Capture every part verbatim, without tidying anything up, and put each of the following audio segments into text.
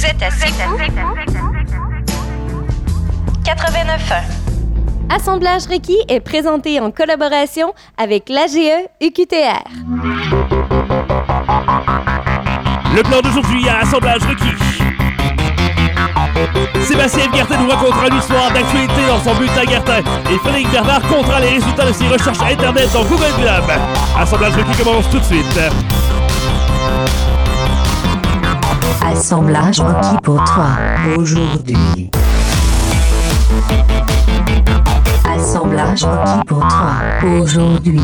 Vous êtes à Sifu quatre-vingt-neuf un. Assemblage requis est présenté en collaboration avec l'A G E U Q T R. Le plan d'aujourd'hui à Assemblage requis. Sébastien Guertin nous racontera l'histoire d'actualité dans son bulletin Guertin et Frédéric Bernard comptera les résultats de ses recherches Internet dans Google Globe. Assemblage requis commence tout de suite. Assemblage requis pour toi aujourd'hui. Assemblage requis pour toi aujourd'hui.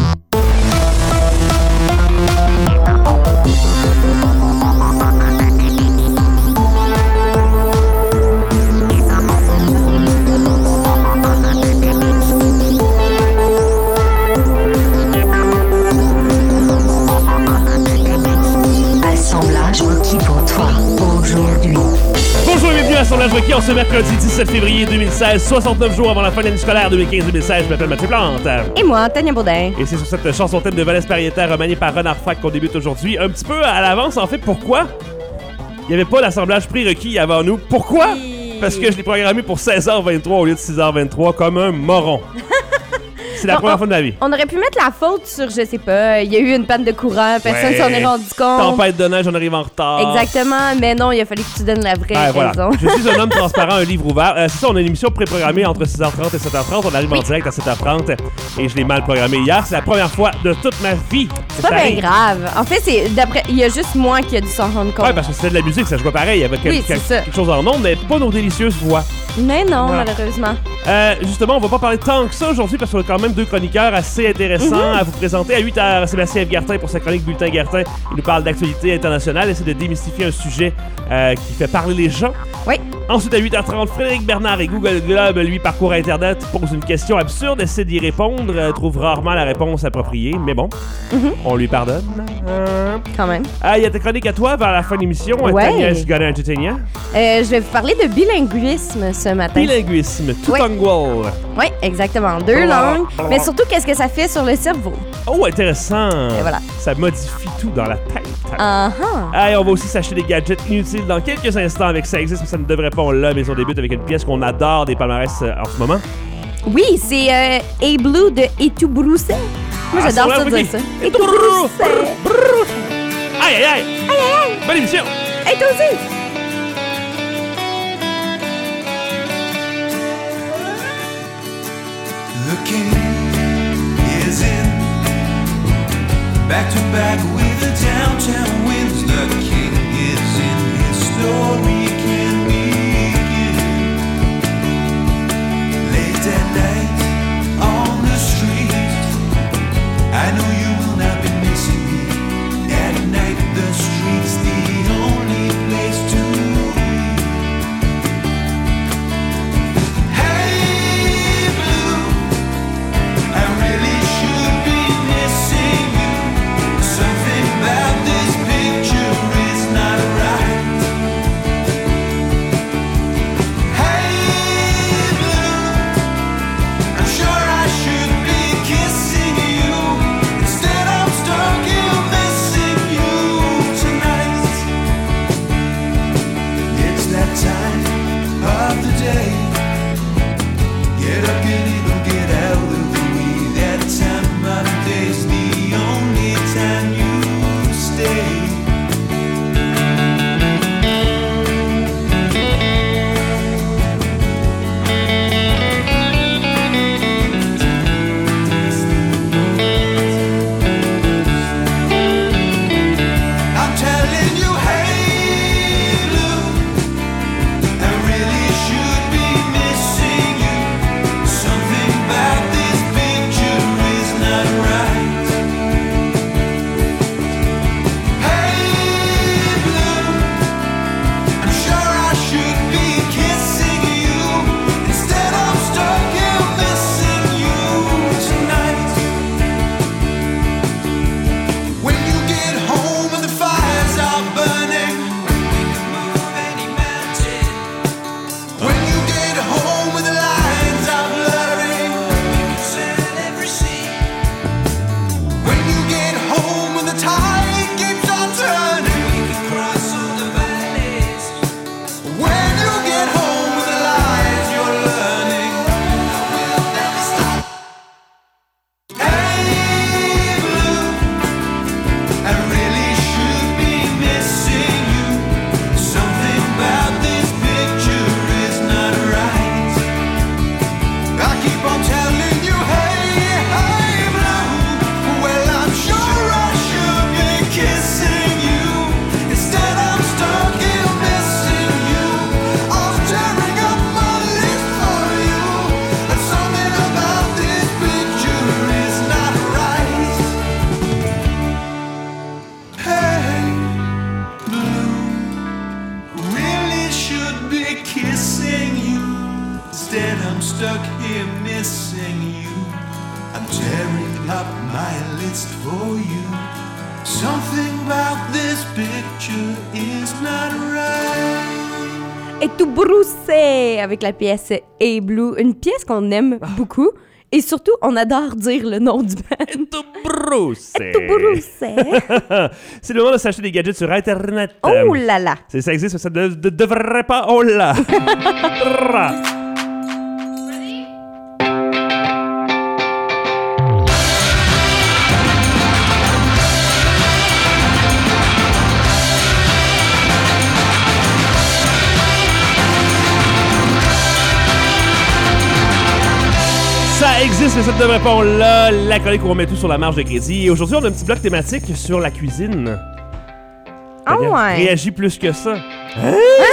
Assemblage requis pour toi aujourd'hui. Bonjour et bienvenue à Assemblage requis en ce mercredi dix-sept février deux mille seize, soixante-neuf jours avant la fin de l'année scolaire deux mille quinze deux mille seize. Je m'appelle Mathieu Plante. Et moi, Tania Baudin. Et c'est sur cette chanson thème de Valès Pariétaire remaniée par Renard Fac qu'on débute aujourd'hui. Un petit peu à l'avance, en fait, pourquoi? Il n'y avait pas l'assemblage prérequis avant nous. Pourquoi? Oui. Parce que je l'ai programmé pour seize heures vingt-trois au lieu de six heures vingt-trois comme un moron. C'est la On- première on- fois de ma vie. On aurait pu mettre la faute sur, je sais pas, il y a eu une panne de courant, personne Ouais. s'en est rendu compte. Tempête de neige, on arrive en retard. Exactement, mais non, il a fallu que tu donnes la vraie Ah, voilà. raison. Je suis un homme transparent, un livre ouvert. Euh, c'est ça, on a une émission préprogrammée entre six heures trente et sept heures trente. On arrive en direct à sept heures trente et je l'ai mal programmé hier. C'est la première fois de toute ma vie. C'est pas bien grave. En fait, c'est d'après, il y a juste moi qui a dû s'en rendre compte. Ouais, parce que c'était de la musique, ça jouait pareil. Il y avait quel- Oui, c'est quel- ça. quelque chose en ondes, mais pas nos délicieuses voix. Mais non, Voilà. malheureusement. Euh, justement, on va pas parler tant que ça aujourd'hui parce qu'on a quand même deux chroniqueurs assez intéressants Mm-hmm. à vous présenter. À huit heures, Sébastien Guertin pour sa chronique Bulletin Guertin. Il nous parle d'actualité internationale, essaie de démystifier un sujet euh, qui fait parler les gens. Oui. Ensuite, à huit heures trente, Frédéric Bernard et Google Globe, lui, parcourt Internet, pose une question absurde, essaie d'y répondre, euh, trouve rarement la réponse appropriée, mais bon, Mm-hmm. on lui pardonne. Euh, Quand même. Ah, il y a ta chronique à toi vers la fin de l'émission. Ouais. Tania Gagné Entertainment. Euh, je vais vous parler de bilinguisme ce matin. Bilinguisme, tout Ouais. anglais. Oui, exactement. Deux langues. Mais surtout, qu'est-ce que ça fait sur le cerveau? Oh, intéressant! Et voilà. Ça modifie tout dans la tête. Ah ah. Hey, on va aussi s'acheter des gadgets inutiles dans quelques instants avec Ça existe, mais ça ne devrait pas, on l'a, mais on débute avec une pièce qu'on adore des palmarès euh, en ce moment. Oui, c'est euh, A Blue de Etu Bruxelles. Moi, Ah, j'adore sur ça la dire wiki. ça. Et Etu tout Bruxelles. Aïe, aïe, aïe! Aïe, aïe, aïe. Bonne émission! Hey, toi aussi. The king is in, back to back with the downtown winds. The king is in, his story can begin. Late at night on the street, I know you will not be missing me. At night the street's the only place to be. Hey Blue, I really should be missing you. Something about this picture is not Instead I'm stuck here missing you. I'm tearing up my list for you. Something about this picture is not right. Et tout broussé avec la pièce Hey Blue, une pièce qu'on aime beaucoup. Et surtout, on adore dire le nom du band. Et tout broussé. Et tout broussé. C'est le moment de s'acheter des gadgets sur Internet. Oh là là. C'est, ça existe, ça ne de, de, devrait pas. Oh là. Ça existe, mais ça ne devrait pas. On l'a, la chronique où on met tout sur la marge de crédit. Et aujourd'hui, on a un petit bloc thématique sur la cuisine. Ah oh ouais. Réagis plus que ça. Hein?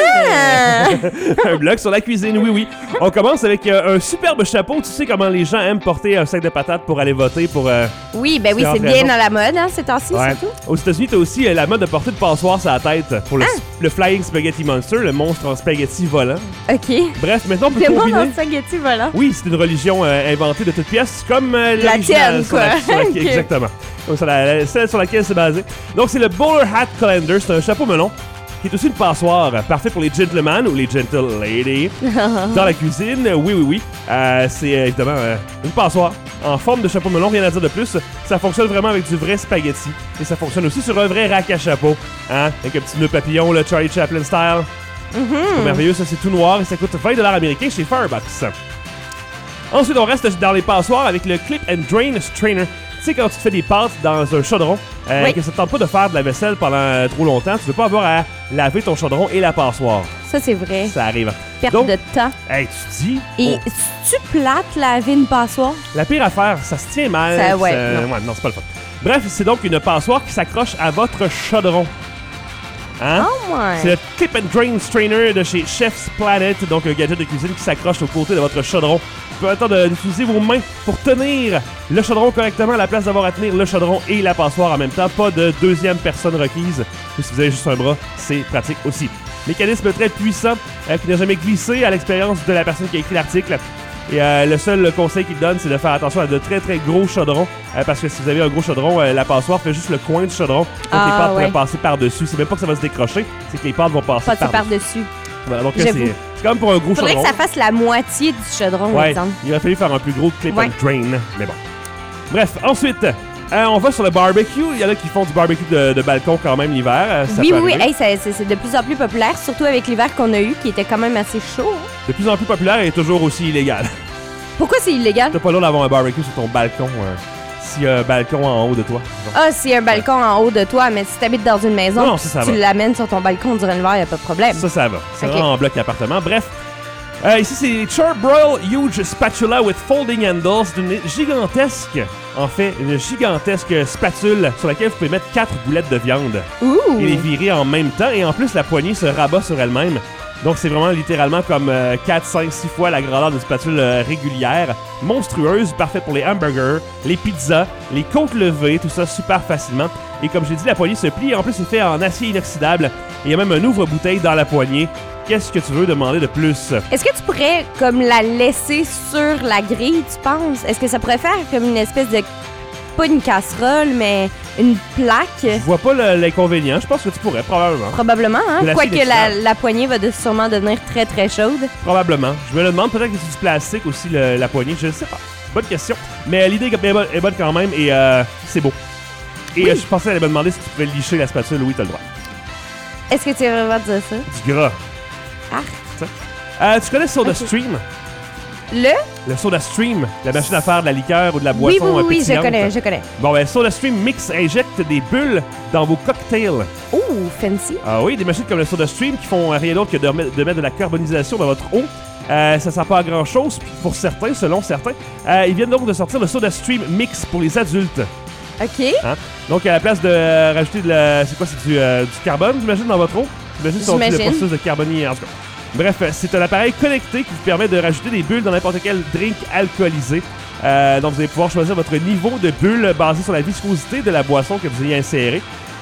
Ah! Un bloc sur la cuisine, oui, oui. On commence avec euh, un superbe chapeau. Tu sais comment les gens aiment porter un sac de patates pour aller voter pour... Euh, oui, ben oui, c'est bien raisons. Dans la mode, hein, ces temps-ci, ouais. surtout. Aux États-Unis, t'as aussi euh, la mode de porter de passoire sur la tête pour le, ah! le Flying Spaghetti Monster, le monstre en spaghetti volant. OK. Bref, maintenant, on peut le combiner... Le monstre en spaghetti volant. Oui, c'est une religion euh, inventée de toutes pièces, comme euh, la tienne, sur quoi. La, sur la, okay. Exactement. Comme sur la, celle sur laquelle c'est basé. Donc, c'est le Bowler Hat Calendar. C'est un chapeau melon qui est aussi une passoire, parfait pour les gentlemen ou les gentle ladies dans la cuisine. Oui, oui, oui. Euh, c'est euh, évidemment euh, une passoire en forme de chapeau melon, rien à dire de plus. Ça fonctionne vraiment avec du vrai spaghetti. Et ça fonctionne aussi sur un vrai rack à chapeau. Hein? Avec un petit nœud papillon, le Charlie Chaplin style. Mm-hmm. C'est merveilleux, ça c'est tout noir et ça coûte vingt dollars américains chez Firebucks. Ensuite, on reste dans les passoires avec le Clip and Drain Strainer. Tu sais, quand tu te fais des pâtes dans un chaudron, euh, oui. que ça te tente pas de faire de la vaisselle pendant euh, trop longtemps, tu veux pas avoir à laver ton chaudron et la passoire. Ça, c'est vrai. Ça arrive. Perte Donc, de temps. Hey, tu dis... Et oh. tu plates laver une passoire? La pire affaire, ça se tient mal. Ça, ouais, ça... non. ouais, non, c'est pas le fun. Bref, c'est donc une passoire qui s'accroche à votre chaudron. Hein? Oh my. C'est le Clip and Drain Strainer de chez Chef's Planet, donc un gadget de cuisine qui s'accroche au côté de votre chaudron. Vous pouvez attendre d'utiliser vos mains pour tenir le chaudron correctement à la place d'avoir à tenir le chaudron et la passoire en même temps. Pas de deuxième personne requise. Ou si vous avez juste un bras, c'est pratique aussi. Mécanisme très puissant euh, qui n'a jamais glissé à l'expérience de la personne qui a écrit l'article. Et euh, le seul conseil qu'il donne, c'est de faire attention à de très très gros chaudrons. Euh, parce que si vous avez un gros chaudron, euh, la passoire fait juste le coin du chaudron. Donc ah, les pâtes ouais. pourraient passer par-dessus. C'est même pas que ça va se décrocher, c'est que les pâtes vont passer passer par-dessus. par-dessus. Voilà, donc là, c'est, c'est quand même pour un gros Faudrait chaudron. Faudrait que ça fasse la moitié du chaudron, ouais, exemple. Il aurait fallu faire un plus gros clip ouais. and drain. Mais bon. Bref, ensuite... Euh, on va sur le barbecue. Il y en a qui font du barbecue de, de balcon quand même l'hiver. Euh, ça oui, peut oui, arriver. hey, ça, c'est, c'est de plus en plus populaire, surtout avec l'hiver qu'on a eu, qui était quand même assez chaud. Hein? De plus en plus populaire et toujours aussi illégal. Pourquoi c'est illégal? T'as pas le droit d'avoir un barbecue sur ton balcon euh, s'il y a un balcon en haut de toi. Genre. Ah, s'il y a un balcon en haut de toi, mais si t'habites dans une maison, non, non, ça, ça tu va. l'amènes sur ton balcon durant l'hiver, y a pas de problème. Ça, ça va. C'est okay. vraiment en bloc d'appartement. Bref. Euh, ici, c'est Charbroil Huge Spatula with Folding Handles, d'une gigantesque, en fait, une gigantesque spatule sur laquelle vous pouvez mettre quatre boulettes de viande. Ouh. Et les virer en même temps. Et en plus, la poignée se rabat sur elle-même. Donc, c'est vraiment littéralement comme euh, quatre, cinq, six fois la grandeur d'une spatule euh, régulière, monstrueuse, parfaite pour les hamburgers, les pizzas, les côtes levées, tout ça super facilement. Et comme j'ai dit, la poignée se plie. En plus, c'est fait en acier inoxydable. Et il y a même un ouvre-bouteille dans la poignée. Qu'est-ce que tu veux demander de plus? Est-ce que tu pourrais comme la laisser sur la grille, tu penses? Est-ce que ça pourrait faire comme une espèce de... pas une casserole, mais une plaque? Je vois pas le, l'inconvénient. Je pense que tu pourrais, probablement. Probablement, hein? Quoique la, la poignée va de, sûrement devenir très, très chaude. Probablement. Je me le demande. Peut-être que c'est du plastique aussi, le, la poignée. Je ne sais pas. Bonne question. Mais l'idée est bonne, est bonne quand même et euh, c'est beau. Et oui. euh, je pensais qu'elle allait me demander si tu pouvais licher la spatule. Oui, t'as le droit. Est-ce que tu veux vraiment dire ça? Du gras. Ah. Euh, tu connais SodaStream? Okay. Le? Le SodaStream, la machine à faire de la liqueur ou de la boisson oui, oui, oui, pétillante. Oui, je connais, je connais. Bon, ben, SodaStream Mix injecte des bulles dans vos cocktails. Oh, fancy. Ah oui, des machines comme le SodaStream qui font rien d'autre que de, de mettre de la carbonisation dans votre eau. Euh, ça sert pas à grand-chose pour certains, selon certains. Euh, ils viennent donc de sortir le SodaStream Mix pour les adultes. OK. Hein? Donc, à la place de euh, rajouter de la... C'est quoi? C'est du, euh, du carbone, j'imagine, dans votre eau? J'imagine que c'est le processus de carbonier, en tout cas. Bref, c'est un appareil connecté qui vous permet de rajouter des bulles dans n'importe quel drink alcoolisé. Euh, donc, vous allez pouvoir choisir votre niveau de bulles basé sur la viscosité de la boisson que vous ayez insérée.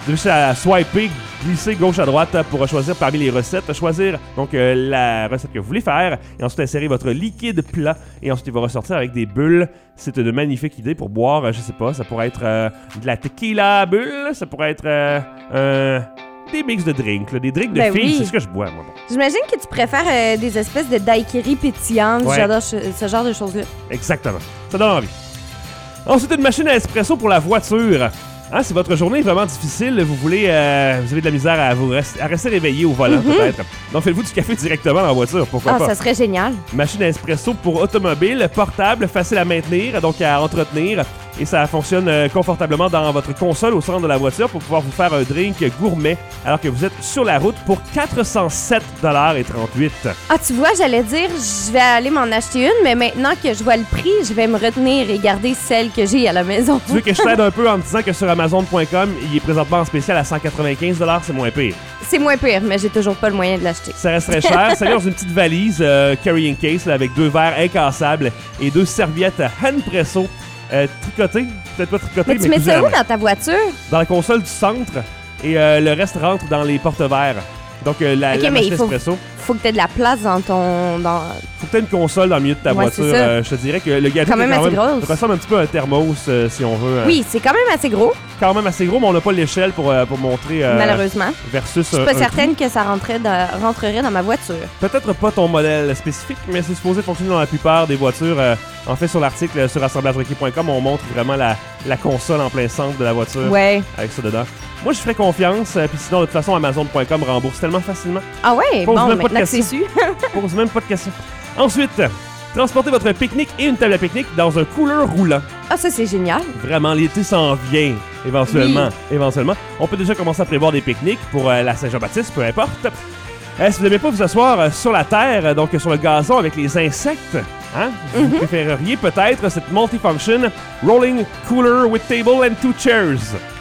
Vous avez juste à swiper, glisser gauche à droite pour choisir parmi les recettes. Choisir donc euh, la recette que vous voulez faire. Et ensuite, insérer votre liquide plat. Et ensuite, il va ressortir avec des bulles. C'est une magnifique idée pour boire, euh, je sais pas, ça pourrait être euh, de la tequila à bulles. Ça pourrait être euh, euh, des mix de drinks. Là, des drinks de Ben filles, oui. c'est ce que je bois, moi. Bon. J'imagine que tu préfères euh, des espèces de daiquiris pétillantes. Ouais. J'adore ce, ce genre de choses-là. Exactement. Ça donne envie. Ensuite, une machine à espresso pour la voiture. Hein, si votre journée est vraiment difficile, vous voulez, euh, vous avez de la misère à, vous rest- à rester réveillé au volant, Mm-hmm. peut-être. Donc, faites-vous du café directement dans la voiture, pourquoi Ah, pas. ça serait génial. Machine à espresso pour automobile, portable, facile à maintenir, donc à entretenir. Et ça fonctionne euh, confortablement dans votre console au centre de la voiture pour pouvoir vous faire un drink gourmet alors que vous êtes sur la route pour quatre cent sept dollars trente-huit. Ah, tu vois, j'allais dire, je vais aller m'en acheter une, mais maintenant que je vois le prix, je vais me retenir et garder celle que j'ai à la maison. Tu veux que je t'aide un peu en te disant que sur Amazon point com, il est présentement en spécial à cent quatre-vingt-quinze dollars, c'est moins pire. C'est moins pire, mais j'ai toujours pas le moyen de l'acheter. Ça resterait cher. Ça vient dans une petite valise euh, carrying case là, avec deux verres incassables et deux serviettes handpresso euh, tricotées. Peut-être pas tricotées, Mais mais tu mets cousues ça à où main. dans ta voiture? Dans la console du centre et euh, le reste rentre dans les porte-verres. Donc euh, la, Ok, la mais machine il faut- espresso. Faut que t'aies de la place dans ton... Dans... Faut que t'aies une console dans le milieu de ta Ouais, voiture. c'est ça. Euh, je te dirais que le gadget Quand même est quand assez même, grosse. ça ressemble un petit peu à un thermos euh, si on veut. euh, Oui, c'est quand même assez gros, Quand même assez gros, mais on n'a pas l'échelle pour, euh, pour montrer euh, malheureusement. versus Je suis un- pas un certaine que ça rentrait dans- rentrerait dans ma voiture. Peut-être pas ton modèle spécifique, mais c'est supposé fonctionner dans la plupart des voitures. Euh, en fait, sur l'article euh, sur assemblage requis point com, on montre vraiment la, la console en plein centre de la voiture Ouais. avec ça dedans. Moi, je ferais confiance, euh, puis sinon, de toute façon, Amazon point com rembourse tellement facilement. Ah ouais, Pose bon, même pas de maintenant que c'est questions. su. Pose même pas de questions. Ensuite, transportez votre pique-nique et une table à pique-nique dans un cooler roulant. Ah, ça, c'est génial. Vraiment, l'été s'en vient, éventuellement. éventuellement. On peut déjà commencer à prévoir des pique-niques pour euh, la Saint-Jean-Baptiste, peu importe. Euh, si vous n'aimez pas vous asseoir euh, sur la terre, euh, donc euh, sur le gazon avec les insectes, hein, vous Mhm. préféreriez peut-être cette multifunction Rolling Cooler with Table and Two Chairs.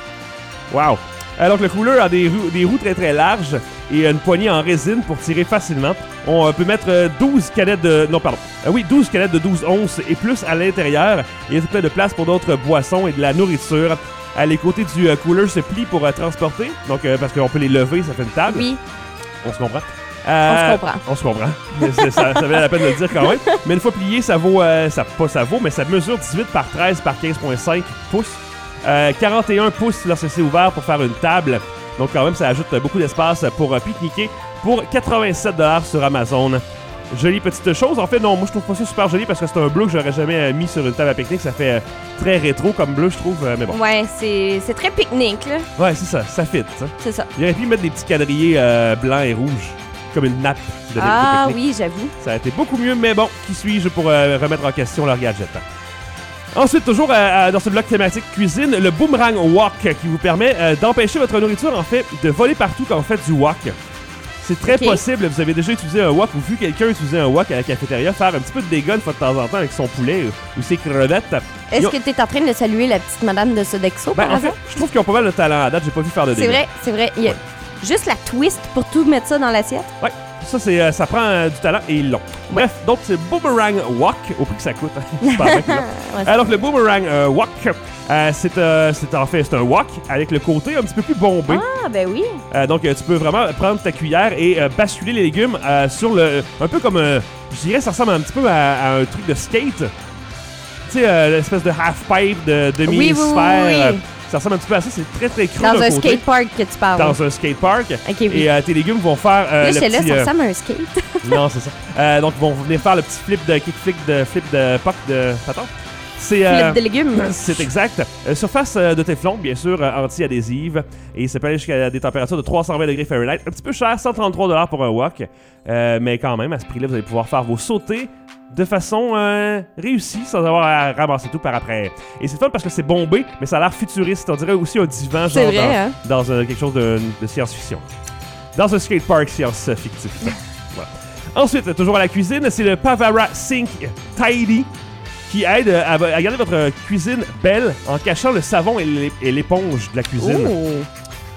Wow! Alors que le cooler a des roues, des roues très très larges et une poignée en résine pour tirer facilement. On euh, peut mettre euh, douze canettes de... Non, pardon. Euh, oui, douze canettes de douze onces et plus à l'intérieur. Il y a plein de place pour d'autres boissons et de la nourriture. À les côtés du euh, cooler se plient pour euh, transporter. Donc, euh, parce qu'on peut les lever, ça fait une table. Oui. On se comprend. On Euh, se comprend. On se comprend. Mais c'est- ça, ça valait la peine de le dire quand même. Mais une fois plié, ça vaut... euh, ça, pas ça vaut, mais ça mesure dix-huit par treize par quinze virgule cinq pouces. Euh, quarante et un pouces lorsque c'est ouvert pour faire une table. Donc quand même, ça ajoute beaucoup d'espace pour euh, pique-niquer pour quatre-vingt-sept dollars sur Amazon. Jolie petite chose. En fait, non, moi je trouve pas ça super joli parce que c'est un bleu que j'aurais jamais euh, mis sur une table à pique-nique. Ça fait euh, très rétro comme bleu, je trouve. euh, mais bon. Ouais, c'est c'est très pique-nique, là. Ouais, c'est ça. Ça fit. Ça. C'est ça. Il aurait pu mettre des petits quadrillés euh, blancs et rouges. Comme une nappe de, de Ah pique-nique. oui, j'avoue. Ça a été beaucoup mieux, mais bon, qui suis-je pour euh, remettre en question leur gadget? Ensuite, toujours euh, euh, dans ce bloc thématique cuisine, le Boomerang Wok qui vous permet euh, d'empêcher votre nourriture, en fait, de voler partout quand vous faites du wok. C'est très Ok. possible. Vous avez déjà utilisé un wok ou vu quelqu'un utiliser un wok à la cafétéria, faire un petit peu de dégâts une fois de temps en temps avec son poulet ou, ou ses crevettes. Est-ce Ils ont- que tu es en train de saluer la petite madame de Sodexo, Ben, par en fait, hasard? je trouve qu'ils ont pas mal de talent à date. J'ai pas vu faire de dégâts. C'est vrai, c'est vrai. Il y a Ouais. juste la twist pour tout mettre ça dans l'assiette. Ouais, ça, c'est, euh, ça prend euh, du talent et ils l'ont. Bref, donc c'est Boomerang Wok, au prix que ça coûte. Super bien qu'ils l'ont. Ouais, Alors que le Boomerang euh, Wok, euh, c'est, euh, c'est en fait c'est un wok avec le côté un petit peu plus bombé. Ah, ben oui. Euh, donc euh, tu peux vraiment prendre ta cuillère et euh, basculer les légumes euh, sur le... Un peu comme... euh, je dirais ça ressemble un petit peu à, à un truc de skate. Tu sais, euh, l'espèce de half-pipe, de Oui, oui, demi-sphère. oui, oui. euh, ça ressemble un petit peu à ça. C'est très très creux Dans d'un un côté. skatepark que tu parles. Dans un skatepark. Ok, oui. Et euh, tes légumes vont faire euh, Là, le j'étais là, petit... ça euh, ressemble à un skate. non, c'est ça. Euh, donc, ils vont venir faire le petit flip de kickflip de flip de puck de patente. C'est euh, Flip de légumes. c'est exact. Euh, surface euh, de téflon, bien sûr, euh, anti-adhésive. Et ça peut aller jusqu'à des températures de trois cent vingt degrés Fahrenheit. Un petit peu cher, cent trente-trois dollars pour un wok. Euh, mais quand même, à ce prix-là, vous allez pouvoir faire vos sautés de façon euh, réussie sans avoir à ramasser tout par après. Et c'est fun parce que c'est bombé, mais ça a l'air futuriste. On dirait aussi un divan C'est genre vrai, dans, hein? dans euh, quelque chose de, de science-fiction. Dans un skatepark science-fictif. Voilà. Ensuite, toujours à la cuisine, c'est le Pavara Sink Tidy qui aide à, à garder votre cuisine belle en cachant le savon et l'é- et l'éponge de la cuisine. Oh.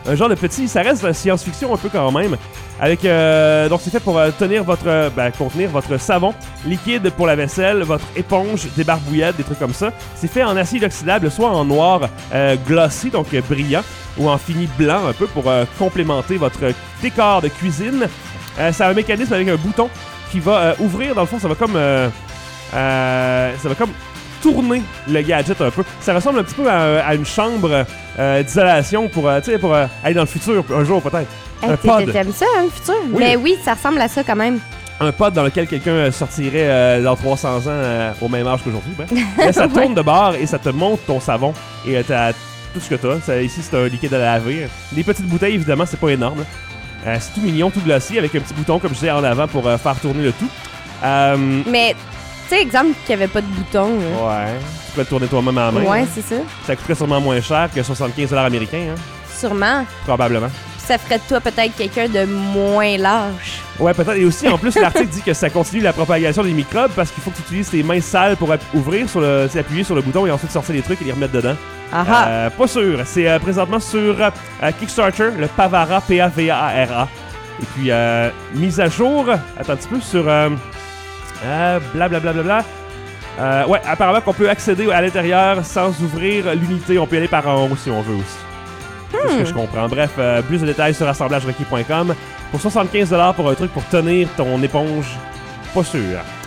un genre de petit... Ça reste de la science-fiction un peu quand même. Avec, euh, donc, c'est fait pour euh, tenir votre... Euh, ben, contenir votre savon liquide pour la vaisselle, votre éponge, des barbouillettes, des trucs comme ça. C'est fait en acier inoxydable, soit en noir euh, glossy, donc euh, brillant, ou en fini blanc un peu pour euh, complémenter votre décor de cuisine. Euh, ça a un mécanisme avec un bouton qui va euh, ouvrir. Dans le fond, ça va comme... Euh, euh, ça va comme... tourner le gadget un peu. Ça ressemble un petit peu à, à une chambre euh, d'isolation pour, euh, pour euh, aller dans le futur un jour peut-être. Hey, un pod. T'aimes ça, hein, le futur? Oui. Mais oui, ça ressemble à ça quand même. Un pod dans lequel quelqu'un sortirait euh, dans trois cents ans euh, au même âge qu'aujourd'hui. Bref. Là, ça tourne de bord et ça te montre ton savon et euh, t'as tout ce que t'as. Ça, ici, c'est un liquide à laver. Les petites bouteilles, évidemment, c'est pas énorme. Euh, c'est tout mignon, tout glossy, avec un petit bouton, comme je disais, en avant pour euh, faire tourner le tout. Euh, Mais... Tu sais, exemple qu'il n'y avait pas de bouton. Là. Ouais. Tu peux le tourner toi-même à la main. Ouais, hein. c'est ça. Ça coûterait sûrement moins cher que soixante-quinze dollars américains. Hein. Sûrement. Probablement. Puis ça ferait de toi peut-être quelqu'un de moins lâche. Ouais, peut-être. Et aussi, en plus, l'article dit que ça continue la propagation des microbes parce qu'il faut que tu utilises tes mains sales pour ouvrir, sur le, appuyer sur le bouton et ensuite sortir les trucs et les remettre dedans. Ah ah. Euh, pas sûr. C'est euh, présentement sur euh, Kickstarter, le Pavara, P A V A R A. Et puis, euh, mise à jour, attends un petit peu, sur euh, euh, blablabla. Bla, bla, bla. Euh, ouais, apparemment qu'on peut accéder à l'intérieur sans ouvrir l'unité. On peut y aller par en haut si on veut aussi. C'est ce que je comprends. Bref, euh, plus de détails sur assemblage requis point com. Pour soixante-quinze dollars pour un truc pour tenir ton éponge, pas sûr.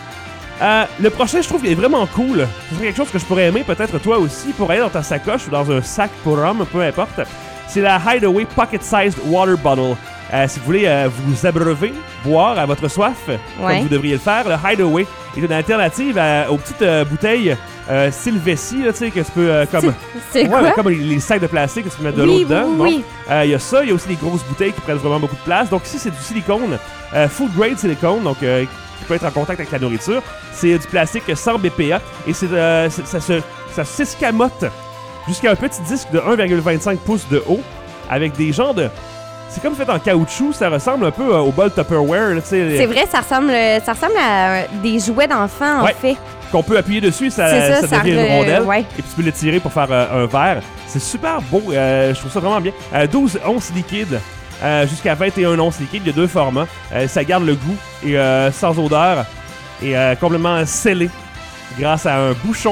Euh, le prochain, je trouve qu'il est vraiment cool. C'est quelque chose que je pourrais aimer, peut-être toi aussi, pour aller dans ta sacoche ou dans un sac pour homme, peu importe. C'est la Hideaway Pocket Sized Water Bottle. Euh, si vous voulez euh, vous abreuver, boire à votre soif, Ouais. comme vous devriez le faire, le Hideaway est une alternative à- aux petites euh, bouteilles euh, style vessie, là, tu sais, que tu peux euh, comme... C'est Ouais, quoi? mais comme les, les sacs de plastique que tu peux mettre de Oui, l'eau dedans. oui, Bon. oui. Euh, Il y a ça, il y a aussi des grosses bouteilles qui prennent vraiment beaucoup de place. Donc ici, c'est du silicone, euh, food grade silicone, donc euh, qui peut être en contact avec la nourriture. C'est du plastique sans B P A et c'est, euh, c'est- ça se ça s'escamote jusqu'à un petit disque de un virgule vingt-cinq pouces de haut avec des genres de... C'est comme fait en caoutchouc, ça ressemble un peu euh, au bol Tupperware, là, tu sais, C'est vrai, ça ressemble, ça ressemble à euh, des jouets d'enfants, en Ouais. fait. qu'on peut appuyer dessus, ça, C'est ça, ça ça devient re- une rondelle. ouais. Et puis tu peux l'étirer pour faire euh, un verre. C'est super beau, euh, je trouve ça vraiment bien. Euh, douze onces liquides euh, jusqu'à vingt et un onces liquides, il y a deux formats. Euh, ça garde le goût et euh, sans odeur et euh, complètement scellé grâce à un bouchon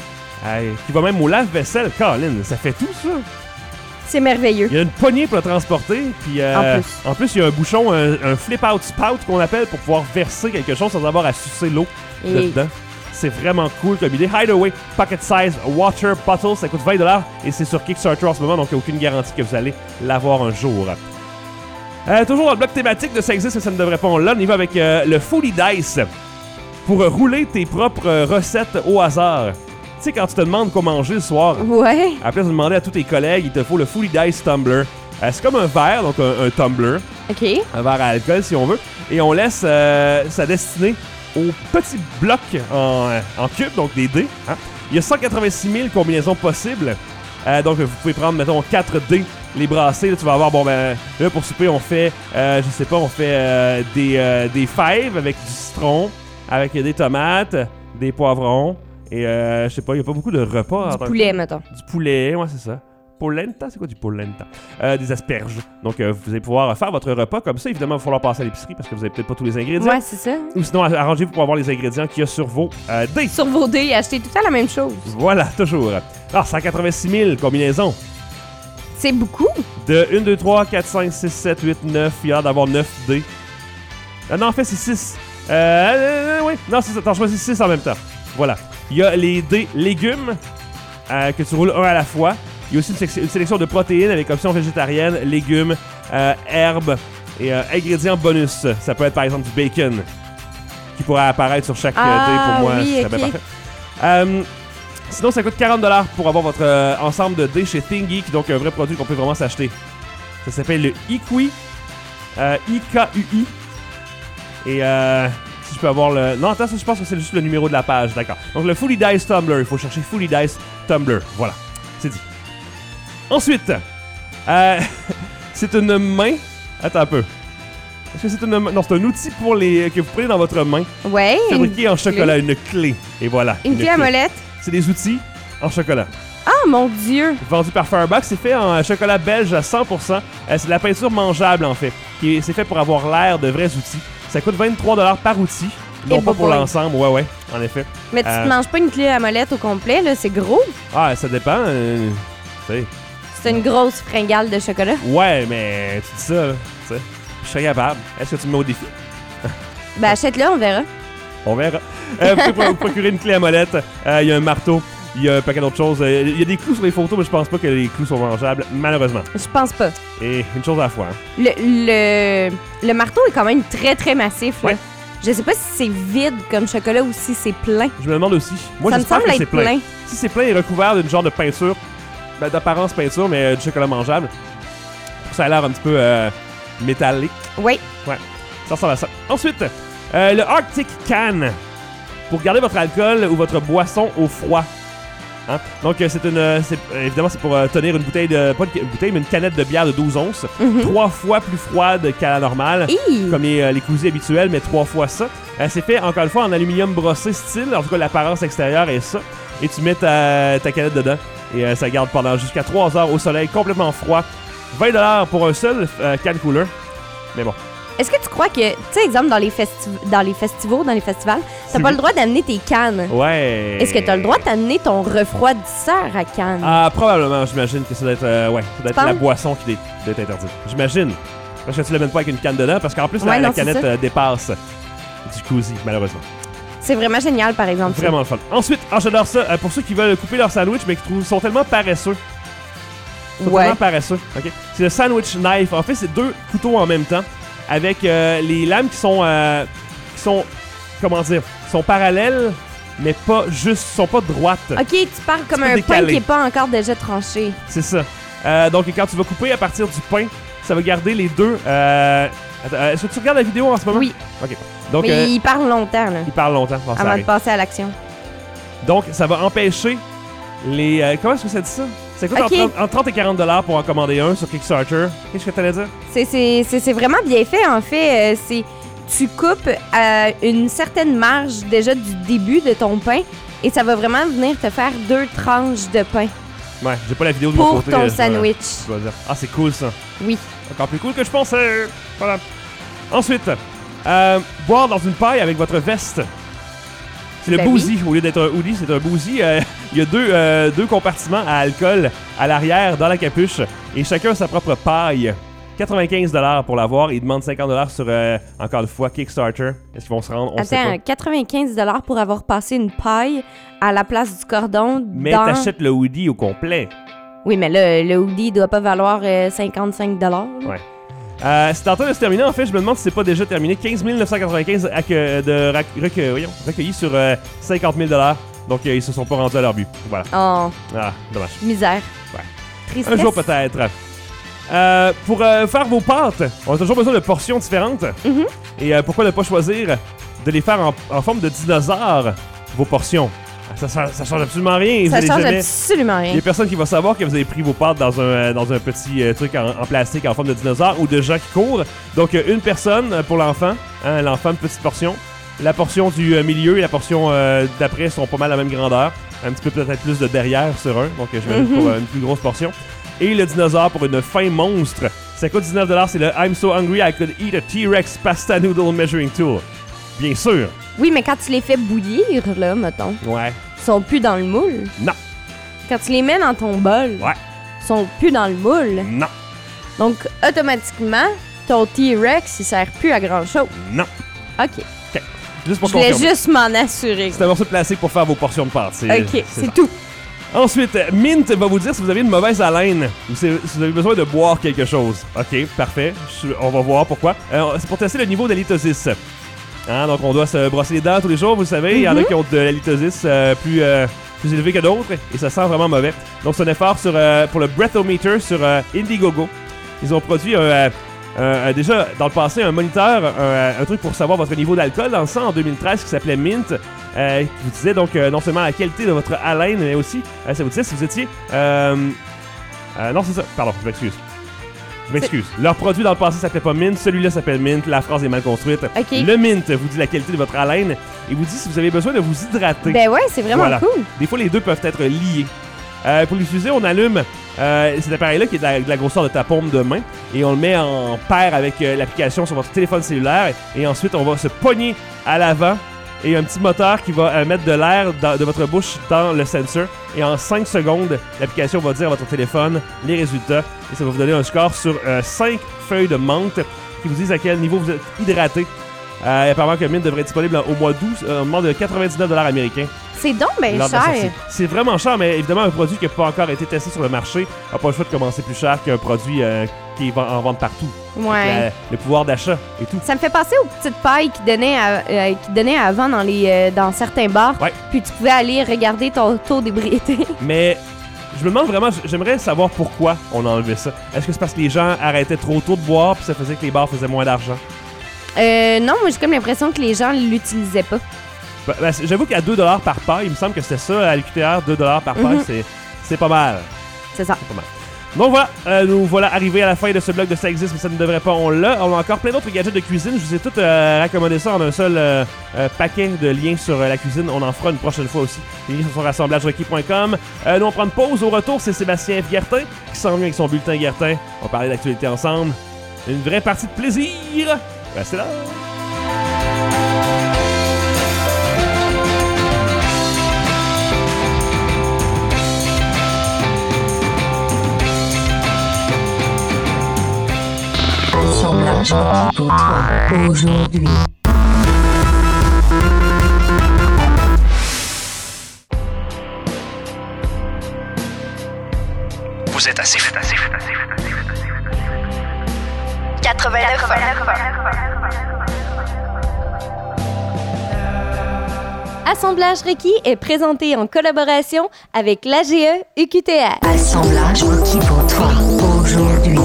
euh, qui va même au lave-vaisselle. Colin, ça fait tout ça. C'est merveilleux. Il y a une poignée pour le transporter, puis euh, En plus. en plus, il y a un bouchon, un, un flip-out spout qu'on appelle pour pouvoir verser quelque chose sans avoir à sucer l'eau Et- dedans. C'est vraiment cool comme idée. Hideaway Pocket Size Water Bottle, ça coûte vingt dollars et c'est sur Kickstarter en ce moment, donc il n'y a aucune garantie que vous allez l'avoir un jour. Euh, toujours dans le bloc thématique de ça existe mais ça ne devrait pas. On l'a, on y va avec euh, le Foodie Dice pour euh, rouler tes propres euh, recettes au hasard. Tu sais, quand tu te demandes quoi manger le soir, Ouais. à la place de demander à tous tes collègues, il te faut le Foodie Dice Tumbler. Euh, c'est comme un verre, donc un, un tumbler, OK. un verre à alcool si on veut, et on laisse euh, sa destinée aux petits blocs en, en cubes, donc des dés. Hein. Il y a cent quatre-vingt-six mille combinaisons possibles. Euh, donc vous pouvez prendre, mettons, quatre dés, les brasser. Là, tu vas avoir, bon ben, là pour souper, on fait, euh, je sais pas, on fait euh, des, euh, des fèves avec du citron, avec des tomates, des poivrons, et euh, je sais pas, il y a pas beaucoup de repas. en tant Du que poulet, mettons. du poulet, ouais, c'est ça. Polenta, c'est quoi du polenta? Euh, des asperges. Donc, euh, vous allez pouvoir faire votre repas comme ça. Évidemment, il va falloir passer à l'épicerie parce que vous avez peut-être pas tous les ingrédients. Ouais, c'est ça. Ou sinon, arrangez-vous pour avoir les ingrédients qu'il y a sur vos euh, dés. Sur vos dés, achetez tout le temps la même chose. Voilà, toujours. Alors, cent quatre-vingt-six mille combinaisons. C'est beaucoup. De un, deux, trois, quatre, cinq, six, sept, huit, neuf. Il y a d'avoir neuf dés. Ah non, en fait, c'est six. Euh, euh, oui. Non, c'est ça. T'en choisis six en même temps. Voilà. Il y a les dés légumes euh, que tu roules un à la fois. Il y a aussi une, sec- une sélection de protéines avec options végétariennes, légumes, euh, herbes et euh, ingrédients bonus. Ça peut être par exemple du bacon qui pourrait apparaître sur chaque euh, Ah, dé. Pour moi, oui, ça serait bien ok. parfait. Euh, sinon, ça coûte quarante dollars pour avoir votre euh, ensemble de dés chez Thingy, qui est donc un vrai produit qu'on peut vraiment s'acheter. Ça s'appelle le Iqui. Euh, I K U I. Et euh, si je peux avoir le... Non, attends, ça, je pense que c'est juste le numéro de la page. D'accord. Donc le Foodie Dice Tumbler. Il faut chercher Foodie Dice Tumbler. Voilà. C'est dit. Ensuite, euh, c'est une main. Attends un peu. Est-ce que c'est une main? Non, c'est un outil pour les que vous prenez dans votre main, Ouais. fabriqué une en clé. chocolat, une clé. Et voilà. Une clé à molette. C'est des outils en chocolat. Ah, mon Dieu! Vendu par Farbox, c'est fait en chocolat belge à cent pour cent. Euh, c'est de la peinture mangeable, en fait. Qui est- C'est fait pour avoir l'air de vrais outils. Ça coûte vingt-trois dollars par outil. Non Et pas pour boboy. l'ensemble, ouais, ouais, en effet. Mais tu Euh, te manges pas une clé à molette au complet, là, c'est gros. Ah, ça dépend. euh, tu sais. C'est une grosse fringale de chocolat. Ouais, mais tu dis ça, là, tu sais. Je serais capable. Est-ce que tu me mets au défi? Ben, achète-le, on verra. On verra. Euh, vous pouvez vous procurer une clé à molette. Euh, Il y a un marteau. Il y a un paquet d'autres choses. Euh, Il y a des clous sur les photos, mais je pense pas que les clous sont mangeables, malheureusement. Je pense pas. Et une chose à la fois. Hein. Le, le, le marteau est quand même très, très massif, là. Ouais. Je sais pas si c'est vide comme chocolat ou si c'est plein. Je me demande aussi. Moi, Ça me j'espère semble que c'est être plein. plein. Si c'est plein et recouvert d'une genre de peinture, ben, d'apparence peinture, mais euh, du chocolat mangeable, ça a l'air un petit peu euh, métallique. Oui. Ça ressemble à ça. Ensuite, euh, le Arctic Can. Pour garder votre alcool ou votre boisson au froid. Hein? Donc, euh, c'est une. euh, c'est- euh, évidemment, c'est pour euh, tenir une bouteille de. Pas une, une bouteille, mais une canette de bière de douze onces. Mhm. Trois fois plus froide qu'à la normale. Hi! Comme les, euh, les cousins habituels, mais trois fois ça. Euh, c'est fait, encore une fois, en aluminium brossé style. En tout cas, l'apparence extérieure est ça. Et tu mets ta, ta canette dedans. Et euh, ça garde pendant jusqu'à trois heures au soleil, complètement froid. vingt dollars pour un seul euh, can cooler. Mais bon. Est-ce que tu crois que, tu sais, exemple, dans les, festi dans les festivals, dans les festivals, t'as C'est pas vrai. le droit d'amener tes cannes? Ouais. Est-ce que t'as le droit d'amener ton refroidisseur à canne? Ah, probablement, j'imagine que ça doit être, euh, ouais, ça doit être penses? la boisson qui doit doit être interdite. J'imagine. Parce que tu l'amènes pas avec une canne dedans, parce qu'en plus, la, Ouais, la non, c'est canette ça. euh, dépasse du koozie, malheureusement. C'est vraiment génial, par exemple. ça. Vraiment le fun. Ensuite, ah, j'adore ça, euh, pour ceux qui veulent couper leur sandwich, mais qui trouvent, sont tellement paresseux. Ils sont Ouais. tellement paresseux. ok? C'est le sandwich knife. En fait, c'est deux couteaux en même temps, avec euh, les lames qui sont, euh, qui sont, comment dire, qui sont parallèles, mais pas juste, sont pas droites. Ok, tu parles comme peu un pain décalé. qui est pas encore déjà tranché. C'est ça. Euh, donc, quand tu vas couper à partir du pain, ça va garder les deux. Euh... attends, euh, Est-ce que tu regardes la vidéo en ce moment? Oui. Ok. Donc, Mais euh, il parle longtemps, là, il parle longtemps. Bon, ça avant de arrive. passer à l'action. Donc, ça va empêcher les. euh, comment est-ce que ça dit ça? Ça coûte Ok. entre, trente, entre trente et quarante dollars pour en commander un sur Kickstarter. Qu'est-ce que t'allais dire? C'est- C'est c'est- c'est vraiment bien fait, en fait. Euh, c'est tu coupes à une certaine marge déjà du début de ton pain et ça va vraiment venir te faire deux tranches de pain Ouais, j'ai pas la vidéo de mon pour côté. ton euh, je vais- sandwich. je vais dire. Ah, c'est cool ça. Oui. Encore plus cool que je pensais. Voilà. Ensuite, euh, boire dans une paille avec votre veste. C'est le Ben boozy. Au lieu d'être un hoodie, c'est un boozy. Euh, Il y a deux, euh, deux compartiments à alcool à l'arrière, dans la capuche, et chacun sa propre paille. quatre-vingt-quinze dollars pour l'avoir. Ils demandent cinquante dollars sur, euh, encore une fois, Kickstarter. Est-ce qu'ils vont se rendre? On sait Attends, pas. quatre-vingt-quinze dollars pour avoir passé une paille à la place du cordon Mais dans... t'achètes le hoodie au complet. Oui, mais là, le hoodie doit pas valoir euh, cinquante-cinq dollars. Ouais. Euh, c'est en train de se terminer. En fait, je me demande si c'est pas déjà terminé. quinze mille neuf cent quatre-vingt-quinze acque- de rac- recueil- voyons, recueillis sur euh, cinquante mille dollars. Donc, euh, ils se sont pas rendus à leur but. Voilà. Oh, Ah, dommage. misère. Ouais. Tristesse. Un jour peut-être. Euh, pour euh, faire vos pâtes, on a toujours besoin de portions différentes. Mhm. Et euh, pourquoi ne pas choisir de les faire en, en forme de dinosaures, vos portions? Ça, ça, ça change absolument rien. Vous Ça allez change jamais- absolument Il y rien. a personne qui va savoir que vous avez pris vos pâtes dans un, euh, dans un petit euh, truc en, en plastique en forme de dinosaure ou de gens qui courent. Donc, euh, une personne euh, pour l'enfant. Hein, l'enfant, une petite portion. La portion du euh, milieu et la portion euh, d'après sont pas mal la même grandeur. Un petit peu peut-être plus de derrière sur un. Donc, euh, je vais Mhm. pour euh, une plus grosse portion. Et le dinosaure pour une fin monstre. Ça coûte dix-neuf dollars. C'est le I'm so hungry I could eat a T-Rex pasta noodle measuring tool. Bien sûr. Oui, mais quand tu les fais bouillir, là, mettons, Ouais. ils sont plus dans le moule. Non. Quand tu les mets dans ton bol, Ouais. ils sont plus dans le moule. Non. Donc, automatiquement, ton T-Rex, il sert plus à grand-chose. Non. OK. Juste pour Je voulais confirmer. juste m'en assurer. C'est un morceau de plastique pour faire vos portions de pâtes. C'est, OK, c'est c'est ça. tout. Ensuite, Mint va vous dire si vous avez une mauvaise haleine ou si si vous avez besoin de boire quelque chose. OK, parfait. Je- on va voir pourquoi. Euh, c'est pour tester le niveau d'halitosis. Hein, donc, on doit se brosser les dents tous les jours, vous le savez. Il y en a qui ont de l'halitosis euh, plus, euh, plus élevé que d'autres et ça sent vraiment mauvais. Donc, c'est un effort sur, euh, pour le Breathometer sur euh, Indiegogo. Ils ont produit un, euh, un- un- déjà dans le passé un moniteur, un, un truc pour savoir votre niveau d'alcool dans le sang en deux mille treize qui s'appelait Mint. Euh, qui vous disait donc euh, non seulement la qualité de votre haleine, mais aussi, euh, ça vous disait si vous étiez... Euh, euh, non, c'est ça. Pardon, je m'excuse. Je m'excuse. Leur produit dans le passé s'appelait pas Mint, celui-là s'appelle Mint, la phrase est mal construite. OK. Le Mint vous dit la qualité de votre haleine et vous dit si vous avez besoin de vous hydrater. Ben ouais, c'est vraiment Voilà. cool. Des fois, les deux peuvent être liés. Euh, pour l'utiliser, on allume euh, cet appareil-là qui est de la, de la grosseur de ta paume de main et on le met en paire avec euh, l'application sur votre téléphone cellulaire et ensuite on va se pogner à l'avant et un petit moteur qui va euh, mettre de l'air dans, de votre bouche dans le sensor et en cinq secondes, l'application va dire à votre téléphone les résultats et ça va vous donner un score sur euh, cinq feuilles de menthe qui vous disent à quel niveau vous êtes hydraté. Euh, apparemment que Mint devrait être disponible au mois d'août, euh, au moment de quatre-vingt-dix-neuf dollars américains. C'est donc bien lors de la sortie. cher. C'est vraiment cher, mais évidemment, un produit qui n'a pas encore été testé sur le marché n'a pas le choix de commencer plus cher qu'un produit euh, qui est en vente partout. Ouais. La, le pouvoir d'achat et tout. Ça me fait penser aux petites pailles qui donnaient, à, euh, qui donnaient avant dans, les, euh, dans certains bars. Ouais. Puis tu pouvais aller regarder ton taux d'ébriété. Mais je me demande vraiment, j'aimerais savoir pourquoi on a enlevé ça. Est-ce que c'est parce que les gens arrêtaient trop tôt de boire puis ça faisait que les bars faisaient moins d'argent? Euh, non, moi j'ai comme l'impression que les gens l'utilisaient pas. Ben, ben, j'avoue qu'à deux dollars par paille, il me semble que c'était ça à l'U Q T R, deux dollars par paille, Mm-hmm. c'est, c'est pas mal. C'est ça. C'est pas mal. Donc voilà, euh, nous voilà arrivés à la fin de ce bloc de Ça existe, mais ça ne devrait pas, on l'a. On a encore plein d'autres gadgets de cuisine. Je vous ai tous euh, raccommodé ça en un seul euh, euh, paquet de liens sur euh, la cuisine. On en fera une prochaine fois aussi. Les liens sont sur assemblage requis point com. Euh, nous, on prend une pause. Au retour, c'est Sébastien Guertin qui s'en vient avec son bulletin Guertin. On va parler d'actualité ensemble. Une vraie partie de plaisir. Restez là. Assemblage requis pour toi aujourd'hui. Vous êtes assez, assez, assez, assez, quatre-vingt-neuf. Assemblage requis est présenté en collaboration avec l'A G E U Q T R. Assemblage requis pour toi aujourd'hui.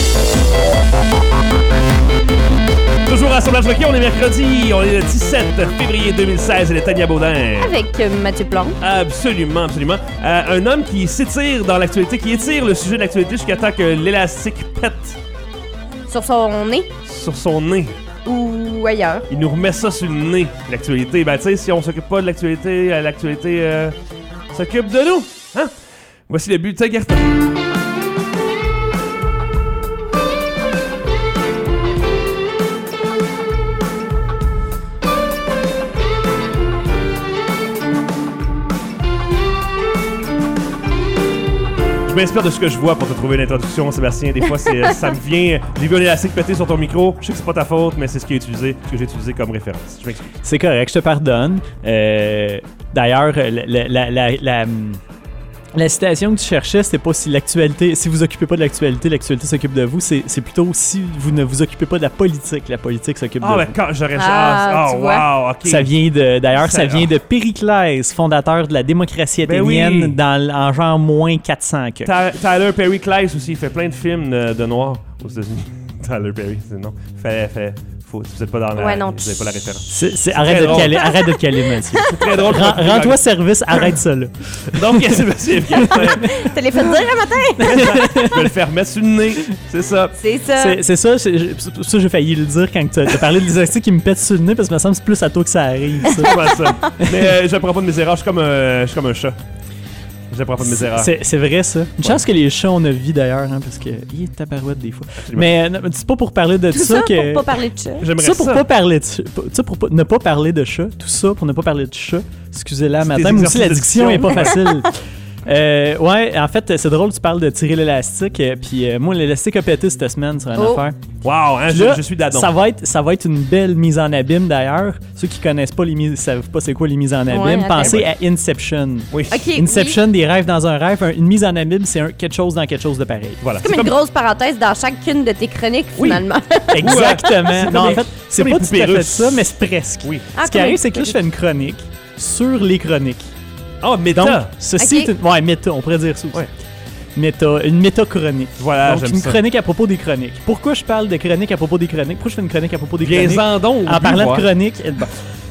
Toujours à Assemblage requis, on est mercredi, on est le dix-sept février deux mille seize et les Tania Baudin. Avec euh, Mathieu Plante. Absolument, absolument. Euh, un homme qui s'étire dans l'actualité, qui étire le sujet de l'actualité jusqu'à temps que l'élastique pète Sur son nez sur son nez. ou ailleurs. Il nous remet ça sur le nez, l'actualité. Ben, tu sais, si on s'occupe pas de l'actualité, euh, l'actualité euh, s'occupe de nous. Hein? Voici le bulletin Guertin. Je m'inspire de ce que je vois pour te trouver une introduction, Sébastien. Des fois, c'est, ça me vient. J'ai vu un élastique péter sur ton micro. Je sais que c'est pas ta faute, mais c'est ce qui est utilisé, ce que j'ai utilisé comme référence. Je m'excuse. C'est correct, je te pardonne. Euh, d'ailleurs, la, la, la, la, la citation que tu cherchais, c'était pas si l'actualité, si vous occupez pas de l'actualité, l'actualité s'occupe de vous. C'est, c'est plutôt si vous ne vous occupez pas de la politique, la politique s'occupe Ah, de ben vous. quand j'aurais. Ah, Ah, tu oh, vois. wow, ok. Ça vient de, d'ailleurs, ça, Ça- vient de Périclès, fondateur de la démocratie Ben athénienne, oui. dans, l- en genre moins quatre cents que. Ta- Tyler Perry Claes aussi, il fait plein de films de, de noirs aux États-Unis. Tyler Perry, c'est non. Fait, fait, faut, vous êtes pas dans la, Ouais, non. vous avez pas la référence. C'est, c'est- arrête, très de te drôle. caler, arrête de te caler, Mathieu. C'est très drôle. Rends- Rends-toi service, arrête ça là. Donc, Sébastien Guertin, T'as les fait dire un matin? je vais le faire mettre sur le nez. C'est ça. C'est ça. C'est, c'est ça, c'est, je- c'est pour ça que j'ai failli le dire quand tu as parlé de l'élastique qui me pète sur le nez parce que ça me semble que c'est plus à toi que ça arrive. Ça. C'est pas ça. Mais euh, je prends pas de mes erreurs. Je suis comme un, je suis comme un chat. Je prends pas de mes erreurs. C'est, c'est vrai ça. Une chance que les chats ont notre vie d'ailleurs, hein, parce que il est tabarouette des fois. Absolument. Mais euh, non, c'est pas pour parler de Tout ça, ça que. pour pas parler de chat. J'aimerais ça ça. pour pas parler de ça, pour- ça pour pas- ne pas parler de chat, tout ça pour ne pas parler de chat. Excusez-la, C'est madame, des aussi la exercices diction est pas d'addiction. facile. Euh, ouais, en fait, c'est drôle, tu parles de tirer l'élastique. euh, Puis euh, moi, l'élastique a pété cette semaine sur une Oh. affaire. Wow, hein, Puis je, là, je suis d'adon. Ça va être, ça va être une belle mise en abîme d'ailleurs. Ceux qui connaissent pas les mises, savent pas c'est quoi les mises en abîme. Ouais, Pensez ouais. à Inception. Oui. Ok, Inception, oui. des rêves dans un rêve. Un- une mise en abîme, c'est un- quelque chose dans quelque chose de pareil. Voilà. C'est comme une grosse parenthèse dans chacune de tes chroniques, Oui. finalement. Exactement. C'est non, comme en les- fait, c'est comme pas les tout à poupées fait russes. ça, mais c'est presque. Oui. Ah, Ce qui comme arrive, les c'est que là, je poupées fais une chronique sur les chroniques. Oh, méta. Donc, ceci Ok. est une... Ouais, méta, on pourrait dire ça aussi. Ouais. Méta, une méta-chronique. Voilà, Donc, j'aime une ça. chronique à propos des chroniques. Pourquoi je parle de chronique à propos des chroniques? Pourquoi je fais une chronique à propos des chroniques? Viens-en donc. En au parlant but, de chronique, eh, bon.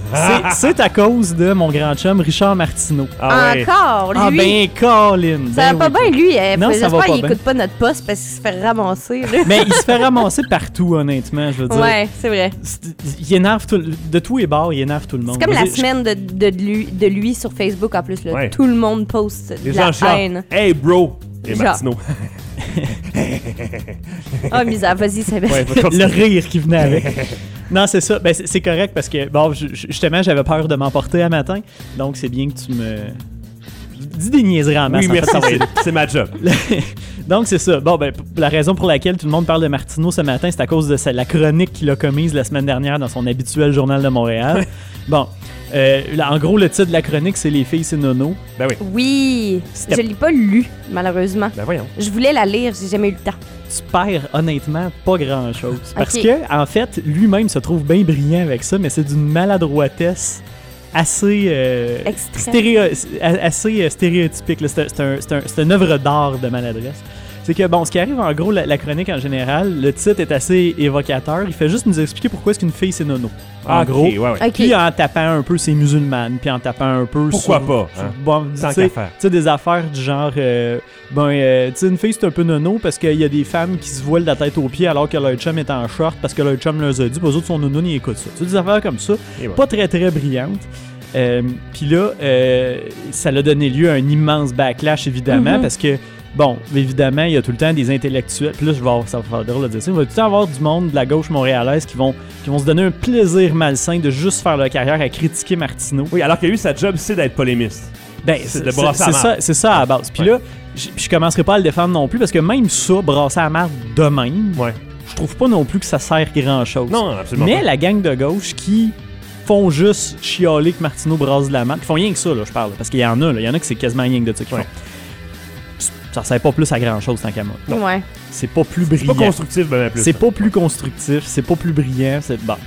C'est, c'est à cause de mon grand chum Richard Martineau. Ah ouais. Encore, lui. Ah ben, Colin! Ça ben va pas oui. bien, lui. euh, Non, ça va J'espère pas qu'il bien. écoute pas notre poste parce qu'il se fait ramasser. Là. Mais il se fait ramasser partout, honnêtement, je veux dire. Ouais, c'est vrai. C'est- Il énerve tout, de tous les bords, il énerve tout le monde. C'est comme Je la veux dire, semaine de, de, de lui, de lui sur Facebook en plus. Là. Ouais. Tout le monde poste Les de gens la chantent. haine. Hey, bro! Et Genre. Martineau. Ah, misère, vas-y, c'est bien. Ouais, faut le continuer. rire qui venait avec. Non, c'est ça. Ben, c'est, c'est correct parce que, bon, ju- ju- justement, j'avais peur de m'emporter à matin. Donc, c'est bien que tu me. Dis des niaiseries en masse. Oui, en fait, merci, ça va c'est, aider. c'est ma job. Donc, c'est ça. Bon, ben, p- la raison pour laquelle tout le monde parle de Martineau ce matin, c'est à cause de sa- la chronique qu'il a commise la semaine dernière dans son habituel Journal de Montréal. Bon. Euh, là, en gros, le titre de la chronique, c'est Les filles, c'est nono. Ben oui. Oui, je l'ai pas lu, malheureusement. Ben voyons. Je voulais la lire, j'ai jamais eu le temps. Tu perds honnêtement pas grand chose. Parce Ok. que, en fait, lui-même se trouve bien brillant avec ça, mais c'est d'une maladroitesse assez, euh, Extrême. stéréo- assez euh, stéréotypique. là. C'est, un- c'est, un, c'est, un- c'est une œuvre d'art de maladresse. C'est que, bon, ce qui arrive en gros, la, la chronique en général, le titre est assez évocateur. Il fait juste nous expliquer pourquoi est-ce qu'une fille c'est nono. En Ah, ok, gros. ouais, ouais. Ok. Puis en tapant un peu c'est musulmane, puis en tapant un peu Pourquoi sur- pas, sur- hein? bon, Tant tu sais- qu'à faire. tu sais, des affaires du genre, euh, ben, euh, tu sais, une fille c'est un peu nono parce qu'il y a des femmes qui se voilent de la tête aux pieds alors que leur chum est en short parce que leur chum leur a dit, puis eux autres sont nono, ils écoutent ça. Tu sais, des affaires comme ça, Et voilà. pas très très brillantes. Euh, puis là, euh, ça a donné lieu à un immense backlash évidemment Mhm. parce que bon, évidemment, il y a tout le temps des intellectuels. Puis là, je vais avoir, ça va faire drôle de dire ça. Il va tout le temps avoir du monde de la gauche montréalaise qui vont, qui vont se donner un plaisir malsain de juste faire leur carrière à critiquer Martineau. Oui, alors que lui, sa job, c'est d'être polémiste. Ben, C'est c'est de brasser c'est à ça, marde. c'est ça à la base. Puis Ouais. là, je, je commencerai pas à le défendre non plus parce que même ça, brasser à la marde de même, Ouais. je trouve pas non plus que ça sert grand-chose. Non, absolument Mais pas. la gang de gauche qui font juste chialer que Martineau brasse de la marde, qui font rien que ça, là, je parle. Parce qu'il y en a, là. Il y en a que c'est quasiment rien que de ça qu'ils Ouais. font. Ça sert pas plus à grand-chose tant qu'à moi. Non. Ouais. C'est pas plus C'est brillant. pas constructif, ben, plus. C'est pas plus constructif, c'est pas plus brillant, c'est bon.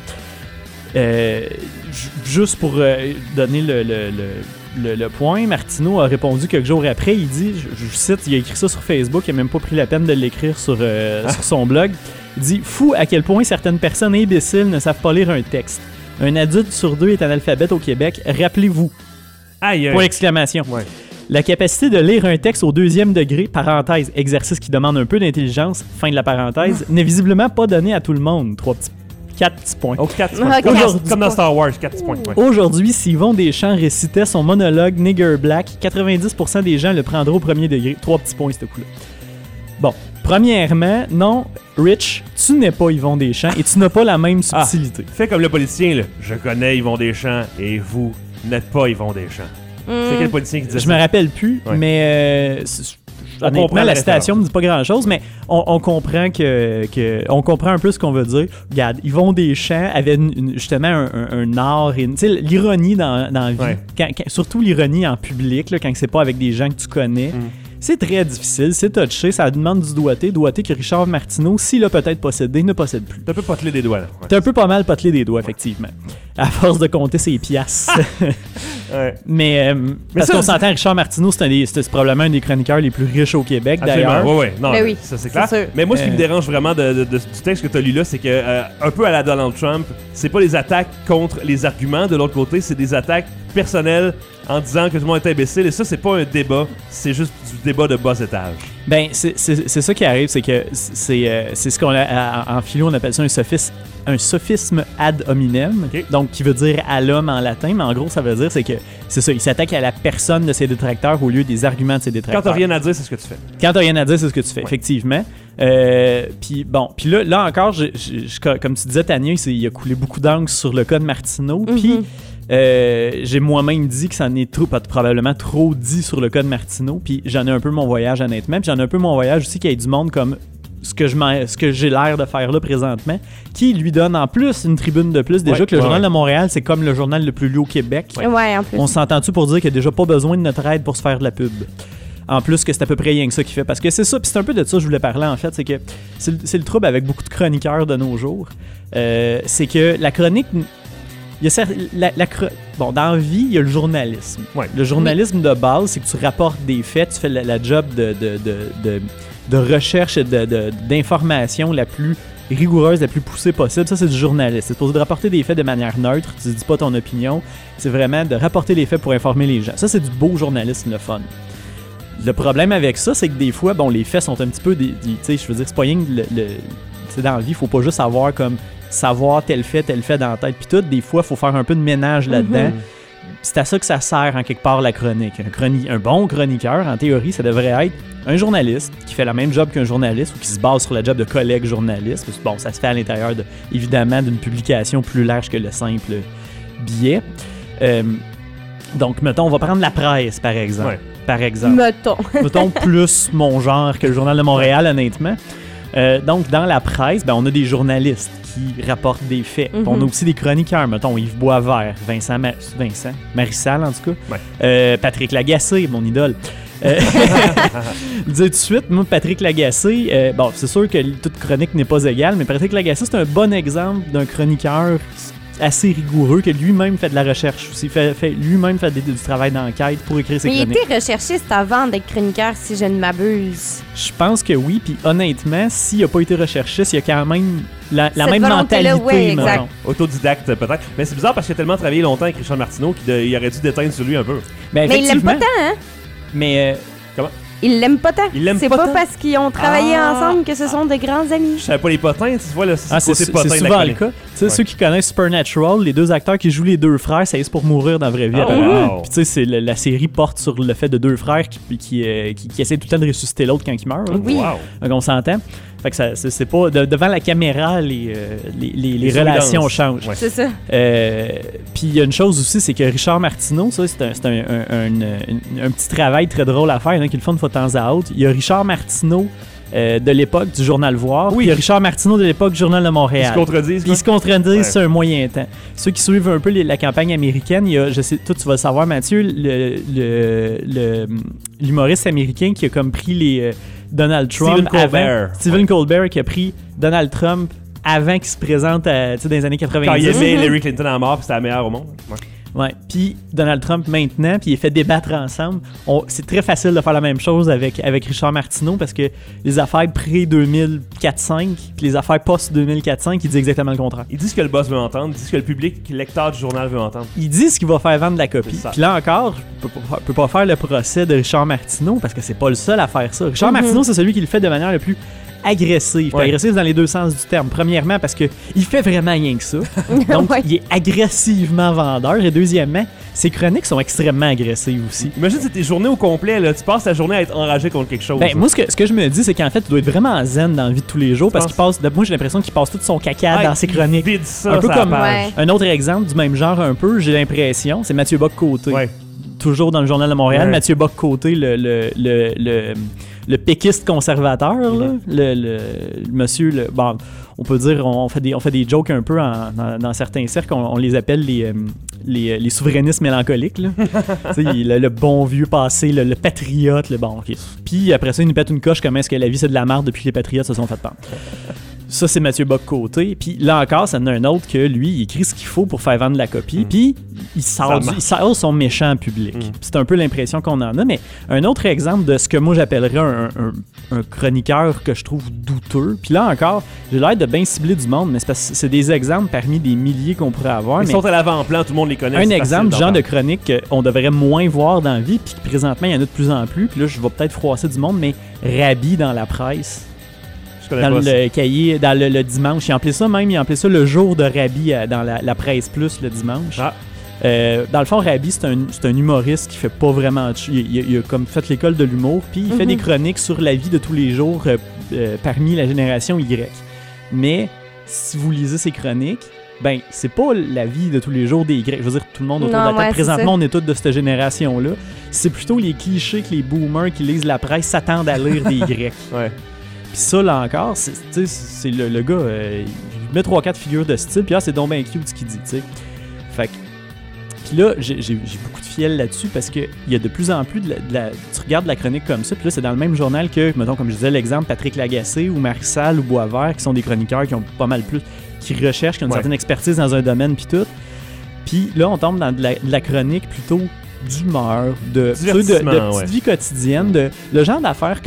Euh, ju- juste pour euh, donner le, le, le, le- le point, Martineau a répondu quelques jours après. Il dit, je, je cite, il a écrit ça sur Facebook, il a même pas pris la peine de l'écrire sur, euh, sur son blog. Il dit, fou à quel point certaines personnes imbéciles ne savent pas lire un texte. Un adulte sur deux est analphabète au Québec. Rappelez-vous. Aïe, Point aïe. d'exclamation. Ouais. La capacité de lire un texte au deuxième degré, parenthèse, exercice qui demande un peu d'intelligence, fin de la parenthèse, n'est visiblement pas donné à tout le monde. Trois petits, quatre petits points. Oh, quatre Ah, points. Comme, dans, quatre comme dans points. Star Wars, quatre points. Ouais. Aujourd'hui, si Yvon Deschamps récitait son monologue Nigger Black, quatre-vingt-dix pour cent des gens le prendraient au premier degré. Trois petits points, ce coup-là. Bon, premièrement, non, Rich, tu n'es pas Yvon Deschamps et tu n'as pas la même Ah. subtilité. Fais comme le politicien, là. Je connais Yvon Deschamps et vous n'êtes pas Yvon Deschamps. C'est Hmm. quel politicien qui disait Je ça? me rappelle plus, Ouais. mais euh, c'est- On honnêtement, comprend la la citation référence. me dit pas grand-chose, mais on, on comprend que, que on comprend un peu ce qu'on veut dire. Regarde, Yvon Deschamps avait une- une- justement un, un- un art, et une- tu sais, l'ironie dans, dans la vie, Ouais. quand- quand- surtout l'ironie en public, là, quand c'est pas avec des gens que tu connais. Mm. C'est très difficile, c'est touché, ça demande du doigté. Doigté que Richard Martineau, s'il a peut-être possédé, ne possède plus. T'as un peu potelé des doigts, là. Ouais. T'es un peu pas mal potelé des doigts, effectivement. À force de compter ses piastres. Ouais. Mais, euh, parce ça, qu'on c'est- s'entend, Richard Martineau, c'est, un des- c'est probablement un des chroniqueurs les plus riches au Québec, Absolument. d'ailleurs. Ouais, ouais. Non, Ben mais oui, ça c'est c'est clair. sûr. Mais moi, ce qui Euh. me dérange vraiment de, de- de- du texte que tu as lu là, c'est que, euh, un peu à la Donald Trump, c'est pas les attaques contre les arguments. De l'autre côté, c'est des attaques personnelles en disant que tout le monde est imbécile. Et ça, c'est pas un débat, c'est juste du débat de bas étage. Ben, c'est, c'est, c'est ça qui arrive, c'est que c'est, euh, c'est ce qu'on a, à- en philo, on appelle ça un sophisme, un sophisme ad hominem, Ok. donc qui veut dire à l'homme en latin, mais en gros, ça veut dire, c'est que, c'est ça, il s'attaque à la personne de ses détracteurs au lieu des arguments de ses Quand détracteurs. t'as rien à dire, c'est ce que tu fais. Quand t'as rien à dire, c'est ce que tu fais, Ouais. effectivement. Euh, puis bon, puis là, là encore, je- je- je- comme tu disais, Tania, c'est- il a coulé beaucoup d'angst sur le cas de Martineau. Puis euh, j'ai moi-même dit que ça en est trop, pas- probablement trop dit sur le cas de Martineau. Puis j'en ai un peu mon voyage, honnêtement. Puis j'en ai un peu mon voyage aussi qu'il y ait du monde comme ce que je m'en- ce que j'ai l'air de faire là présentement, qui lui donne en plus une tribune de plus. Déjà Ouais, que le ouais, Journal ouais. de Montréal, c'est comme le journal le plus lu au Québec. Ouais, en plus. On s'entend-tu pour dire qu'il n'y a déjà pas besoin de notre aide pour se faire de la pub? En plus que c'est à peu près rien que ça qu'il fait. Parce que c'est ça, puis c'est un peu de ça que je voulais parler en fait, c'est que c'est le, c'est le trouble avec beaucoup de chroniqueurs de nos jours. Euh, c'est que la chronique... Il y a certes- la, la chro- bon, dans la vie, il y a le journalisme. Ouais. Le journalisme de base, c'est que tu rapportes des faits, tu fais la, la job de, de, de, de, de recherche et de, de- d'information la plus rigoureuse, la plus poussée possible. Ça, c'est du journaliste. C'est supposé de rapporter des faits de manière neutre. Tu dis pas ton opinion. C'est vraiment de rapporter les faits pour informer les gens. Ça, c'est du beau journalisme, le fun. Le problème avec ça, c'est que des fois, bon, les faits sont un petit peu... des, des tu sais, je veux dire, c'est pas rien que le... le c'est dans la vie, faut pas juste avoir comme... savoir tel fait, tel fait dans la tête. Puis tout, des fois, il faut faire un peu de ménage là-dedans. Mm-hmm. C'est à ça que ça sert, en quelque part, la chronique. Un, chroni- un bon chroniqueur, en théorie, ça devrait être un journaliste qui fait la même job qu'un journaliste ou qui se base sur la job de collègue journaliste. Parce que, bon, ça se fait à l'intérieur, de, évidemment, d'une publication plus large que le simple billet. Euh, donc, mettons, on va prendre la presse, par exemple. Ouais. Par exemple. Mettons. Mettons plus mon genre que le Journal de Montréal, honnêtement. Euh, donc, dans la presse, ben, on a des journalistes qui rapportent des faits. Mm-hmm. On a aussi des chroniqueurs, mettons Yves Boisvert, Vincent, Ma- Vincent Marissal, en tout cas, ouais. euh, Patrick Lagacé, mon idole. Euh, dire tout de suite, moi, Patrick Lagacé, euh, bon, c'est sûr que toute chronique n'est pas égale, mais Patrick Lagacé, c'est un bon exemple d'un chroniqueur assez rigoureux, que lui-même fait de la recherche aussi, fait, fait lui-même fait des, du travail d'enquête pour écrire ses mais chroniques. Mais il était recherchiste avant d'être chroniqueur, si je ne m'abuse. Je pense que oui, puis honnêtement, s'il n'a pas été recherchiste, il y a quand même la, la même mentalité. Ouais, exact. Autodidacte peut-être. Mais c'est bizarre parce qu'il a tellement travaillé longtemps avec Richard Martineau qu'il de, il aurait dû déteindre sur lui un peu. Ben, mais il l'aime pas tant, hein? Mais... Euh, comment? Il l'aime pas tant. Il l'aime c'est pas, pas tant. Parce qu'ils ont travaillé ah. ensemble que ce sont de grands amis. Je savais pas les potins, tu vois, là, c'est, ah, c'est, c'est, c'est souvent le cas. Tu sais, ouais. Ceux qui connaissent Supernatural, les deux acteurs qui jouent les deux frères, ça est pour mourir dans la vraie vie. Oh, wow. Puis tu sais, c'est la, la série porte sur le fait de deux frères qui, qui, euh, qui, qui essaient tout le temps de ressusciter l'autre quand il meurt. Là. Oui. Wow. Donc on s'entend. Fait que ça, c'est, c'est pas... De, devant la caméra, les, euh, les, les, les, les relations changent. Ouais. C'est ça. Euh, Puis il y a une chose aussi, c'est que Richard Martineau, ça, c'est un, c'est un, un, un, un, un petit travail très drôle à faire. Il y en a qui le font de fois de temps à autre. Il y a Richard Martineau euh, de l'époque du Journal Voir. Oui. Puis il y a Richard Martineau de l'époque du Journal de Montréal. Ils se contredisent. Puis ils se contredisent ouais. sur un moyen temps. Ceux qui suivent un peu les, la campagne américaine, il y a, je sais, toi tu vas le savoir, Mathieu, le, le, le, l'humoriste américain qui a comme pris les... Euh, Donald Trump Stephen Colbert. Avant, Stephen ouais. Colbert qui a pris Donald Trump avant qu'il se présente à, dans les années quatre-vingt-dix. Quand il a mis Hillary Clinton en mort, puis c'était la meilleure au monde. Ouais. Ouais. Puis Donald Trump maintenant, puis il fait débattre ensemble. On, c'est très facile de faire la même chose avec, avec Richard Martineau parce que les affaires pré-deux mille quatre cinq puis les affaires post-deux mille quatre cinq, il dit exactement le contraire. Il dit ce que le boss veut entendre, il dit ce que le public, le lecteur du journal veut entendre. Il dit ce qu'il va faire vendre la copie. Puis là encore, je peux, pas, peux pas faire le procès de Richard Martineau parce que c'est pas le seul à faire ça. Richard mm-hmm. Martineau, c'est celui qui le fait de manière la plus agressif. Ouais. Agressif dans les deux sens du terme. Premièrement, parce qu'il fait vraiment rien que ça. Donc, ouais. il est agressivement vendeur. Et deuxièmement, ses chroniques sont extrêmement agressives aussi. Imagine, c'est tes journées au complet. Là. Tu passes ta journée à être enragé contre quelque chose. Ben, moi, ce que, ce que je me dis, c'est qu'en fait, tu dois être vraiment zen dans la vie de tous les jours. Parce qu'il passe. Moi, j'ai l'impression qu'il passe tout son caca ah, dans ses chroniques. Vide ça, un peu comme ouais. un autre exemple du même genre, un peu, j'ai l'impression, c'est Mathieu Bock-Côté. Ouais. Toujours dans le Journal de Montréal. Ouais. Mathieu Bock-Côté, le. le, le, le le péquiste conservateur, là, mm-hmm. le, le, le monsieur, le, bon, on peut dire, on fait des, on fait des jokes un peu en, dans, dans certains cercles, on, on les appelle les, euh, les, les souverainistes mélancoliques, là. le, le bon vieux passé, le, le patriote, le bon, ok. Puis après ça, il nous pète une coche, comment est-ce que la vie c'est de la merde depuis que les patriotes se sont fait pendre. Ça, c'est Mathieu Bock-Côté. Puis là encore, ça en a un autre que lui, il écrit ce qu'il faut pour faire vendre la copie. Mm. Puis il sort, du, il sort son méchant public. Mm. C'est un peu l'impression qu'on en a. Mais un autre exemple de ce que moi j'appellerais un, un, un chroniqueur que je trouve douteux. Puis là encore, j'ai l'air de bien cibler du monde, mais c'est parce que c'est des exemples parmi des milliers qu'on pourrait avoir. Ils mais sont à l'avant-plan, tout le monde les connaît. Un exemple du genre de chronique qu'on devrait moins voir dans la vie, puis que présentement, il y en a de plus en plus. Puis là, je vais peut-être froisser du monde, mais Rabhi dans la presse. Dans le ça. cahier, dans le, le dimanche. Il appelait ça même, il appelait ça le jour de Rabhi dans la, la presse plus le dimanche. Ah. Euh, dans le fond, Rabhi, c'est un, c'est un humoriste qui fait pas vraiment... Il, il, il a comme fait l'école de l'humour, puis il mm-hmm. fait des chroniques sur la vie de tous les jours euh, euh, parmi la génération Y. Mais si vous lisez ses chroniques, ben c'est pas la vie de tous les jours des Y. Je veux dire, tout le monde autour non, de la tête. Ouais, présentement, on est tous de cette génération-là. C'est plutôt les clichés que les boomers qui lisent la presse s'attendent à lire des Y. Ouais. Puis ça, là encore, c'est, c'est le, le gars, euh, il met trois quatre figures de style, puis là, c'est donc bien cute ce qu'il dit, tu sais. Fait que... Puis là, j'ai, j'ai, j'ai beaucoup de fiel là-dessus parce qu'il y a de plus en plus de la, de la... Tu regardes la chronique comme ça, puis là, c'est dans le même journal que, mettons, comme je disais, l'exemple, Patrick Lagacé ou Marissal ou Boisvert, qui sont des chroniqueurs qui ont pas mal plus... qui recherchent, qui ont une ouais. certaine expertise dans un domaine, puis tout. Puis là, on tombe dans de la, de la chronique plutôt d'humeur, de, de, de, de petite ouais. vie quotidienne, de, le genre d'affaires que tu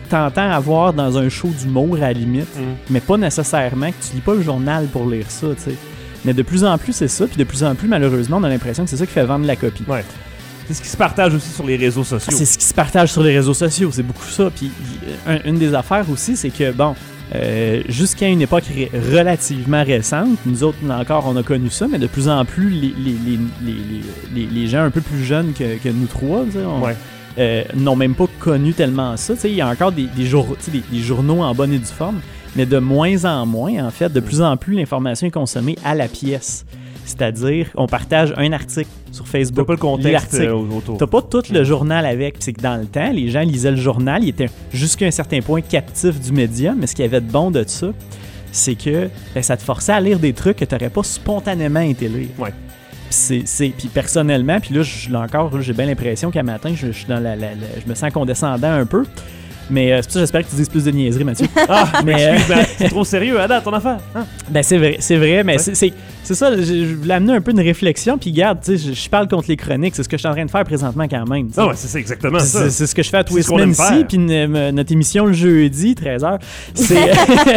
t'entends avoir dans un show d'humour à la limite, Mm. mais pas nécessairement que tu lis pas le journal pour lire ça, tu sais. Mais de plus en plus, c'est ça, puis de plus en plus, malheureusement, on a l'impression que c'est ça qui fait vendre la copie. Ouais. C'est ce qui se partage aussi sur les réseaux sociaux. C'est ce qui se partage sur les réseaux sociaux, c'est beaucoup ça. Puis un- une des affaires aussi, c'est que, bon, euh, jusqu'à une époque ré- relativement récente, nous autres, là encore, on a connu ça, mais de plus en plus, les, les, les, les, les, les gens un peu plus jeunes que, que nous trois, tu sais, on- Ouais. euh, n'ont même pas connu tellement ça. Tu sais, il y a encore des, des, jour- tu sais, des, des journaux en bonne et due forme, mais de moins en moins, en fait, de plus en plus, l'information est consommée à la pièce. C'est-à-dire, on partage un article sur T'as Facebook. pas le contexte l'article. euh, autour. T'as pas tout le journal avec. Puis c'est que dans le temps, les gens lisaient le journal, ils étaient jusqu'à un certain point captifs du média, mais ce qu'il y avait de bon de ça, c'est que ben, ça te forçait à lire des trucs que t'aurais pas spontanément été lire. Ouais. Puis c'est, c'est, puis personnellement, puis là, je, là encore, là, j'ai bien l'impression qu'à matin, je, je suis dans la, la- la- je me sens condescendant un peu. Mais euh, c'est pour ça que j'espère que tu dises plus de niaiseries, Mathieu. Ah, mais euh, excuse, ben, c'est trop sérieux, Adam, ton affaire. Hein? ben c'est vrai, c'est vrai, mais Ouais. c'est, c'est, c'est ça, je, je voulais amener un peu une réflexion, puis garde, tu sais, je, je parle contre les chroniques, c'est ce que je suis en train de faire présentement quand même. tu sais. Non, ouais, c'est ça, exactement ça. C'est, c'est ce que je fais à tous C'est les ce qu'on semaines aime faire. ici, puis une- euh, notre émission le jeudi, treize heures, c'est,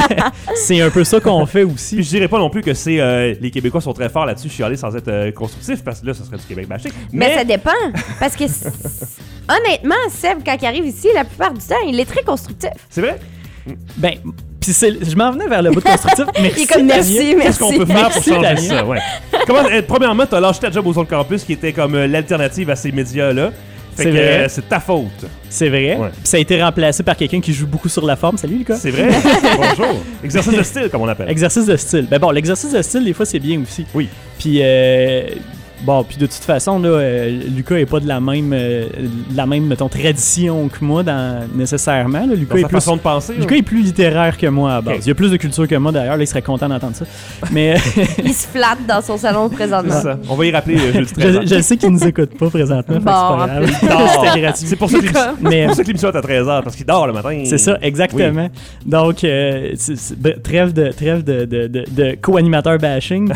c'est un peu ça qu'on fait aussi. Puis je dirais pas non plus que c'est euh, les Québécois sont très forts là-dessus, chialer sans être euh, constructif, parce que là, ça serait du Québec bashing. Mais, ça dépend. Parce que, c- honnêtement, Seb, quand il arrive ici, la plupart du temps, il est très constructif. c'est vrai? Ben, puis c'est, je m'en venais vers le bout constructif. Merci, Il est comme Tania. merci, Qu'est-ce merci. qu'on peut faire pour Merci, changer Daniel. ça? Ouais. Comment, euh, premièrement, t'as lâché ta job aux autres campus qui était comme euh, l'alternative à ces médias-là. Fait C'est que vrai. euh, c'est ta faute. C'est vrai. Ouais. Puis ça a été remplacé par quelqu'un qui joue beaucoup sur la forme. Salut, Lucas. C'est vrai? Bonjour. Exercice de style, comme on appelle. Exercice de style. Ben bon, l'exercice de style, des fois, c'est bien aussi. Oui. Puis, euh, bon, puis de toute façon, là, euh, Lucas est pas de la même, euh, de la même, mettons, tradition que moi, dans, nécessairement. Là. Lucas, Dans est sa plus, façon de penser. Lucas là. est plus littéraire que moi à la base. Ok. Il a plus de culture que moi, d'ailleurs. Là, il serait content d'entendre ça. Mais Il se flatte dans son salon présentement. C'est ça. On va y rappeler euh, jeudi treize. je, je sais qu'il nous écoute pas présentement. fait que Bon, c'est pas en grave. Il dort. C'était gratuit. C'est pour ça que l'émission- Lucas. Mais, c'est pour ça que l'émission est à treize heures, parce qu'il dort le matin. c'est ça, exactement. Donc, euh, c'est- c'est- bref, trêve de, trêve de, de, de, de co-animateur bashing.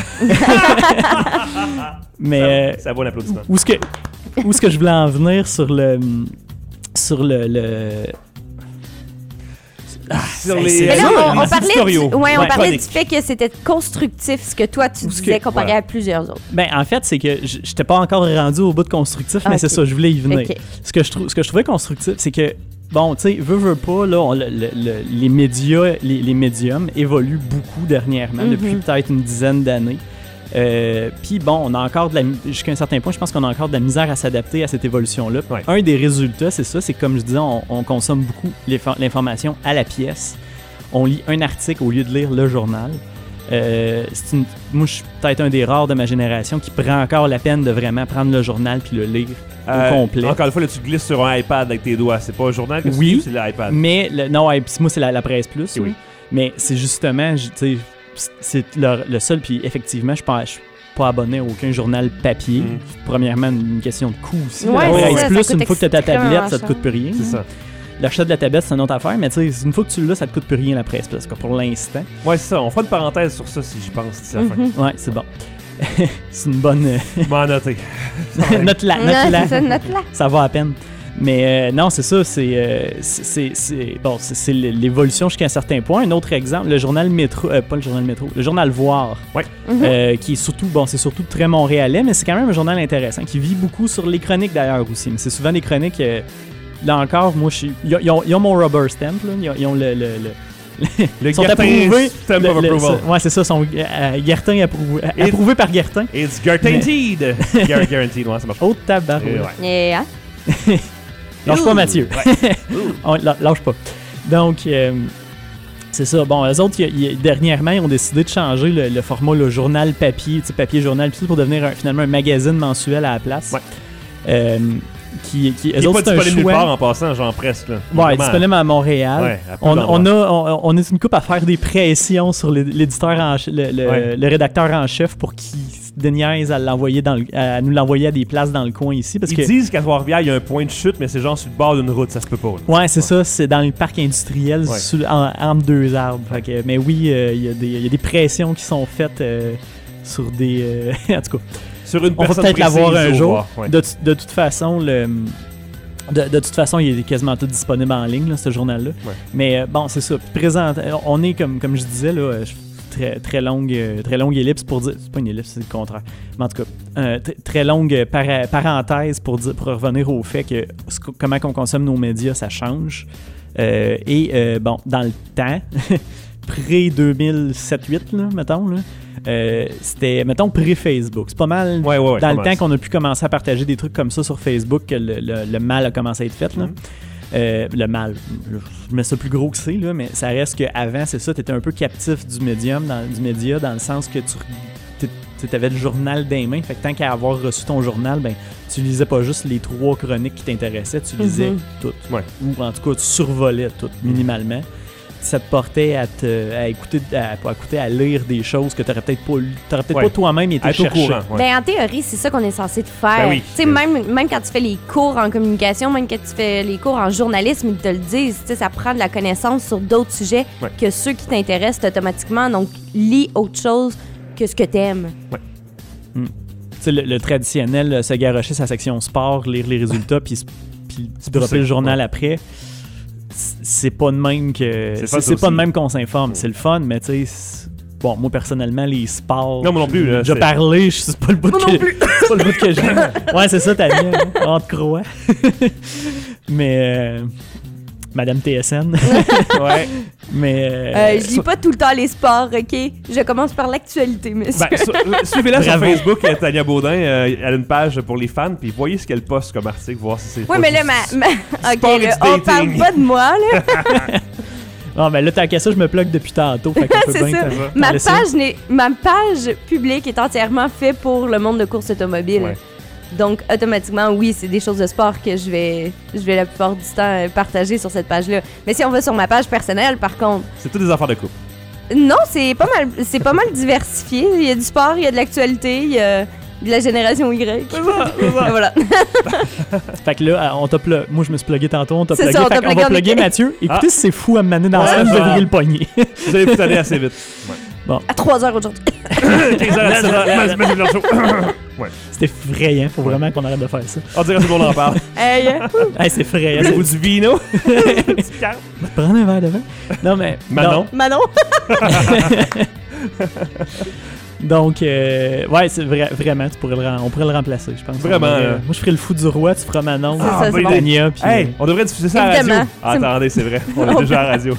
Mais euh, Ça vaut un applaudissement. où est-ce que, où est-ce que je voulais en venir sur le. Sur le. le... Ah, Sur c'est- les- c'est- Mais là, ça, on, les on parlait, éditoriaux. du, ouais, on Ouais, parlait chronique. du fait que c'était constructif, ce que toi, tu Ou ce que- disais comparé voilà. à plusieurs autres. Ben, en fait, c'est que j- j'étais pas encore rendu au bout de constructif, mais Ah, c'est ok. ça, je voulais y venir. Ok. Ce, que je trou- ce que je trouvais constructif, c'est que, bon, tu sais, veux, veux pas, là, on- le- le- le- les médias, les, les médiums évoluent beaucoup dernièrement, Mhm. depuis peut-être une dizaine d'années. Euh, Puis bon, on a encore de la, jusqu'à un certain point, je pense qu'on a encore de la misère à s'adapter à cette évolution-là. Ouais. Un des résultats, c'est ça, c'est que, comme je disais, on, on consomme beaucoup l'info- l'information à la pièce. On lit un article au lieu de lire le journal. Euh, c'est une- moi, je suis peut-être un des rares de ma génération qui prend encore la peine de vraiment prendre le journal puis le lire Euh, au complet. Encore une fois, là, tu glisses sur un iPad avec tes doigts. C'est pas un journal que tu Oui. lis, c'est l'iPad. Mais, le, non, ouais, pis moi, c'est la, la presse plus. Oui. là. Mais c'est justement, je- tu sais, c'est le, le seul, puis effectivement, je ne suis pas abonné à aucun journal papier. Mm. Premièrement, une question de coût aussi. Ouais, la c'est presse ça, ça plus, coûte une fois que tu as ta extrêmement tablette, ça te cher. coûte plus rien. C'est ça. L'achat de la tablette, c'est une autre affaire, mais tu sais, une fois que tu l'as, ça te coûte plus rien la presse plus, quoi, pour l'instant. Ouais, c'est ça. On fera une parenthèse sur ça si j'y pense d'ici la fin. Mhm. Ouais, c'est bon. c'est une bonne. euh, M'en noter. note la, Non, note la. c'est ça, note-la. Ça va à peine. Mais euh, non, c'est ça, c'est, euh, c'est, c'est, c'est- bon, c'est, c'est l'évolution jusqu'à un certain point. Un autre exemple, le journal Métro, euh, pas le journal Métro, le journal Voir, Ouais. Mhm. euh, qui est surtout, bon, c'est surtout très montréalais, mais c'est quand même un journal intéressant, qui vit beaucoup sur les chroniques d'ailleurs aussi. Mais c'est souvent des chroniques, euh, là encore, moi, je suis, ils ont, ils ont- ils ont mon rubber stamp, là, ils ont, ils ont le, le, le- Le ils sont Gertin approuvés. Stamp le- of le- Approval. ça- ouais, c'est ça, sont euh, Gertin approuvé, Et- approuvé par Gertin. It's guaranteed. Guar- Guaranteed, ouais, ça marche. Oh tabarouette. Euh, ouais. Et, hein? Lâche pas Ouh, Mathieu. ouais. On- lâ- lâche pas. Donc, euh, c'est ça. Bon, eux autres, y a- y a- dernièrement, ils ont décidé de changer le, le format, le journal papier, tu sais, papier-journal, tout ça, pour devenir un- finalement un magazine mensuel à la place. Ouais. Euh, qui, qui, eux Il est autres, pas c'est un disponible nulle choix. part en passant, genre presque. Là. Ouais, Vraiment. disponible à Montréal. Ouais, à peu on, d'endroits. on, a, on, on est une coupe à faire des pressions sur l'é- l'éditeur, en ch- le, le- Ouais. le rédacteur en chef pour qu'il se déniaise à, l'envoyer dans le- à nous l'envoyer à des places dans le coin ici. Parce Ils que, disent qu'à Trois-Rivières, il y a un point de chute, mais c'est genre sur le bord d'une route, ça se peut pas. là. ouais, c'est ça, c'est dans le parc industriel, Ouais. sous- en- entre deux arbres. Fait que, mais oui, euh, il y, a des- il y a des pressions qui sont faites euh, sur des. euh, en tout cas, Sur une on va personne peut-être la voir précise un au jour. voir, ouais. De, de toute façon, le, De, de toute façon, il est quasiment tout disponible en ligne, là, ce journal-là. Ouais. Mais euh, bon, c'est ça. Présent, on est, comme, comme je disais, là, très, très, longue, euh, très longue ellipse pour dire... C'est pas une ellipse, c'est le contraire. Mais en tout cas, euh, t- très longue para- parenthèse pour, dire, pour revenir au fait que ce, comment on consomme nos médias, ça change. Euh, et euh, bon, dans le temps, pré-deux mille sept huit, là, mettons, là, Euh, c'était, mettons, pré-Facebook. C'est pas mal Ouais, ouais, ouais, dans le pas temps mal. qu'on a pu commencer à partager des trucs comme ça sur Facebook que le, le, le mal a commencé à être fait. Là. Mm-hmm. Euh, le mal, je mets ça plus gros que c'est, là, mais ça reste qu'avant, c'est ça, tu étais un peu captif du médium, dans, du média, dans le sens que tu avais le journal dans les mains. Fait que tant qu'à avoir reçu ton journal, ben, tu lisais pas juste les trois chroniques qui t'intéressaient, tu lisais Mm-hmm. toutes. Ouais. Ou en tout cas, tu survolais toutes, minimalement. Ça te portait à, te, à écouter, à, pas à écouter, à lire des choses que tu n'aurais peut-être pas, t'aurais peut-être Ouais. pas toi-même été Être au chercher. courant. Ouais. Ben, en théorie, c'est ça qu'on est censé te faire. Ben oui. Tu sais, même, même quand tu fais les cours en communication, même quand tu fais les cours en journalisme, ils te le disent. Tu sais, ça prend de la connaissance sur d'autres sujets Ouais. que ceux qui t'intéressent automatiquement. Donc, lis autre chose que ce que t'aimes. Tu sais, le, le traditionnel, euh, se garrocher sa section sport, lire les résultats, puis puis dropper pousser, le journal ouais. après, c- c'est pas de même que C'est le c'est fun, c'est ça pas de aussi. même qu'on s'informe. C'est le fun, mais tu sais, c'est- bon, moi personnellement, les sports. Non, moi non plus, là, J'ai c'est- parlé, je c'est pas le bout que c'est pas le bout que j'aime. Ouais, c'est ça, t'as bien, hein? On te croit. Mais euh, Madame T S N. Ouais. Mais euh, Euh, je lis pas tout le temps les sports, OK? Je commence par l'actualité, monsieur. Ben, su- euh, suivez-la sur Bravo. Facebook, euh, Tania Baudin. euh, elle a une page pour les fans, puis voyez ce qu'elle poste comme article, voir si c'est. Oui, pas mais là, juste- ma, ma- OK, Sport et là, du on dating. parle pas de moi, là. non, mais là, t'as qu'à ça, je me plug depuis tantôt. Fait qu'on peut C'est bien ça. t'en- t'en Ma laisser. page, n'est- ma page publique est entièrement faite pour le monde de course automobile. Ouais. Donc, automatiquement, oui, c'est des choses de sport que je vais, je vais la plupart du temps euh, partager sur cette page-là. Mais si on va sur ma page personnelle, par contre, C'est toutes des affaires de couple. non, c'est pas mal, c'est pas mal diversifié. Il y a du sport, il y a de l'actualité, il y a de la génération Y. Et voilà. Fait que là, on t'a plug... moi je me suis plugué tantôt, on t'a C'est plugué. ça, on Fait t'a qu'on va plugué en plugger équipe. Mathieu. Écoutez, Ah. si c'est fou à me mener dans la Ouais, semaine, vous genre. devriez le pogner. Vous allez vous aller assez vite. À trois heures aujourd'hui. quinze heures, seize heures, Mas- Mas- Mas- Mas- Ouais. C'était effrayant, faut vraiment qu'on arrête de faire ça. On dirait que tout le monde en parle. Hey, euh, Hey, c'est effrayant. Ou du vino. Petite carte. Prends un verre de vin. Non, mais. Manon. Manon. Donc, euh, ouais, c'est vrai, vraiment, tu pourrais le rem- on pourrait le remplacer, je pense. Vraiment, On aurait- euh. moi, je ferais le fou du roi, tu feras Manon, C'est ça, c'est puis bon. Tania, puis. Hey, on devrait diffuser ça à la radio. Évidemment. Ah, C'est- attendez, c'est vrai. On est déjà à la radio.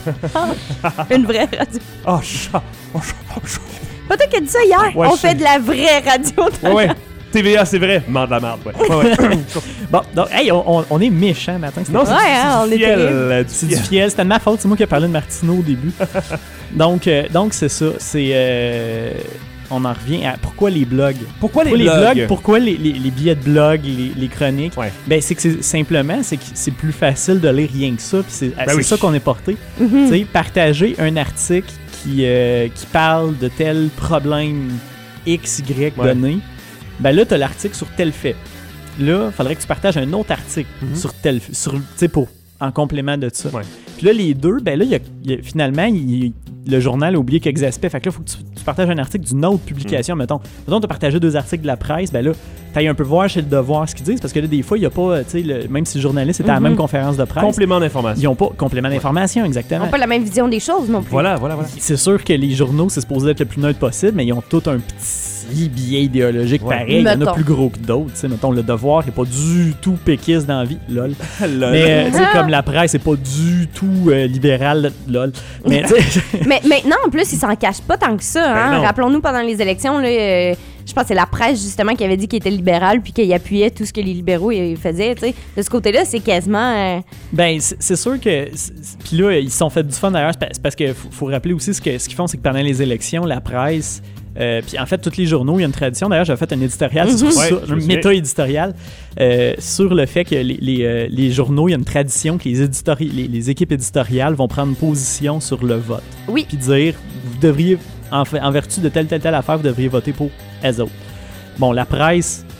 Une vraie radio. Oh, chat. Oh, chat. Oh, chat. Pas toi qui as dit ça hier. Ouais, on je fait sais. de la vraie radio. Ouais, ouais. T V A, c'est vrai. Ment de la merde, ouais. Ouais, ouais. Bon, donc, hey, on, on- on est méchants matin. c'était Non, pas- c'est Ouais, hein, on du est fiel. terrible. euh, du C'est du fiel. fiel, c'était de ma faute, c'est moi qui ai parlé de Martineau au début. donc, euh, donc c'est ça, c'est... euh, on en revient à pourquoi les blogs. Pourquoi les Pourquoi blogs? blogs? Pourquoi les, les- les billets de blog, les, les chroniques? Ouais. Ben, c'est que c'est simplement, c'est que c'est plus facile de lire rien que ça, puis c'est c'est oui. ça qu'on est porté. Mhm. Tu sais, partager un article qui, euh, qui parle de tel problème X, Y Ouais. donné, ben là, tu as l'article sur tel fait. Là, il faudrait que tu partages un autre article Mhm. sur tel fait, sur, tu sais, pour, en complément de ça. Ouais. Puis là, les deux, ben là, il y a- il y a- finalement, il- le journal a oublié quelques aspects. Fait que là, il faut que tu, tu partages un article d'une autre publication. Mm. Mettons, mettons tu as partagé deux articles de la presse, ben là, tu ailles un peu voir chez le Devoir ce qu'ils disent, parce que là, des fois, il n'y a pas, tu sais, le- même si le journaliste était à la Mhm. même conférence de presse, Complément d'information. ils n'ont pas complément d'information, Ils exactement. n'ont pas la même vision des choses non plus. Voilà, voilà, voilà. C'est sûr que les journaux, c'est supposé être le plus neutre possible, mais ils ont tout un petit biais idéologique Ouais. pareil. Il y en a Mettons. plus gros que d'autres. tu sais. Mettons, le Devoir n'est pas du tout péquiste dans la vie, lol. Lol. Mais euh, tu sais, Ah. comme la presse, c'est pas du tout euh, libéral, lol. Mais tu sais, Mais maintenant, en plus, ils s'en cachent pas tant que ça. Hein? Ben non. Rappelons-nous, pendant les élections, là, euh, je pense que c'est la presse, justement, qui avait dit qu'il était libéral puis qu'il appuyait tout ce que les libéraux euh, faisaient. tu sais. De ce côté-là, c'est quasiment... euh, ben, c'est c'est sûr que. c'est- c'est- Puis là, ils se sont fait du fun d'ailleurs. C'est pa- c'est parce qu'il faut, faut rappeler aussi ce que- ce qu'ils font, c'est que pendant les élections, la presse. Euh, puis en fait, tous les journaux, il y a une tradition. D'ailleurs, j'ai fait un éditorial sur Mhm. ça, Ouais, je me un souviens. méta-éditorial, euh, sur le fait que les, les, euh, les journaux, il y a une tradition que les, éditori- les, les équipes éditoriales vont prendre position sur le vote. Oui. Puis dire, vous devriez, en, fait- en vertu de telle, telle, telle affaire, vous devriez voter pour elles autres. Bon, la presse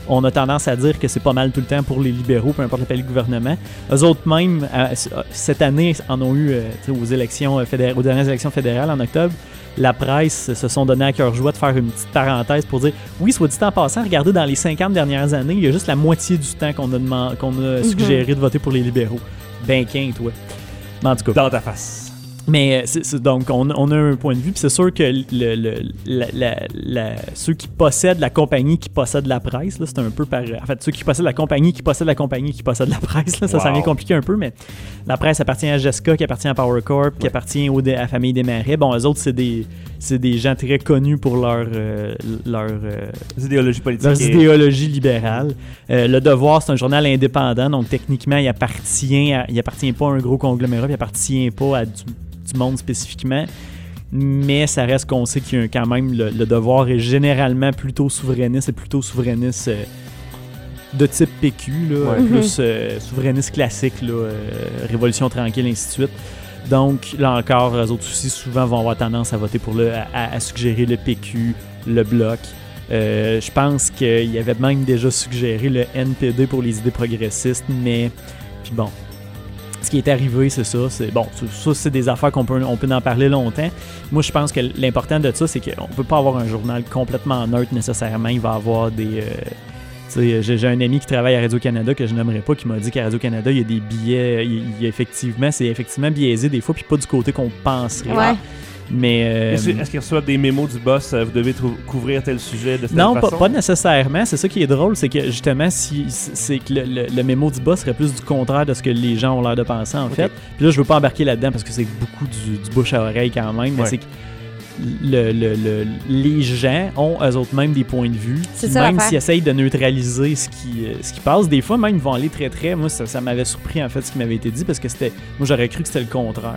on a tendance à dire que c'est pas mal tout le temps pour les libéraux, peu importe le pays de gouvernement. Eux autres même, euh, cette année, en ont eu euh, aux élections fédérales, aux dernières élections fédérales en octobre. La presse se sont donné à cœur joie de faire une petite parenthèse pour dire oui, soit dit en passant, regardez, dans les cinquante dernières années, il y a juste la moitié du temps qu'on a, demand- qu'on a suggéré mm-hmm. de voter pour les libéraux. Ben qu'un, toi. Mais en tout cas. Dans ta face. Mais c'est, c'est, donc, on, on a un point de vue, puis c'est sûr que le, le, la, la, la, ceux qui possèdent la compagnie qui possède la presse, là, c'est un peu par. En fait, ceux qui possèdent la compagnie qui possède la compagnie qui possède la presse, là, ça, wow. ça vient compliqué un peu, mais la presse appartient à Jessica, qui appartient à Power Corp, ouais. qui appartient au, à la famille Desmarais. Bon, eux autres, c'est des, c'est des gens très connus pour leur. Euh, leur euh, idéologie politique. Leurs et... idéologies libérales. Euh, le Devoir, c'est un journal indépendant, donc techniquement, il appartient, à, il appartient pas à un gros conglomérat, il appartient pas à du. du monde spécifiquement, mais ça reste qu'on sait qu'il y a quand même le, le Devoir est généralement plutôt souverainiste et plutôt souverainiste euh, de type P Q, là, ouais. plus euh, souverainiste classique, là, euh, Révolution tranquille, ainsi de suite. Donc, là encore, eux autres aussi, souvent vont avoir tendance à voter pour le, à, à suggérer le P Q, le Bloc. Euh, je pense qu'il y avait même déjà suggéré le N P D pour les idées progressistes, mais puis bon. Ce qui est arrivé, c'est ça. C'est, bon, ça, c'est des affaires qu'on peut, on peut en parler longtemps. Moi, je pense que l'important de ça, c'est qu'on ne peut pas avoir un journal complètement neutre nécessairement. Il va avoir des... Euh, j'ai, j'ai un ami qui travaille à Radio-Canada que je n'aimerais pas, qui m'a dit qu'à Radio-Canada, il y a des billets... Il, il, effectivement, c'est effectivement biaisé des fois, puis pas du côté qu'on penserait. Ouais. Mais euh, est-ce, est-ce qu'ils reçoivent des mémos du boss, vous devez trou- couvrir tel sujet de cette non, façon? Non, pas, pas nécessairement. C'est ça qui est drôle, c'est que justement, si, c'est que le, le, le mémo du boss serait plus du contraire de ce que les gens ont l'air de penser, en okay. fait. Puis là, je veux pas embarquer là-dedans parce que c'est beaucoup du, du bouche à oreille quand même, mais ouais. c'est que le, le, le, les gens ont eux autres même des points de vue. C'est ça, même s'ils essayent de neutraliser ce qui, euh, ce qui passe, des fois, même, ils vont aller très, très... Moi, ça, ça m'avait surpris, en fait, ce qui m'avait été dit, parce que c'était... Moi, j'aurais cru que c'était le contraire.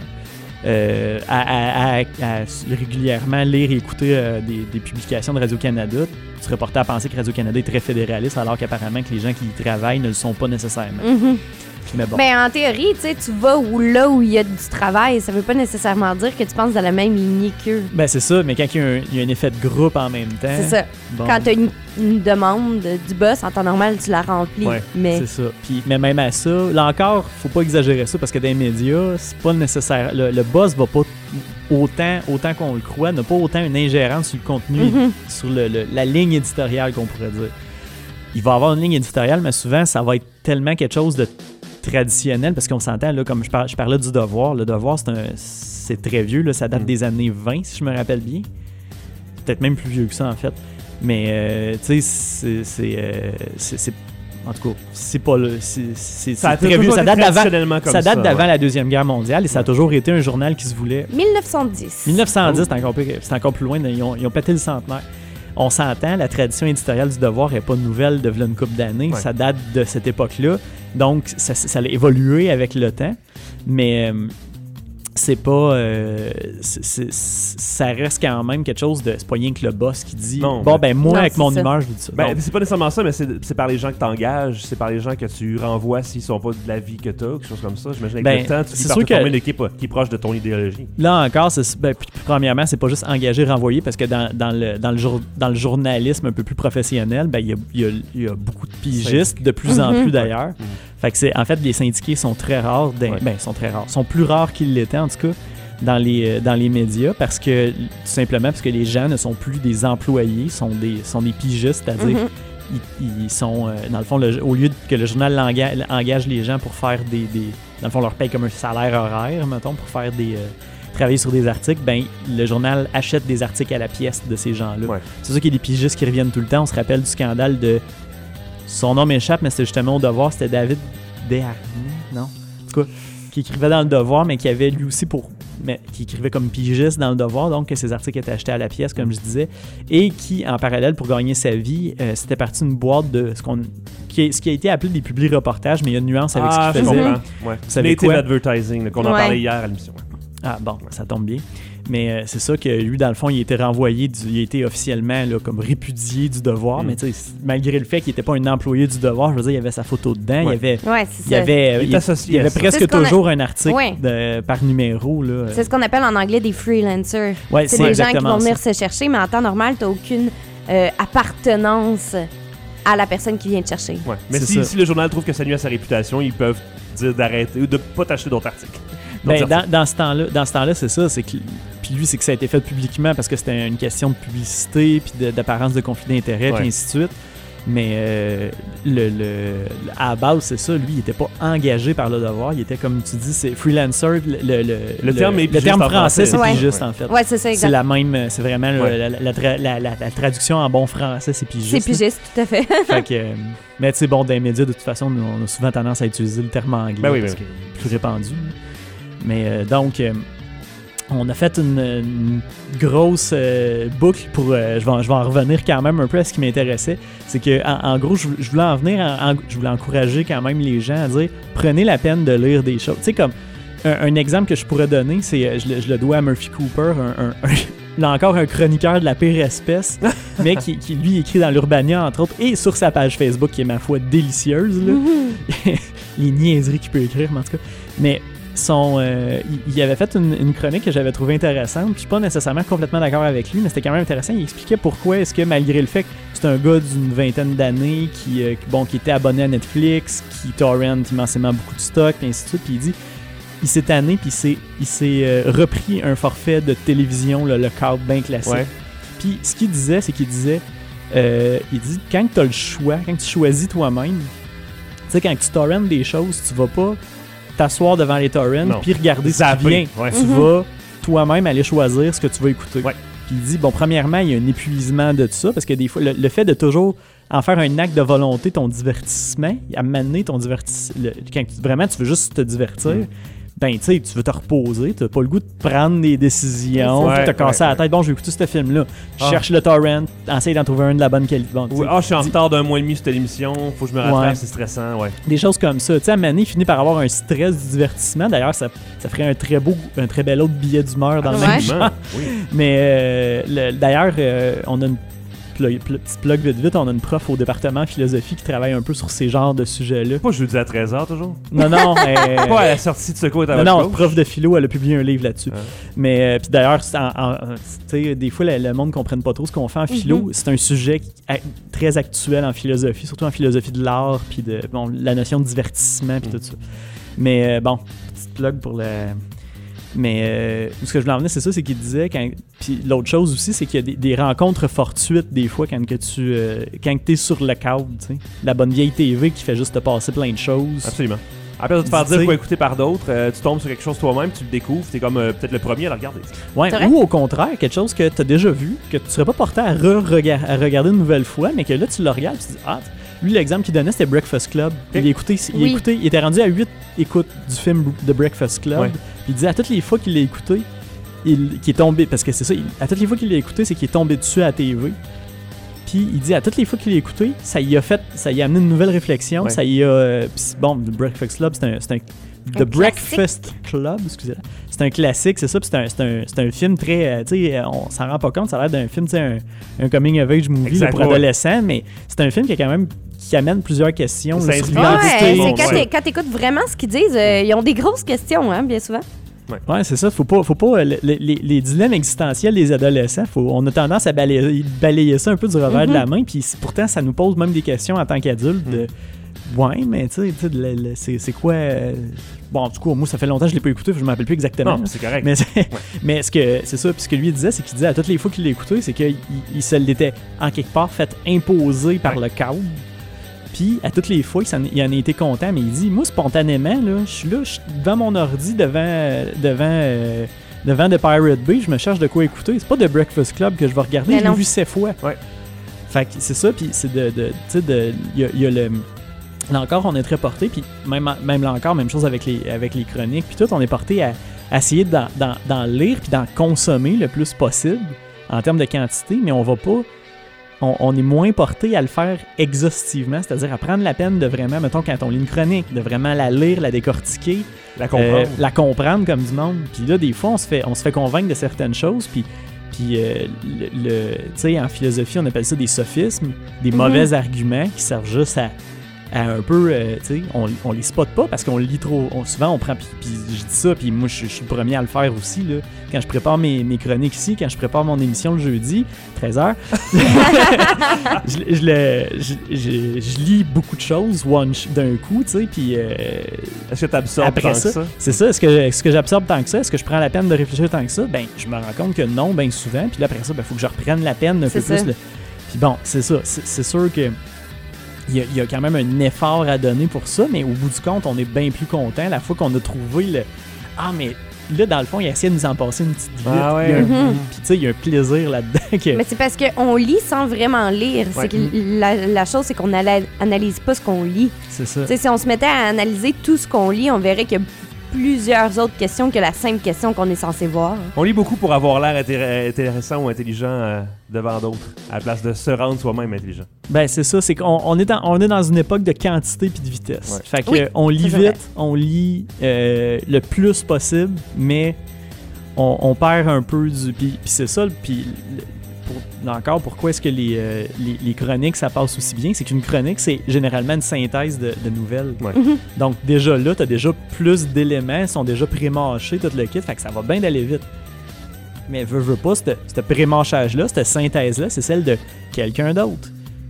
Euh, à, à, à, à régulièrement lire et écouter euh, des, des publications de Radio-Canada, tu serais porté à penser que Radio-Canada est très fédéraliste, alors qu'apparemment que les gens qui y travaillent ne le sont pas nécessairement. Mm-hmm. Mais bon. Ben, en théorie, tu sais, tu vas où là où il y a du travail, ça veut pas nécessairement dire que tu penses dans la même lignée qu'eux. Ben, c'est ça, mais quand il y a un, il y a un effet de groupe en même temps... C'est ça. Bon. Quand tu as une, une demande du boss, en temps normal, tu la remplis. Ouais, mais... c'est ça. Puis, mais même à ça, là encore, faut pas exagérer ça, parce que dans les médias, c'est pas nécessaire. Le, le boss va pas autant, autant qu'on le croit, n'a pas autant une ingérence sur le contenu, mm-hmm. sur le, le, la ligne éditoriale qu'on pourrait dire. Il va avoir une ligne éditoriale, mais souvent, ça va être tellement quelque chose de traditionnel, parce qu'on s'entend, là, comme je, par, je parlais du Devoir, le Devoir, c'est, un, c'est très vieux, là, ça date mm. des années vingt, si je me rappelle bien. Peut-être même plus vieux que ça, en fait. Mais, euh, tu sais, c'est, c'est, euh, c'est, c'est... En tout cas, c'est pas le... C'est, c'est, ça, c'est très vieux. Ça date d'avant, ça date d'avant ouais. la Deuxième Guerre mondiale, et ça a toujours été un journal qui se voulait... dix-neuf cent dix. dix-neuf cent dix, oh. c'est, encore plus, c'est encore plus loin. Ils ont, ils ont pété le centenaire. On s'entend, la tradition éditoriale du Devoir n'est pas nouvelle de v'là une couple d'années. Ouais. Ça date de cette époque-là. Donc, ça, ça a évolué avec le temps. Mais euh, c'est pas... Euh, c'est, c'est, ça reste quand même quelque chose de... C'est pas rien que le boss qui dit... Non, bon, ben moi, non, avec mon ça. humeur, je dis ça. Ben, Donc, c'est pas nécessairement ça, mais c'est, c'est par les gens que t'engages, c'est par les gens que tu renvoies s'ils sont pas de la vie que t'as, quelque chose comme ça. J'imagine qu'avec ben, le temps, tu dis par te former une équipe qui est proche de ton idéologie. Là encore, c'est, ben, premièrement, c'est pas juste engager, renvoyer, parce que dans, dans, le, dans, le, jour, dans le journalisme un peu plus professionnel, ben, il y a, y, a, y a beaucoup de pigistes, de plus mm-hmm. en plus d'ailleurs. Mm-hmm. Fait que c'est, en fait, les syndiqués sont très rares, ouais. ben, sont très rares, sont plus rares qu'ils l'étaient en tout cas. Dans les, dans les médias, parce que tout simplement parce que les gens ne sont plus des employés, sont des, sont des pigistes, c'est-à-dire mm-hmm. ils, ils sont, euh, dans le fond, le, au lieu que le journal engage, engage les gens pour faire des, des... Dans le fond, leur paye comme un salaire horaire, mettons, pour faire des... Euh, travailler sur des articles, ben le journal achète des articles à la pièce de ces gens-là. Ouais. C'est ça qu'il y a des pigistes qui reviennent tout le temps. On se rappelle du scandale de... Son nom m'échappe, mais c'était justement au Devoir, c'était David Desharnais, non? En tout cas, qui écrivait dans le Devoir, mais qui avait lui aussi pour... mais qui écrivait comme pigiste dans le Devoir, donc que ses articles étaient achetés à la pièce, comme je disais, et qui, en parallèle, pour gagner sa vie, euh, c'était parti d'une boîte de ce qu'on qui a, ce qui a été appelé des publi-reportages, mais il y a une nuance avec ah, ce qu'il faisait. Ouais. Native advertising, là, qu'on en ouais. parlait hier à l'émission. Ah bon, ça tombe bien. Mais euh, c'est ça que lui, dans le fond, il a été renvoyé, du, il a été officiellement là, comme répudié du Devoir, mm. mais tu sais, malgré le fait qu'il n'était pas un employé du Devoir, je veux dire, il y avait sa photo dedans, ouais. il y avait, ouais, c'est il y avait, il, il, il y avait presque toujours a... un article ouais. de, par numéro. Là. C'est ce qu'on appelle en anglais des freelancers. Ouais, c'est, c'est des gens qui vont venir ça. se chercher, mais en temps normal, tu n'as aucune euh, appartenance à la personne qui vient te chercher. Ouais. Mais C'est si, ça. si le journal trouve que ça nuit à sa réputation, ils peuvent dire d'arrêter ou de pas t'acheter d'autres articles. Ben, D'autres dans, articles. dans ce temps-là, dans ce temps-là, c'est ça, c'est que puis lui, c'est que ça a été fait publiquement parce que c'était une question de publicité puis de- d'apparence de conflit d'intérêt Ouais. puis ainsi de suite. Mais euh, le, le, à la base, c'est ça, lui, il était pas engagé par le devoir, il était comme tu dis, c'est freelancer. Le, le, le, Le terme est le pigiste terme en français, français. c'est Ouais. pigiste en fait. Ouais, c'est ça, C'est exact. la même, c'est vraiment le- Ouais. la, la, tra- la- la- la traduction en bon français, c'est pigiste. C'est pigiste, tout à fait. Fait que, euh, mais tu sais, bon, dans les médias, de toute façon, nous, on a souvent tendance à utiliser le terme anglais Ben oui, parce ben qu'il est plus répandu. là. Mais euh, donc, euh, on a fait une, une grosse euh, boucle pour. euh, je, vais, je vais en revenir quand même un peu à ce qui m'intéressait. C'est que, en, en gros, je, je voulais en venir, en- en- je voulais encourager quand même les gens à dire prenez la peine de lire des choses. Tu sais, comme un, un exemple que je pourrais donner, c'est euh, je, le- je le dois à Murphy Cooper, un, un- un- là encore un chroniqueur de la pire espèce, mais qui, qui, lui écrit dans l'Urbania entre autres et sur sa page Facebook qui est ma foi délicieuse là. Les niaiseries qu'il peut écrire, mais en tout cas. Mais son, euh, il, il avait fait une, une chronique que j'avais trouvée intéressante. Puis je suis pas nécessairement complètement d'accord avec lui, mais c'était quand même intéressant. Il expliquait pourquoi est-ce que malgré le fait que c'est un gars d'une vingtaine d'années qui, euh, qui, bon, qui était abonné à Netflix, qui torrent immensément beaucoup de stock, puis ainsi de suite, puis il dit, il s'est tanné, puis il s'est, il s'est euh, repris un forfait de télévision, là, le câble bien classique. Ouais. Puis ce qu'il disait, c'est qu'il disait, euh, il dit, quand tu as le choix, quand tu choisis toi-même, tu sais, quand tu torrents des choses, tu vas pas t'asseoir devant les torrents Non. puis regarder ce qui Zapper. vient. Ouais. Tu Mhm. vas toi-même aller choisir ce que tu vas écouter. Ouais. Puis il dit, bon, premièrement, il y a un épuisement de tout ça, parce que des fois, le, le fait de toujours en faire un acte de volonté, ton divertissement, à mener ton divertissement, quand tu- vraiment tu veux juste te divertir, Mm. ben, tu sais, tu veux te reposer, tu n'as pas le goût de prendre des décisions, Ouais, puis te casser ouais, la tête. Bon, je vais écouter ce film-là. Je Ah. cherche le torrent, essaye d'en trouver un de la bonne qualité. Bon, tu sais, Ou, ah, je suis en dis- retard d'un mois et demi sur telle émission, faut que je me rattrape, Ouais. c'est stressant, ouais. des choses comme ça. Tu sais, à un moment donné, il finit par avoir un stress du divertissement. D'ailleurs, ça, ça ferait un très beau, un très bel autre billet d'humeur dans le Ouais. même Absolument. genre. Oui. Mais euh, le- d'ailleurs, euh, on a une plug, pl- petit plug vite vite, on a une prof au département philosophie qui travaille un peu sur ces genres de sujets-là. Pas jeudi à treize heures toujours. Non, non, euh, Pas à la sortie de secours et à non, votre non, gauche. prof de philo, elle a publié un livre là-dessus. Ah. Mais euh, puis d'ailleurs, c'est en- en- tu sais, des fois, le, le monde ne comprenne pas trop ce qu'on fait en philo. C'est un sujet qui- a- très actuel en philosophie, surtout en philosophie de l'art, puis de bon, la notion de divertissement, puis Mm. tout ça. Mais euh, bon, petite plug pour le. Mais euh, ce que je voulais en venir, c'est ça, c'est qu'il disait quand. Puis l'autre chose aussi, c'est qu'il y a des, des rencontres fortuites des fois quand que tu euh, quand t'es sur le câble, tu sais, la bonne vieille T V qui fait juste te passer plein de choses. Absolument. Après de te faire Tu sais- dire quoi écouter par d'autres, euh, tu tombes sur quelque chose toi-même, tu le découvres, t'es comme euh, peut-être le premier à le regarder. Ouais, C'est vrai? ou au contraire, quelque chose que tu as déjà vu, que tu serais pas porté à, re-rega- à regarder une nouvelle fois, mais que là, tu le regardes et tu te dis, ah, lui, l'exemple qu'il donnait, c'était Breakfast Club. Il, écoutait, il, Oui. écoutait, il était rendu à huit écoutes du film de Breakfast Club. Ouais. Puis il disait, à toutes les fois qu'il l'a écouté, il, qu'il est tombé, parce que c'est ça, il- à toutes les fois qu'il l'a écouté, c'est qu'il est tombé dessus à la T V. Puis il dit, à toutes les fois qu'il l'a écouté, ça y a fait, ça y a amené une nouvelle réflexion. Ouais. Ça y a. euh, pis c'est- bon, The Breakfast Club, c'est un. C'est un The Un Breakfast Club, excusez-moi. C'est un classique, c'est ça. Puis c'est un, c'est un, c'est un film très. euh, tu sais, on s'en rend pas compte, ça a l'air d'un film, tu sais, un, un coming of age movie là, Exact, pour ouais. adolescents, mais c'est un film qui a quand même. Qui amène plusieurs questions Ça là, sur inspire. Ouais, l'identité. c'est bon, quand ouais. t'é- quand t'écoutes vraiment ce qu'ils disent, euh, ils ont des grosses questions, hein, bien souvent. Ouais, c'est ça. Faut pas, faut pas euh, le- le- les, les dilemmes existentiels des adolescents. Faut, on a tendance à balayer, balayer ça un peu du revers de la main. Puis c- pourtant, ça nous pose même des questions en tant qu'adultes. de Ouais, mais tu sais, tu sais, le- le- c'est c'est quoi euh, Bon, du coup, moi, ça fait longtemps que je l'ai pas écouté. Je me rappelle plus exactement. Non, c'est correct. Mais, c'est- mais ce que c'est ça. Puis ce que lui disait, c'est qu'il disait à toutes les fois qu'il l'a écouté, c'est qu'il il se l'était en quelque part fait imposer par le câble. Puis à toutes les fois, il, s'en- il en a été content, mais il dit, moi spontanément, là, je suis là, je suis devant mon ordi, devant, euh, devant, euh, devant The Pirate Bay, je me cherche de quoi écouter. C'est pas The Breakfast Club que je vais regarder, Mais je l'ai non. vu sept fois. Ouais. Fait que c'est ça, puis c'est de, de tu sais, de, il y a, il y a le, là encore, on est très porté, puis même, même là encore, même chose avec les, avec les chroniques, puis tout, on est porté à, à essayer d'en, d'en, d'en lire puis d'en consommer le plus possible en termes de quantité, mais on va pas. On, on est moins porté à le faire exhaustivement, c'est-à-dire à prendre la peine de vraiment, mettons, quand on lit une chronique, de vraiment la lire, la décortiquer, La comprendre. euh, la comprendre comme du monde. Puis là, des fois, on se fait, on se fait convaincre de certaines choses, puis, puis euh, le, le- tu sais, en philosophie, on appelle ça des sophismes, des Mhm. mauvais arguments qui servent juste à, à un peu, euh, tu sais, on, on les spotte pas parce qu'on lit trop. On, souvent, on prend, puis je dis ça, puis moi, je suis le premier à le faire aussi, là. Quand je prépare mes, mes chroniques ici, quand je prépare mon émission le jeudi, treize heures, je, je, le, je, je, je lis beaucoup de choses one, d'un coup, tu sais, puis... Euh, est-ce que tu absorbes après tant ça, que ça? C'est ça. Est-ce que, est-ce que j'absorbe tant que ça? Est-ce que je prends la peine de réfléchir tant que ça? Ben, je me rends compte que non, bien souvent. Puis là, après ça, il ben, faut que je reprenne la peine un c'est peu ça. plus. Le... Puis bon, c'est ça. C'est, c'est sûr que il y, a, il y a quand même un effort à donner pour ça, mais au bout du compte, on est bien plus content la fois qu'on a trouvé le... Ah, mais là, dans le fond, il essaie de nous en passer une petite vite. Ah ouais. Il y a un- Mhm. Puis tu sais, il y a un plaisir là-dedans que... Mais c'est parce qu'on lit sans vraiment lire. Ouais. C'est que la, la chose, c'est qu'on n'ala- analyse pas ce qu'on lit. C'est ça. Tu sais, si on se mettait à analyser tout ce qu'on lit, on verrait qu'il y a plusieurs autres questions que la simple question qu'on est censé voir. On lit beaucoup pour avoir l'air intér- intéressant ou intelligent euh, devant d'autres, à la place de se rendre soi-même intelligent. Ben c'est ça, c'est qu'on on est, dans, on est dans une époque de quantité puis de vitesse. Ouais. Fait que Oui, euh, on lit c'est vrai. vite, on lit euh, le plus possible, mais on, on perd un peu du... Puis, puis c'est ça, puis le- pour, là encore, pourquoi est-ce que les, euh, les, les chroniques, ça passe aussi bien? C'est qu'une chronique, c'est généralement une synthèse de, de nouvelles. Ouais. Donc déjà là, t'as déjà plus d'éléments, ils sont déjà pré-mâchés, tout le kit, fait que ça va bien d'aller vite. Mais veux, veux pas, ce ce pré-mâchage-là, cette synthèse-là, c'est celle de quelqu'un d'autre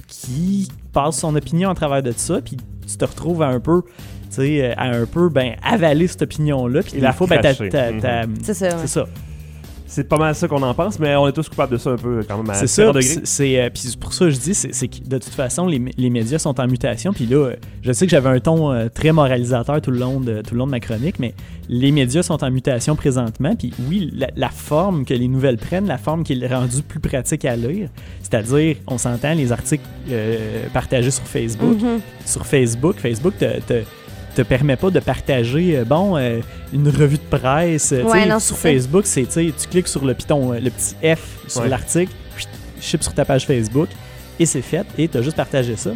qui passe son opinion à travers de ça, puis tu te retrouves à un peu, tu sais, à un peu, ben, avaler cette opinion-là, puis Et des la fois, ben, t'as- cracher. t'as- t'as- C'est ça. ouais. c'est ça. C'est pas mal ça qu'on en pense, mais on est tous coupables de ça un peu quand même à C'est différents ça, degrés. c'est, c'est, euh, puis c'est pour ça que je dis, c'est, c'est que de toute façon, les, les médias sont en mutation. Puis là, euh, je sais que j'avais un ton euh, très moralisateur tout le long de tout le long de ma chronique, mais les médias sont en mutation présentement. Puis oui, la, la forme que les nouvelles prennent, la forme qui est rendue plus pratique à lire, c'est-à-dire, on s'entend, les articles euh, partagés sur Facebook. Mhm. Sur Facebook, Facebook te, te, te permet pas de partager, euh, bon, euh, une revue de presse. euh, tu Ouais, sais, non, sur c'est ça. Facebook, c'est, tu sais, tu cliques sur le piton, euh, le petit F sur Ouais. l'article, puis chip sur ta page Facebook, et c'est fait, et tu as juste partagé ça.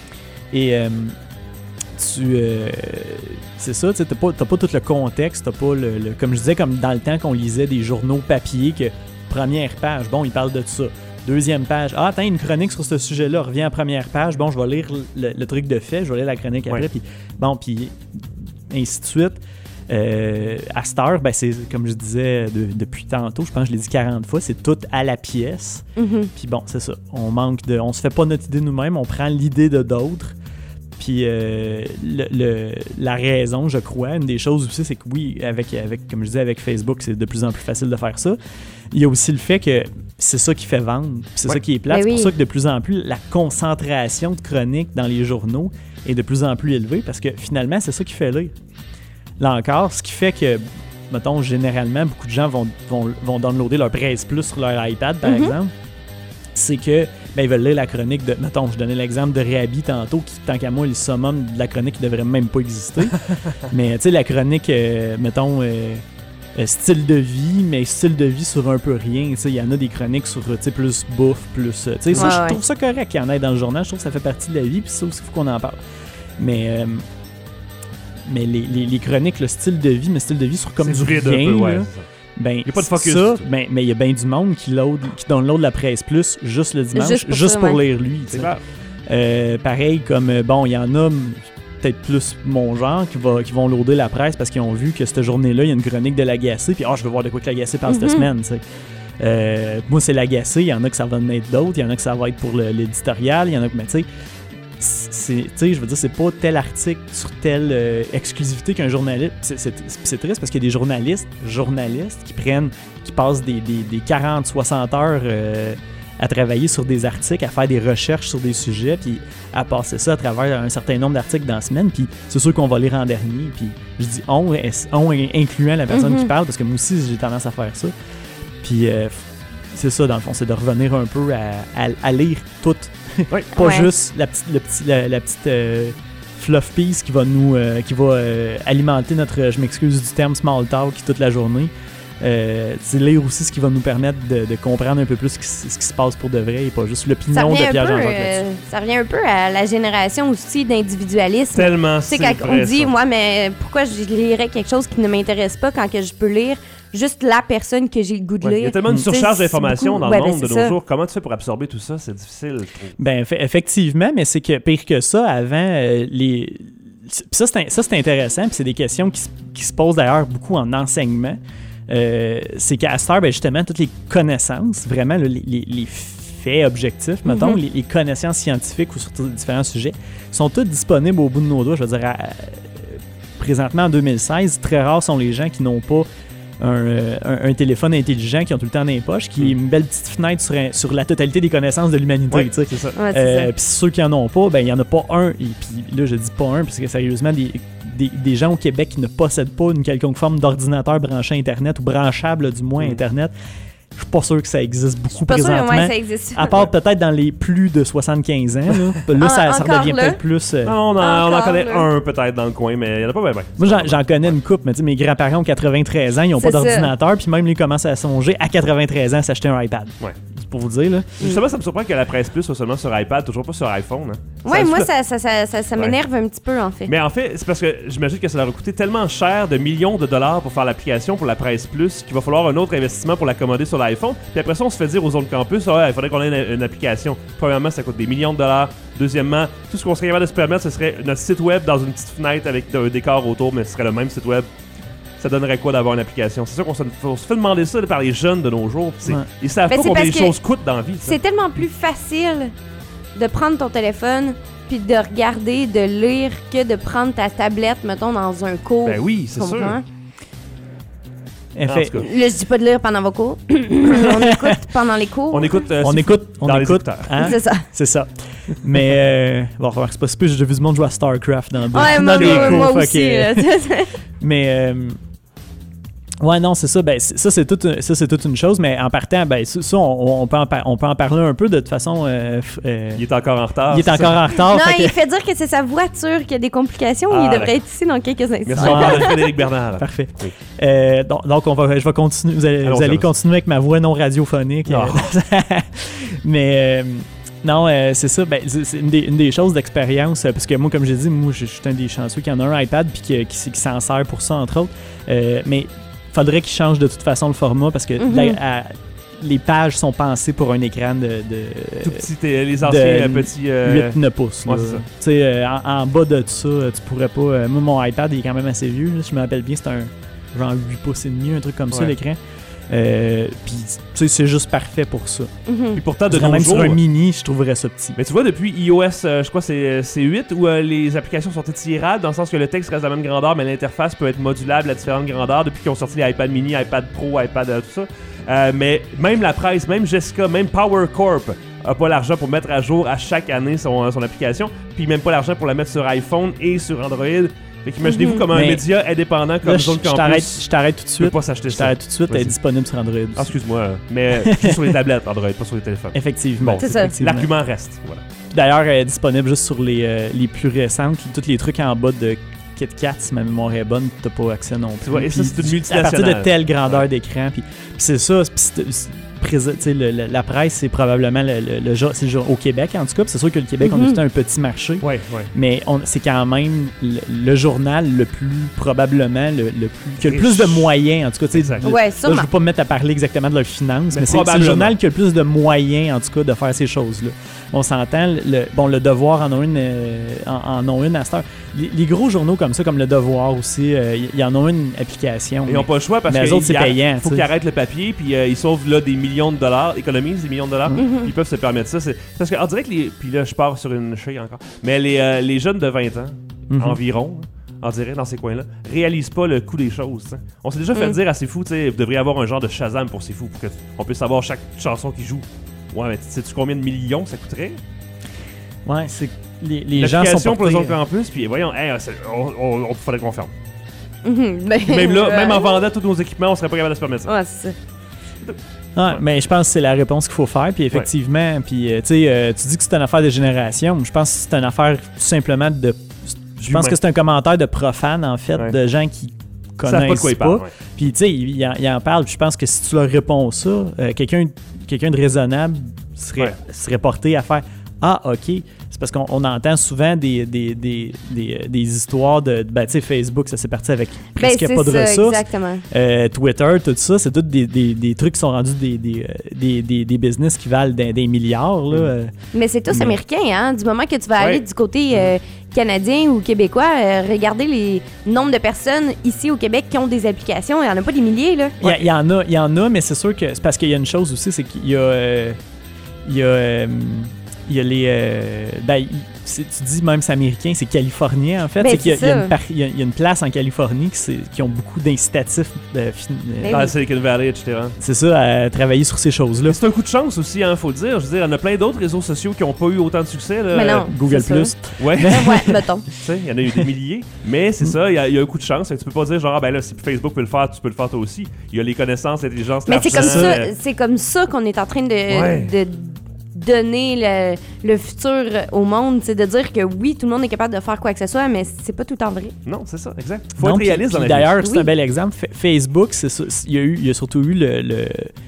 Et euh, tu... euh, c'est ça, tu sais, t'as pas, t'as pas tout le contexte, t'as pas le, le- Comme je disais, comme dans le temps qu'on lisait des journaux papier, que première page, bon, ils parlent de ça. Deuxième page, ah, attends, une chronique sur ce sujet-là, reviens à première page, bon, je vais lire le, le truc de fait, je vais lire la chronique après, Ouais. puis bon, puis ainsi de suite. Euh, à cette heure, ben, c'est comme je disais de- depuis tantôt, je pense que je l'ai dit quarante fois, c'est tout à la pièce. Mhm. Puis bon, c'est ça. On manque de. On se fait pas notre idée nous-mêmes, on prend l'idée de d'autres. Puis euh, le, le- la raison, je crois, une des choses aussi, c'est que oui, avec, avec, comme je disais, avec Facebook, c'est de plus en plus facile de faire ça. Il y a aussi le fait que c'est ça qui fait vendre. Puis c'est Ouais. ça qui est plate. Mais C'est pour oui. ça que de plus en plus, la concentration de chroniques dans les journaux est de plus en plus élevée parce que finalement, c'est ça qui fait lire. Là encore, ce qui fait que, mettons, généralement, beaucoup de gens vont, vont, vont downloader leur Presse Plus sur leur iPad, par Mhm. exemple, c'est que ben, ils veulent lire la chronique de... Mettons, je donnais l'exemple de Réhabi tantôt, qui, tant qu'à moi, est le summum de la chronique qui devrait même pas exister. Mais, tu sais, la chronique, euh, mettons, euh, euh, style de vie, mais style de vie sur un peu rien. Tu sais, il y en a des chroniques sur, tu sais, plus bouffe, plus... euh, tu sais, ça, Ouais, je ouais. trouve ça correct qu'il y en ait dans le journal. Je trouve que ça fait partie de la vie, puis ça aussi, il faut qu'on en parle. Mais... euh, mais les, les, les chroniques, le style de vie, mais style de vie sur comme C'est du vide un rien, peu, ouais, là, c'est ça. ben, Y a pas de focus ça, du tout. ben, mais il y a bien du monde qui, load, qui download la Presse Plus juste le dimanche, Juste juste pour pour, ça, lire lui. tu C'est sais. clair. Euh, pareil, comme, euh, bon, il y en a m- peut-être plus mon genre qui, va, qui vont loader la presse parce qu'ils ont vu que cette journée-là, il y a une chronique de l'Agacé, puis oh, je veux voir de quoi que l'Agacé parle cette Mhm. semaine, tu sais. Euh, moi, c'est l'Agacé, il y en a que ça va en être d'autres, il y en a que ça va être pour le- l'éditorial, il y en a que, mais tu sais, c'est, tu sais, je veux dire, c'est pas tel article sur telle euh, exclusivité qu'un journaliste. C'est, c'est, c'est triste parce qu'il y a des journalistes, journalistes qui prennent, qui passent des, des, des quarante soixante heures euh, à travailler sur des articles, à faire des recherches sur des sujets, puis à passer ça à travers un certain nombre d'articles dans la semaine, puis c'est sûr qu'on va lire en dernier. Puis je dis on, est- on incluant la personne Mhm. qui parle, parce que moi aussi j'ai tendance à faire ça. Puis euh, c'est ça, dans le fond, c'est de revenir un peu à, à, à lire tout. Oui. Pas Ouais. juste la petite, le petit, la, la petite euh, fluff piece qui va nous euh, qui va euh, alimenter notre, je m'excuse du terme small talk toute la journée. Euh, c'est lire aussi ce qui va nous permettre de, de comprendre un peu plus ce qui, s- ce qui se passe pour de vrai et pas juste Ça l'opinion revient, de un Pierre peu, Jean-Jacques euh, là-dessus. ça revient un peu à la génération aussi d'individualisme. Tellement Tu sais, c'est quand on vrai, dit, ça. moi, mais pourquoi je lirais quelque chose qui ne m'intéresse pas quand que je peux lire juste la personne que j'ai le goût de Ouais, lire. il y a tellement une Tu sais, surcharge c'est d'informations beaucoup- dans ouais, le ben, monde de c'est nos ça. jours. Comment tu fais pour absorber tout ça? C'est difficile, je trouve. Ben, fait- effectivement, mais c'est que pire que ça, avant, euh, les. Puis ça, c'est, ça, c'est intéressant, puis c'est des questions qui, se- qui se posent d'ailleurs beaucoup en enseignement. Euh, c'est qu'à cette heure, ben, justement, toutes les connaissances, vraiment, là, les, les- les faits objectifs, mettons, Mhm. les, les connaissances scientifiques ou sur t- différents sujets, sont toutes disponibles au bout de nos doigts. Je veux dire, à- à- présentement, en deux mille seize, très rares sont les gens qui n'ont pas un, euh, un- un téléphone intelligent, qui ont tout le temps dans les poches, qui est une belle petite fenêtre sur, un- sur la totalité des connaissances de l'humanité. Oui, tu sais. c'est ça. Ouais, c'est Euh, ça. Puis ceux qui en ont pas, ben il y en a pas un. Et puis là, je dis pas un, parce que sérieusement, des, des, des gens au Québec qui ne possèdent pas une quelconque forme d'ordinateur branché Internet ou branchable du moins Mm. Internet, je suis pas sûr que ça existe beaucoup Pas sûr, présentement. ouais, ça existe. À part peut-être dans les plus de soixante-quinze ans. Là, là Ah, ça, ça encore redevient là? peut-être plus. euh, Non, on en, on en Encore, connaît là. un peut-être dans le coin, mais il n'y en a pas bien. bien. Moi, j'en, j'en connais une couple, mais tu sais, mes grands-parents ont quatre-vingt-treize ans, ils n'ont pas C'est ça. d'ordinateur, puis même ils commencent à songer à quatre-vingt-treize ans à s'acheter un iPad. Ouais. C'est pour vous dire, là. Justement, ça me surprend que la presse plus soit seulement sur iPad, toujours pas sur iPhone. Hein. Ouais, Ça- moi, ça, ça, ça, ça, ça Ouais. m'énerve un petit peu, en fait. Mais en fait, c'est parce que j'imagine que ça leur a coûté tellement cher de millions de dollars pour faire l'application pour la presse plus qu'il va falloir un autre investissement pour l'accommoder sur l'iPhone. Puis après ça, on se fait dire aux autres campus, ouais, il faudrait qu'on ait une, une application. Premièrement, ça coûte des millions de dollars. Deuxièmement, tout ce qu'on serait capable de se permettre, ce serait notre site web dans une petite fenêtre avec un décor autour, mais ce serait le même site web. Ça donnerait quoi d'avoir une application? C'est sûr qu'on se, on se fait demander ça par les jeunes de nos jours. Puis c'est- Ouais. Ils savent Ben, pas c'est combien parce les que choses coûtent dans la vie. ça. C'est tellement plus facile de prendre ton téléphone puis de regarder, de lire, que de prendre ta tablette, mettons, dans un cours. Ben oui, c'est Tu sûr. comprends? En En fait, tout cas, Là, je dis pas de lire pendant vos cours. On écoute pendant les cours. on écoute. euh, on c'est écoute, on dans les écoute, écouteurs. hein? C'est ça. C'est ça. Mais, euh, bon, remarque, c'est pas si peu, j'ai vu du monde jouer à StarCraft dans, Ouais, dans moi, des moi, cours. moi fait aussi. que- là. mais, euh, ouais, non, c'est ça. Ben, c'est- ça, c'est toute, ça, c'est toute une chose. Mais en partant, ben, ça, ça, on, on peut en par- on peut en parler un peu de toute façon. euh, f- euh, Il est encore en retard. il est c'est encore ça? en retard. Non, fait que- il fait dire que c'est sa voiture qui a des complications. Ah, il devrait d'accord. être ici dans quelques instants. Merci, on parle de Frédéric Bernard. Parfait. Oui. Euh, donc, donc, on va, je vais continuer. Vous allez, Allons, vous allez Sébastien. continuer avec ma voix non radiophonique. Ah. euh, mais, euh, non, euh, c'est ça. Ben, c'est c'est une, des, une des choses d'expérience. euh, Parce que moi, comme j'ai dit, moi, je je suis un des chanceux qui en a un iPad puis qui, qui, qui s'en sert pour ça, entre autres. Euh, mais faudrait qu'il change de toute façon le format parce que Mhm. la- à- les pages sont pensées pour un écran de, de Tout petit, euh, les anciens de euh, petits. euh, huit neuf pouces. ouais, là. c'est ça. Tu sais, euh, en, en bas de ça, euh, tu pourrais pas. euh, moi, mon iPad il est quand même assez vieux. Là, si je me rappelle bien, c'est un genre huit pouces et demi, un truc comme ça, Ouais. l'écran. Euh, Puis, tu sais, c'est juste parfait pour ça. Mhm. Puis pourtant, de Parce que nos même jours. sur un mini, je trouverais ça petit. Mais tu vois, depuis iOS, euh, je crois que c'est c'est huit, où euh, les applications sont étirables, dans le sens que le texte reste de la même grandeur, mais l'interface peut être modulable à différentes grandeurs, depuis qu'ils ont sorti les iPad mini, iPad Pro, iPad, euh, tout ça. Euh, mais même la presse, même Jessica, même Power Corp a pas l'argent pour mettre à jour à chaque année son, son application, puis même pas l'argent pour la mettre sur iPhone et sur Android. Fait qu'imaginez-vous Mhm. comment Mais un média indépendant comme Là, je Zone je t'arrête Campus je t'arrête tout de peut suite. pas s'acheter Je ça. t'arrête tout de suite. Elle est Vas-y. disponible sur Android. Ah, excuse-moi, euh, mais juste sur les tablettes Android, pas sur les téléphones. Effectivement. Bon, c'est ça. effectivement. L'argument reste. Voilà. D'ailleurs, elle est disponible juste sur les, euh, les plus récentes. Tous les trucs en bas de KitKat, si ma mémoire est bonne, t'as pas accès non plus. Tu vois, et ça, Puis, c'est une à partir de multinationale. telle grandeur Ouais. d'écran. Puis, puis c'est ça. Puis c'est- c'est- présa- tu sais, le- le- la presse, c'est probablement le, le, le genre- c'est le genre- au Québec, en tout cas. Puis c'est sûr que le Québec, on Mhm. a tout un petit marché. Ouais, ouais. Mais on- c'est quand même le, le journal le plus, probablement, le, le plus, qui a le Riche. plus de moyens. En tout cas, tu sais, Exact. le- Ouais, là, je sûrement. veux pas me mettre à parler exactement de leurs finances, Mais mais, c'est- c'est le probablement. journal qui a le plus de moyens, en tout cas, de faire ces choses-là. On s'entend, le, bon, le Devoir en a une, euh, en, en ont une à cette heure. Les, les gros journaux comme ça, comme le Devoir aussi, euh, y- y en ont une application. Ils n'ont pas le choix parce mais que eux autres, c'est il y a- payant, faut tu sais. qu'ils arrêtent le papier, puis euh, ils sauvent là des millions de dollars, économisent des millions de dollars, Mhm. ils peuvent se permettre ça. C'est parce qu'on dirait que les. Puis là, je pars sur une chie encore. Mais les, euh, les jeunes de vingt ans, Mhm. environ, on dirait dans ces coins-là, réalisent pas le coût des choses. t'sais. On s'est déjà fait Mm. dire à C'est Fou, tu sais, vous devriez avoir un genre de Shazam pour C'est Fou, pour qu'on puisse savoir chaque chanson qu'ils jouent. Ouais, mais sais-tu combien de millions ça coûterait? Ouais, c'est les, les gens sont L'application pour le portés- Zone Campus, puis voyons, hey, c'est- on, on, on faudrait qu'on ferme. Mhm. Ben, Même là, euh, même en vendant tous nos équipements, on serait pas capable de se permettre ça. Ouais, c'est ça. Ouais, mais je pense que c'est la réponse qu'il faut faire. Puis effectivement, puis euh, tu sais, euh, tu dis que c'est une affaire de génération. Je pense que c'est une affaire tout simplement de. Je pense Humain. que c'est un commentaire de profane, en fait, Ouais. de gens qui Ils savent pas de connaissent quoi ils pas. parlent. ouais. Puis tu sais, il, il en, il en parle. Puis je pense que si tu leur réponds ça, euh, quelqu'un quelqu'un de raisonnable serait, Ouais. serait porté à faire Ah, ok. C'est parce qu'on on entend souvent des, des, des, des, des histoires de. Ben, tu sais, Facebook, ça s'est parti avec presque Ben, pas de c'est ça, ressources. exactement. Euh, Twitter, tout ça, c'est tous des, des, des trucs qui sont rendus des, des, des, des, des business qui valent des, des milliards. Là. Euh, Mais c'est tous Mais- américains, hein? Du moment que tu vas Ouais. aller du côté euh, canadien ou québécois, euh, regardez les nombres de personnes ici au Québec qui ont des applications. Il n'y en a pas des milliers, là. Il y a- il y, en a, il y en a, mais c'est sûr que c'est parce qu'il y a une chose aussi, c'est qu'il y a, euh, il y a, euh, il y a les, euh, ben, il- c'est- tu dis même c'est américain, c'est californien en fait. Ben, c'est qu'il y a, c'est il y a ça. une par- il y a- il y a une place en Californie qui, c'est- qui ont beaucoup d'incitatifs, euh, fin- euh, Ben Dans oui. la Silicon Valley, et cetera. c'est ça, à travailler sur ces choses-là. Mais c'est un coup de chance aussi, hein, faut dire. Je veux dire, il y en a plein d'autres réseaux sociaux qui n'ont pas eu autant de succès. Là. Mais non. Google c'est Plus. ça. Ouais. Ouais, mettons. Tu sais, il y en a eu des milliers, mais c'est ça, il y, a- il y a un coup de chance. Fait que tu peux pas dire genre, ah, ben là, si Facebook peut le faire, tu peux le faire toi aussi. Il y a les connaissances, l'intelligence, Mais c'est comme l'argent, ça, euh, c'est comme ça qu'on est en train de, Ouais. de donner le, le futur au monde. C'est de dire que oui, tout le monde est capable de faire quoi que ce soit, mais c'est pas tout le temps vrai. Non, c'est ça, exact. Faut Non, être puis- réaliste dans puis la vie. D'ailleurs, c'est Oui. un bel exemple. Fa- Facebook, c'est ça- il y a eu, il y a surtout eu le, le,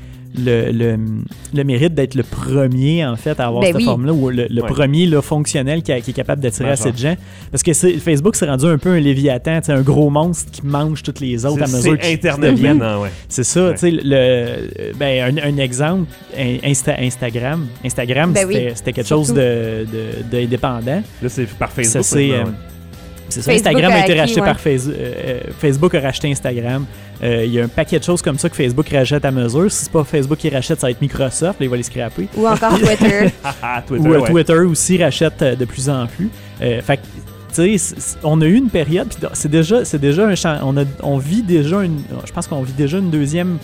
le, le, le mérite d'être le premier en fait à avoir Ben cette oui. forme-là, ou le, le Ouais. premier là, fonctionnel qui, a- qui est capable d'attirer Majeur. assez de gens. Parce que c'est- Facebook s'est rendu un peu un léviathan, tu sais, un gros monstre qui mange toutes les autres à C'est- mesure C'est qu'il Internet devient. maintenant, ouais. C'est ça, Ouais. tu sais, le, ben, un, un exemple, un- Insta- Instagram. Instagram, Ben oui, c'était c'était quelque surtout. chose de, de, d'indépendant. Là, c'est par Ça, Facebook. c'est, maintenant, euh, ouais. c'est ça, Facebook Instagram a, a été acquis, racheté ouais. par Facebook. Facebook a racheté Instagram. Euh, Il y a un paquet de choses comme ça que Facebook rachète à mesure. Si c'est pas Facebook qui rachète, ça va être Microsoft. Là, il va les scraper. Ou encore Twitter. Ah, ah, Twitter, Ou euh, ouais. Twitter aussi rachète euh, de plus en plus. Euh, fait que, tu sais, c'est- c'est- on a eu une période, puis c'est déjà, c'est déjà un champ. On, a, on vit déjà une. Je pense qu'on vit déjà une deuxième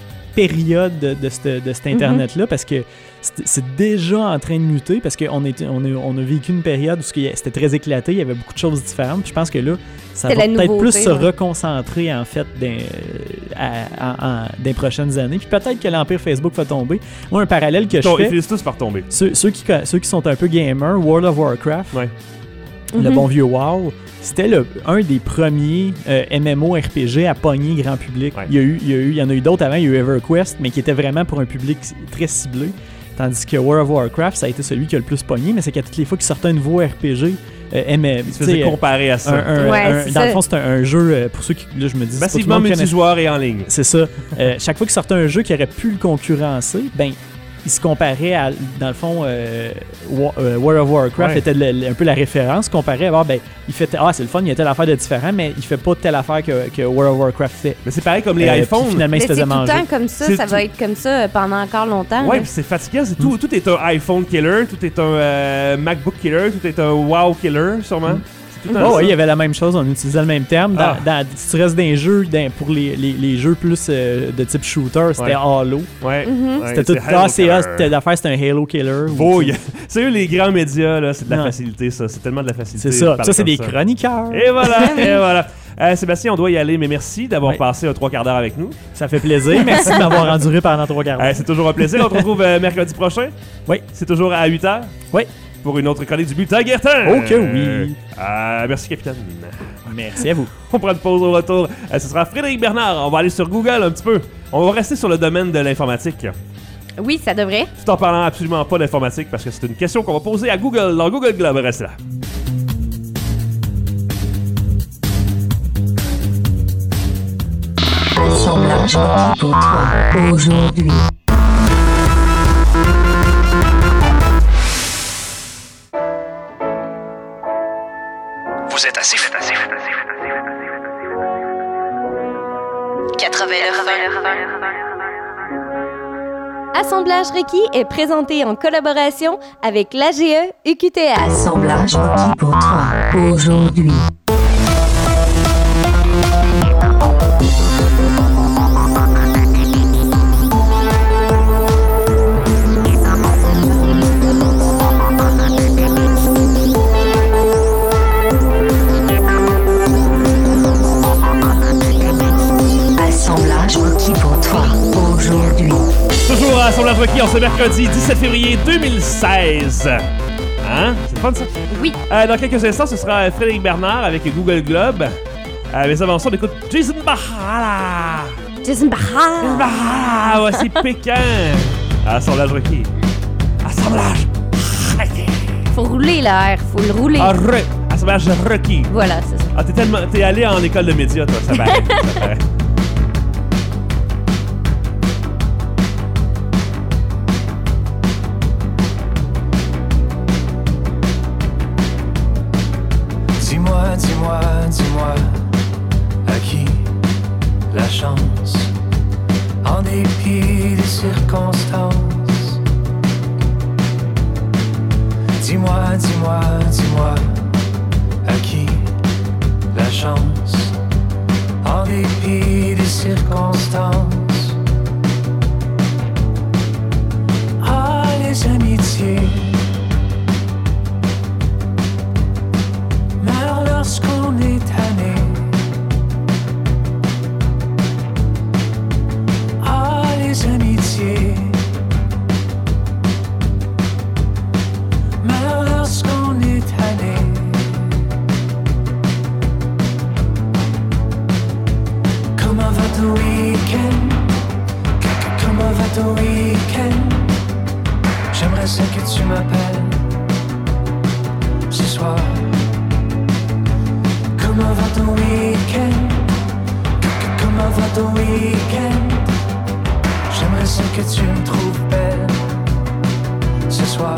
période de, de, cette- de cet Internet-là parce que c'est c'est déjà en train de muter parce qu'on était- on a, on a vécu une période où ce qui- c'était très éclaté, il y avait beaucoup de choses différentes. Puis je pense que là, ça va C'était la peut-être plus nouveauté, se ouais. reconcentrer en fait dans, à- en- en- dans les prochaines années. Puis peut-être que l'empire Facebook va tomber. Moi, un parallèle que je Ton- Ils fais, finissent tous par tomber. ceux, ceux qui, ceux qui sont un peu gamers, World of Warcraft, Ouais. le Mhm. bon vieux WoW, c'était le, un des premiers euh, M M O R P G à pogner grand public. Ouais. Il, y a eu, il, y a eu, il y en a eu d'autres avant, il y a eu EverQuest, mais qui était vraiment pour un public très ciblé. Tandis que World of Warcraft, ça a été celui qui a le plus pogné, mais c'est qu'à toutes les fois qu'ils sortaient un nouveau R P G, euh, M M, Ils se tu sais, faisaient euh, comparer à un, ça. un- Ouais, un- c'est dans ça. le fond, c'est un, un jeu, euh, pour ceux qui, là, je me dis, c'est pas tout le Massivement monde qui connaît- multijoueur et en ligne. c'est ça. Euh, chaque fois qu'il sortait un jeu qui aurait pu le concurrencer, ben, il se comparait à, dans le fond, euh, Wa- euh, World of Warcraft Ouais. était le- le- un peu la référence, comparé à, ah, ben, il fait, ah, c'est le fun, il y a telle affaire de différent, mais il fait pas telle affaire que, que World of Warcraft fait. Mais c'est pareil comme les Euh, puis iPhones. finalement, il Mais se c'est faisait tout le manger. temps comme ça, C'est ça tout- va être comme ça pendant encore longtemps. Ouais, là. puis c'est fatigant, c'est tout. Tout est un iPhone killer, tout est un euh, MacBook killer, tout est un Wow killer, sûrement. C'est tout le temps Oh, ça. ouais, il y avait la même chose, on utilisait le même terme. Dans, Ah. dans- si tu restes dans les jeux, dans- pour les, les, les jeux plus euh, de type shooter, c'était Ouais. Halo. Ouais. Mhm. ouais, C'était tout. Halo Ah, c'est Killer. ah, c'était l'affaire, c'était un Halo Killer. ou- Fouille. C'est eux les grands médias, là, c'est de la Non. facilité, ça. C'est tellement de la facilité. C'est de ça. parler Ça, c'est comme des chroniqueurs. Et voilà, et voilà. Euh, Sébastien, on doit y aller, mais merci d'avoir Ouais. passé un trois quarts d'heure avec nous. Ça fait plaisir. Merci de m'avoir enduré pendant trois quarts d'heure. Euh, c'est toujours un plaisir. On se retrouve euh, mercredi prochain. Oui. C'est toujours à huit heures. Oui. Pour une autre chronique du bulletin Guertin. Oh que oui. Euh, merci, capitaine. Merci à vous. On prend une pause au retour. Euh, ce sera Frédéric Bernard. On va aller sur Google un petit peu. On va rester sur le domaine de l'informatique. Oui, ça devrait. Tout en parlant absolument pas d'informatique parce que c'est une question qu'on va poser à Google dans Google Globe. Reste là. Assemblage requis pour toi aujourd'hui. Vous êtes assez, assez, assez, Assemblage requis est présenté en collaboration avec l'A G E U Q T S. Assemblage requis pour toi aujourd'hui. Assemblage requis pour toi aujourd'hui. Toujours à Assemblage requis en ce mercredi dix-sept février deux mille seize. Hein? C'est fun ça? Oui. Euh, dans quelques instants, ce sera Frédéric Bernard avec Google Globe. Euh, mais avant ça, on écoute Jason Bahala. Jason Baha. Ah, voici Pékin. Assemblage requis. Assemblage requis. Faut rouler le R, faut le rouler. Ah, re. Ah, ça marche Rocky. Voilà, c'est ça. Ah, t'es tellement. T'es allé en école de médias, toi, ça paraît. Ça paraît. Dis-moi, dis-moi, dis-moi, à qui la chance, en dépit des circonstances. Dis-moi, dis-moi, dis-moi, à qui la chance, en dépit des circonstances. Ah, les amitiés meurent lorsqu'on est tanné. Ah, les amitiés meurent lorsqu'on est tanné. Comment va ton week-end? Comment va ton week-end? J'aimerais ça que tu m'appelles ce soir. Comment va ton week-end? Comment va ton week-end? J'aimerais ça que tu me trouves belle ce soir.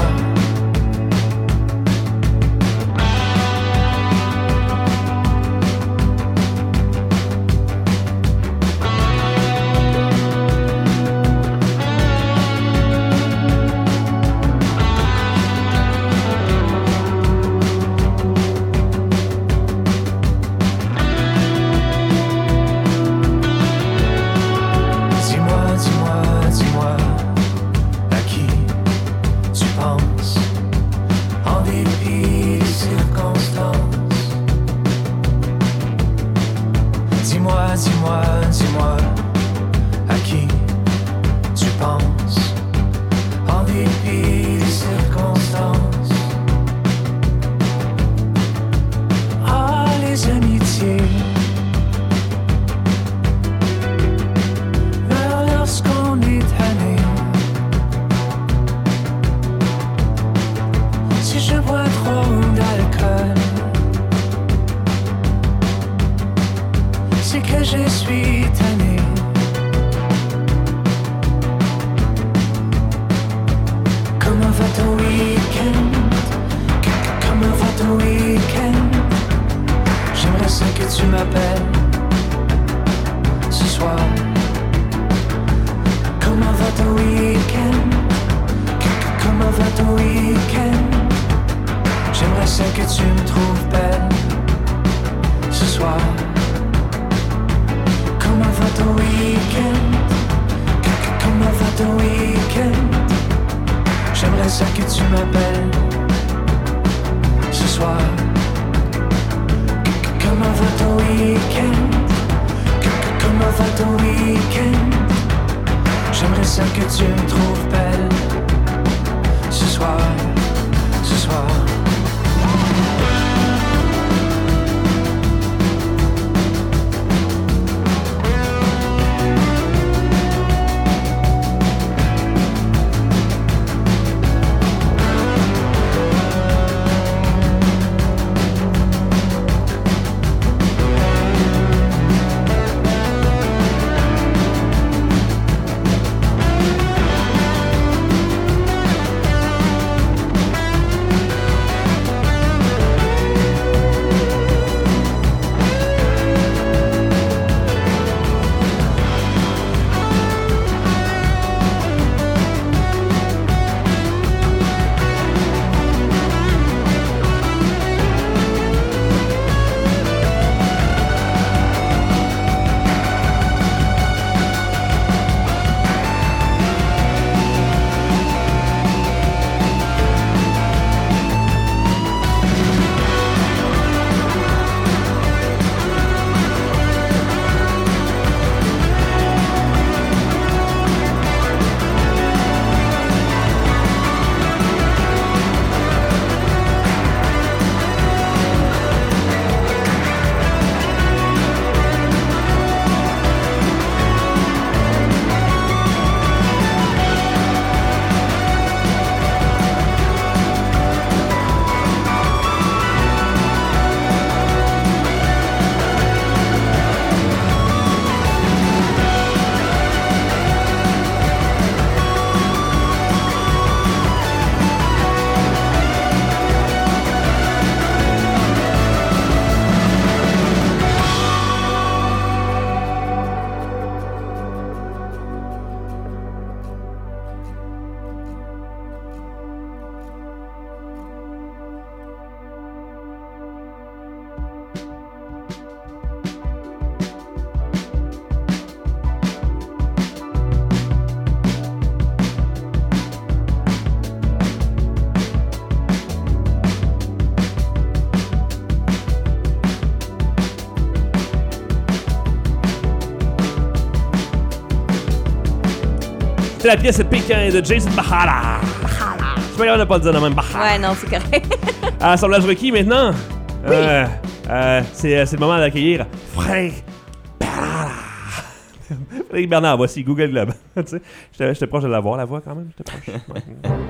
C'est la pièce Pékin de Jason Bahala. Bahala. Je suis pas capable de pas le dire de même. Bahala. Ouais, non, c'est correct. Assemblage requis maintenant. Oui. Euh, euh, c'est, c'est le moment d'accueillir Frédéric Bernard. Frédéric Bernard, voici Google Globe. Tu sais, j'étais, j'étais proche de l'avoir, la voix quand même. J'étais proche. Ouais.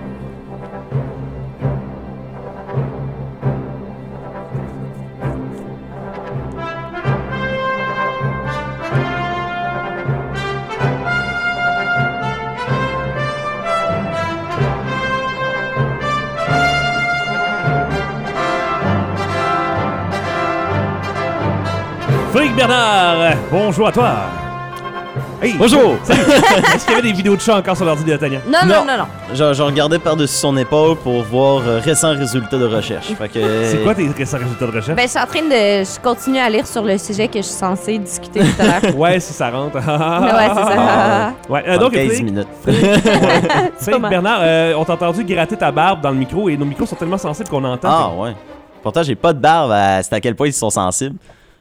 Frédéric Bernard, bonjour à toi. Hey, bonjour. Salut. Est-ce qu'il y avait des vidéos de chat encore sur l'ordi de Tania? Non, non, non, non. Je, je regardais par-dessus son épaule pour voir euh, récents résultats de recherche. Fait que, euh, C'est quoi tes récents résultats de recherche? Ben, je suis en train de. Je continue à lire sur le sujet que je suis censée discuter tout à l'heure. Ouais, si ça rentre. Ouais, c'est ça. Ouais, euh, donc, quinze Frédéric, minutes. Frédéric Bernard, euh, on t'a entendu gratter ta barbe dans le micro et nos micros sont tellement sensibles qu'on entend. Ah, ouais. Pourtant, j'ai pas de barbe. à- C'est à quel point ils sont sensibles.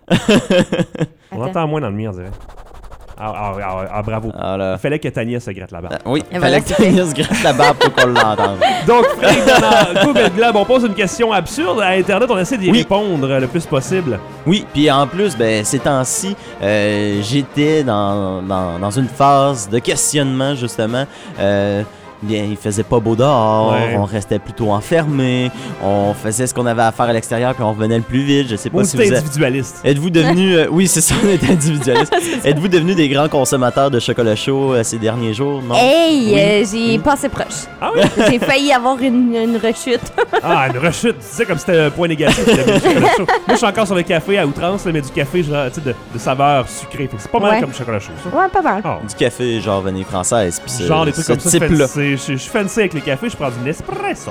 On entend moins dans le mien, on dirait. Ah, ah, ah, ah, bravo. Alors, Il fallait que Tania se gratte la barbe. euh, oui, Et il voilà, fallait que c'est fait. Tania se gratte la barbe pour qu'on l'entende. Donc, Frédéric Bernard, Google Globe, on pose une question absurde à Internet, on essaie d'y Oui. répondre le plus possible. Oui, puis en plus, ben, ces temps-ci, euh, j'étais dans, dans, dans une phase de questionnement, justement. Euh, bien, il faisait pas beau dehors, Ouais. on restait plutôt enfermés, on faisait ce qu'on avait à faire à l'extérieur, puis on revenait le plus vite. Je sais pas Ou si t'es vous êtes... individualiste. Êtes-vous devenu... euh, oui, c'est ça, on est individualiste. Êtes-vous devenu des grands consommateurs de chocolat chaud euh, ces derniers jours, non? Hey, Oui. euh, j'ai passé proche. Ah oui? J'ai failli avoir une, une rechute. Ah, une rechute, tu sais, comme c'était un point négatif. le chocolat chaud. Moi, je suis encore sur le café à outrance, là, mais du café genre, tu sais, de, de saveur sucrée. Fait que c'est pas mal Ouais. comme chocolat chaud, ça. Ouais, pas mal. Ah. Du café, genre vanille française, puis ce, Genre des trucs ce comme ça, type-là. fancy. Je je suis fancy avec les cafés, je prends du Nespresso.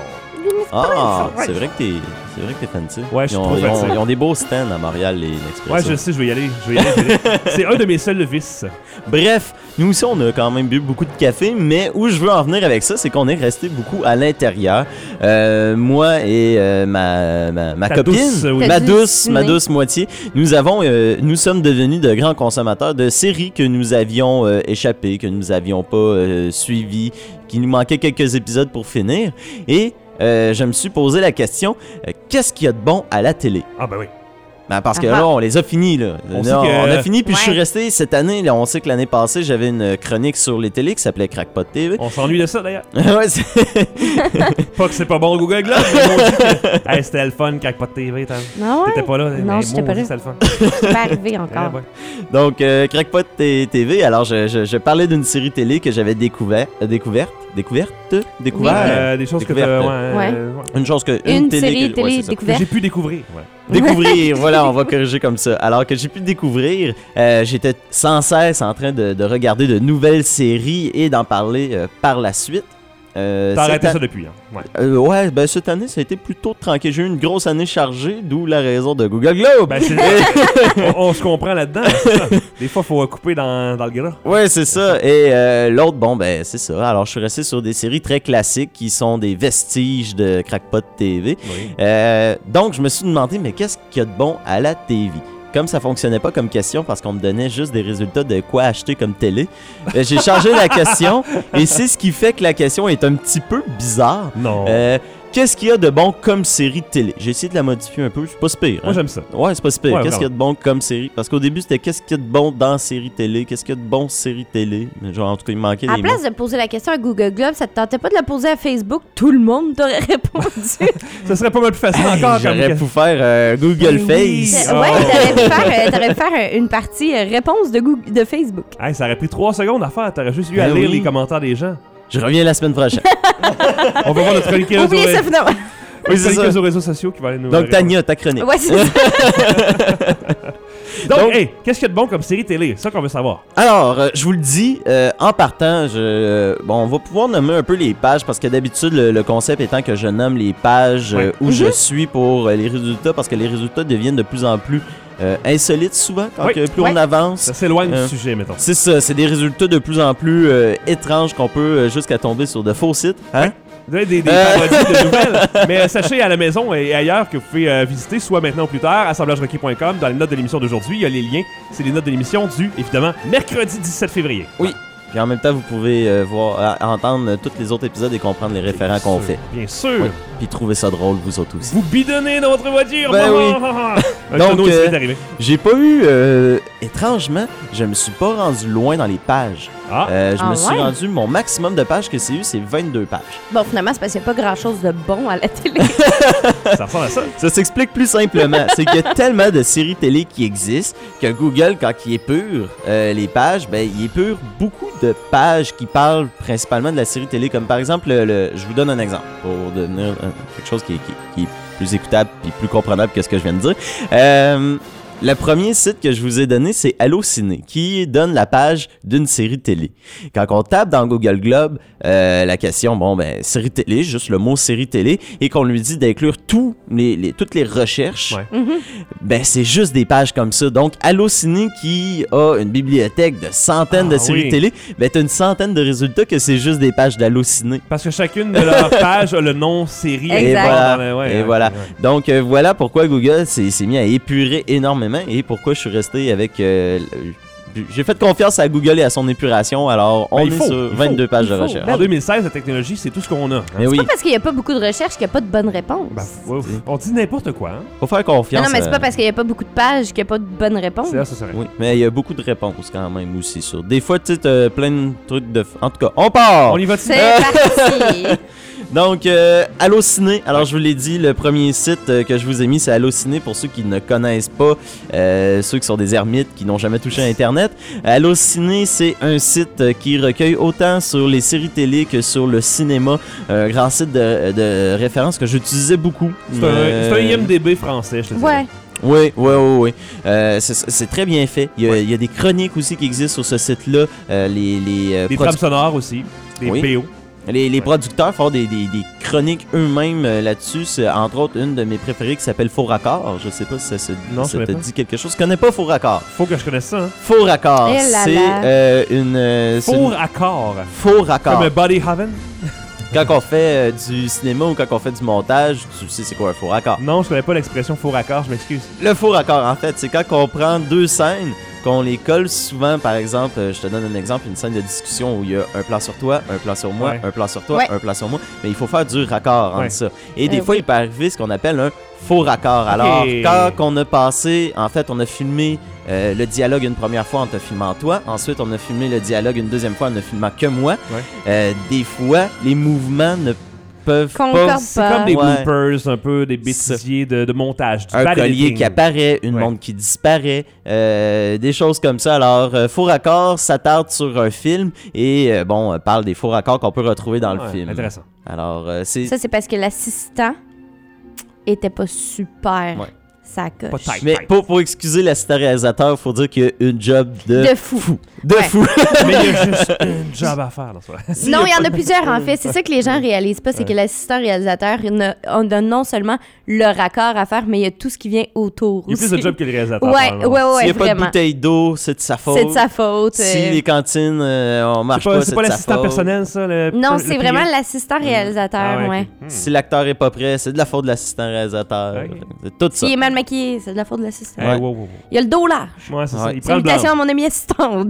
Ah, Ouais. c'est vrai que t'es, c'est vrai que t'es fancy. Ouais, je suis ils, ont, trop ils, ont, fancy. ils ont des beaux stands à Montréal, les Nespresso. Ouais, je sais, je vais y aller. Je vais y aller, je vais y aller. C'est un de mes seuls vices. Bref, nous aussi, on a quand même bu beaucoup de café, mais où je veux en venir avec ça, c'est qu'on est resté beaucoup à l'intérieur. Euh, moi et euh, ma, ma, ma Ta copine, douce, oui. ma Ta douce, douce ma nez. douce moitié, nous avons, euh, nous sommes devenus de grands consommateurs de séries que nous avions euh, échappées, que nous avions pas euh, suivies, qui nous manquaient quelques épisodes pour finir. Et euh, je me suis posé la question, euh, qu'est-ce qu'il y a de bon à la télé? Ah, ben oui. Ben parce que Ah ah. là, on les a finis, là. On Là, sait que- on a fini, puis je suis Ouais. resté cette année, là, on sait que l'année passée, j'avais une chronique sur les télés qui s'appelait Crackpot T V. On s'ennuie de ça, d'ailleurs. Ouais, c'est- Pas que c'est pas bon Google Globe, mais on dit que hey, c'était le fun quand pas de T V. T'as... Non, T'étais ouais. pas là. Non, mais j'étais pas maudit, là. c'était le fun. C'est pas arrivé encore. Ouais, ouais. Donc, euh, Crackpot T V, alors je, je, je parlais d'une série télé que j'avais découvert, euh, découverte, découverte, découvert. Euh, des choses que t'as. Découverte. Ouais, Ouais. euh, ouais. Une chose que... Une télé série que- ouais, télé c'est ça. Que découverte. j'ai pu découvrir. Ouais. Découvrir, voilà, on va corriger comme ça. Alors que j'ai pu découvrir, euh, j'étais sans cesse en train de, de regarder de nouvelles séries et d'en parler euh, par la suite. Euh, T'as cette arrêté a- ça depuis, hein. Ouais. Euh, ouais, ben cette année, ça a été plutôt tranquille. J'ai eu une grosse année chargée, d'où la raison de Google Globe. Ben, c'est... on, on se comprend là-dedans. C'est ça. Des fois, faut couper dans, dans le gras. Ouais, c'est ça. Et euh, l'autre, bon, ben c'est ça. Alors, je suis resté sur des séries très classiques qui sont des vestiges de Crackpot T V. Oui. Euh, donc, je me suis demandé, mais qu'est-ce qu'il y a de bon à la T V? Comme ça fonctionnait pas comme question parce qu'on me donnait juste des résultats de quoi acheter comme télé, ben, j'ai changé la question et c'est ce qui fait que la question est un petit peu bizarre. Non. Euh, Qu'est-ce qu'il y a de bon comme série de télé? J'ai essayé de la modifier un peu, c'est pas si pire. Moi, hein? j'aime ça. Ouais, c'est pas si pire. Ouais, Qu'est-ce qu'il y a de bon comme série? Parce qu'au début, c'était qu'est-ce qu'il y a de bon dans série télé? Qu'est-ce qu'il y a de bon série télé? Mais genre, en tout cas, il manquait À des la place de poser la question à Google Globe, ça te tentait pas de la poser à Facebook? Tout le monde t'aurait répondu. Ça serait pas mal plus facile mots. encore. comme J'aurais que- pu faire euh, Google Ben oui. Face. Oh. Ouais, t'aurais pu faire, euh, t'aurais pu faire euh, une partie euh, réponse de, Google, de Facebook. Hey, ça aurait pris trois secondes à faire. T'aurais juste eu à Ben lire oui. les commentaires des gens. Je reviens la semaine prochaine. On va voir notre chroniqueuse aux, Oubliez ça finalement. Oui, c'est chroniqueuse ça. aux réseaux sociaux qui va aller nous. Donc, répondre. Tania, ta chronique. Ouais, c'est ça. Donc, Donc- hey, qu'est-ce qu'il y a de bon comme série télé? C'est ça qu'on veut savoir. Alors, euh, je vous le dis, euh, en partant, je, euh, bon, on va pouvoir nommer un peu les pages parce que d'habitude, le, le concept étant que je nomme les pages euh, Ouais. où je suis pour euh, les résultats parce que les résultats deviennent de plus en plus euh, insolites souvent quand Oui. que plus Ouais. on avance. Ça s'éloigne Euh, du sujet, mettons. C'est ça, c'est des résultats de plus en plus euh, étranges qu'on peut euh, jusqu'à tomber sur de faux sites. Hein? Vous avez des, des Euh. parodies de nouvelles. Mais euh, sachez à la maison et ailleurs que vous pouvez euh, visiter, soit maintenant ou plus tard, assemblage requis point com. Dans les notes de l'émission d'aujourd'hui, il y a les liens. C'est les notes de l'émission du, évidemment, mercredi dix-sept février. Oui. Puis en même temps, vous pouvez euh, voir, euh, entendre euh, tous les autres épisodes et comprendre les référents qu'on fait. Bien sûr. Oui. Puis trouver ça drôle, vous autres aussi. Vous bidonnez dans votre voiture. Ben oui. Un Donc, tonneau ici euh, est arrivé. J'ai pas eu... euh, étrangement, je me suis pas rendu loin dans les pages. Ah, Euh, je Ah me suis ouais? rendu... Mon maximum de pages que c'est eu, c'est vingt-deux pages. Bon, finalement, c'est parce qu'il n'y a pas grand-chose de bon à la télé. ça ressemble à ça. Ça s'explique plus simplement. C'est qu'il y a tellement de séries télé qui existent que Google, quand il épure euh, les pages, ben, il épure beaucoup de pages qui parlent principalement de la série télé. Comme par exemple, le, le- je vous donne un exemple pour devenir euh, quelque chose qui, est- qui- qui est plus écoutable et plus comprenable que ce que je viens de dire. Euh, Le premier site que je vous ai donné, c'est Allociné, qui donne la page d'une série télé. Quand on tape dans Google Globe euh, la question, bon, ben, série télé, juste le mot série télé, et qu'on lui dit d'inclure tous les, les- toutes les recherches, Ouais. ben, c'est juste des pages comme ça. Donc, Allociné, qui a une bibliothèque de centaines de Ah, séries oui. télé, ben, t'as une centaine de résultats que c'est juste des pages d'Allociné. Parce que chacune de leurs pages a le nom série. Exact. Et voilà, Dans le- ouais, et ouais, voilà. ouais. Donc euh, voilà pourquoi Google s'est s'est mis à épurer énormément et pourquoi je suis resté avec... euh, le- j'ai fait confiance à Google et à son épuration, alors on Ben, est il faut, sur il vingt-deux faut, pages il de faut. recherche. En deux mille seize, la technologie, c'est tout ce qu'on a. hein. Mais oui, C'est pas parce qu'il n'y a pas beaucoup de recherches qu'il n'y a pas de bonne réponse. Ben, ouais, on dit n'importe quoi. Hein? faut faire non, confiance. non, mais c'est à- pas parce qu'il n'y a pas beaucoup de pages qu'il n'y a pas de bonne réponse. C'est là, ça serait. Oui, mais il y a beaucoup de réponses quand même aussi sur... Des fois, tu sais, t'as plein de trucs de... En tout cas, on part! On y va C'est parti! Donc, euh, Allociné, alors je vous l'ai dit, le premier site euh, que je vous ai mis, c'est Allociné, pour ceux qui ne connaissent pas, euh, ceux qui sont des ermites, qui n'ont jamais touché à Internet. Allociné, c'est un site euh, qui recueille autant sur les séries télé que sur le cinéma, un grand site de, de référence que j'utilisais beaucoup. C'est un, Euh, c'est un I M D B français, je te dirais. Ouais. Oui, oui, oui, oui. Euh, c'est c'est très bien fait. Il y, a, Ouais. il y a des chroniques aussi qui existent sur ce site-là. Euh, les, les, euh, Des produ- trames sonores aussi. Des Oui. B O. Les, les Ouais. producteurs font des, des, des chroniques eux-mêmes euh, là-dessus. C'est entre autres une de mes préférées qui s'appelle Faux Raccord. Je sais pas si ça, se, Non, je ça connais te pas. dit quelque chose. Tu connais pas Faux Raccord? Faut que je connaisse ça. Hein. Faux Raccord, Eh là c'est là. euh, une... euh, c'est Four une- accord. Faux Raccord. Comme un body haven. Quand on fait euh, du cinéma ou quand on fait du montage, tu sais c'est quoi un faux raccord. Non, je connais pas l'expression four accord, je m'excuse. Le faux raccord, en fait, c'est quand on prend deux scènes, qu'on les colle souvent, par exemple, euh, je te donne un exemple, une scène de discussion où il y a un plan sur toi, un plan sur moi, Ouais. un plan sur toi, Ouais. un plan sur moi, mais il faut faire du raccord entre Ouais. ça. Et des Euh, fois, oui. il peut arriver ce qu'on appelle un faux raccord. Alors, quand on a passé, en fait, on a filmé euh, le dialogue une première fois en te filmant toi, ensuite on a filmé le dialogue une deuxième fois en ne filmant que moi, Ouais. euh, des fois, les mouvements ne peuvent Concorde pas... C'est comme des Ouais. bloopers, un peu des bêtisiers de, de montage. Du Un bad collier editing. qui apparaît, une Ouais. montre qui disparaît, euh, des choses comme ça. Alors, euh, faux raccord s'attarde sur un film et, euh, bon, euh, parle des faux raccords qu'on peut retrouver dans le Ouais, film. Intéressant. Alors, euh, c'est... Ça, c'est parce que l'assistant était pas super. Ouais. Ça coche. Pas tight. Mais pour, pour excuser l'assistant réalisateur, il faut dire qu'il y a une job de... De fou. De Ouais. fou! Mais il y a juste un job à faire dans ça. Non, il y en a plusieurs en fait. C'est ça que les gens réalisent pas, c'est que l'assistant réalisateur, il a, on a non seulement le raccord à faire, mais il y a tout ce qui vient autour. Il y a plus aussi. de job que le réalisateur. Ouais, probablement. ouais, ouais, S'il n'y a pas de vraiment. bouteille d'eau, c'est de sa faute. C'est de sa faute. Si euh. les cantines, euh, on C'est marche pas, pas, c'est c'est pas de sa l'assistant faute. personnel, ça? Le, Non, le c'est P A? vraiment l'assistant réalisateur, Ah ouais, ouais. ok. Hmm. Si l'acteur est pas prêt, c'est de la faute de l'assistant réalisateur. Ouais. C'est tout ça. S'il est mal maquillé, c'est de la faute de l'assistant. Hey, Ouais. wow, wow, wow. Il y a le dos large. Ouais, c'est ça. Ouais. Il prend le blanc. Salutations à mon amie assistante.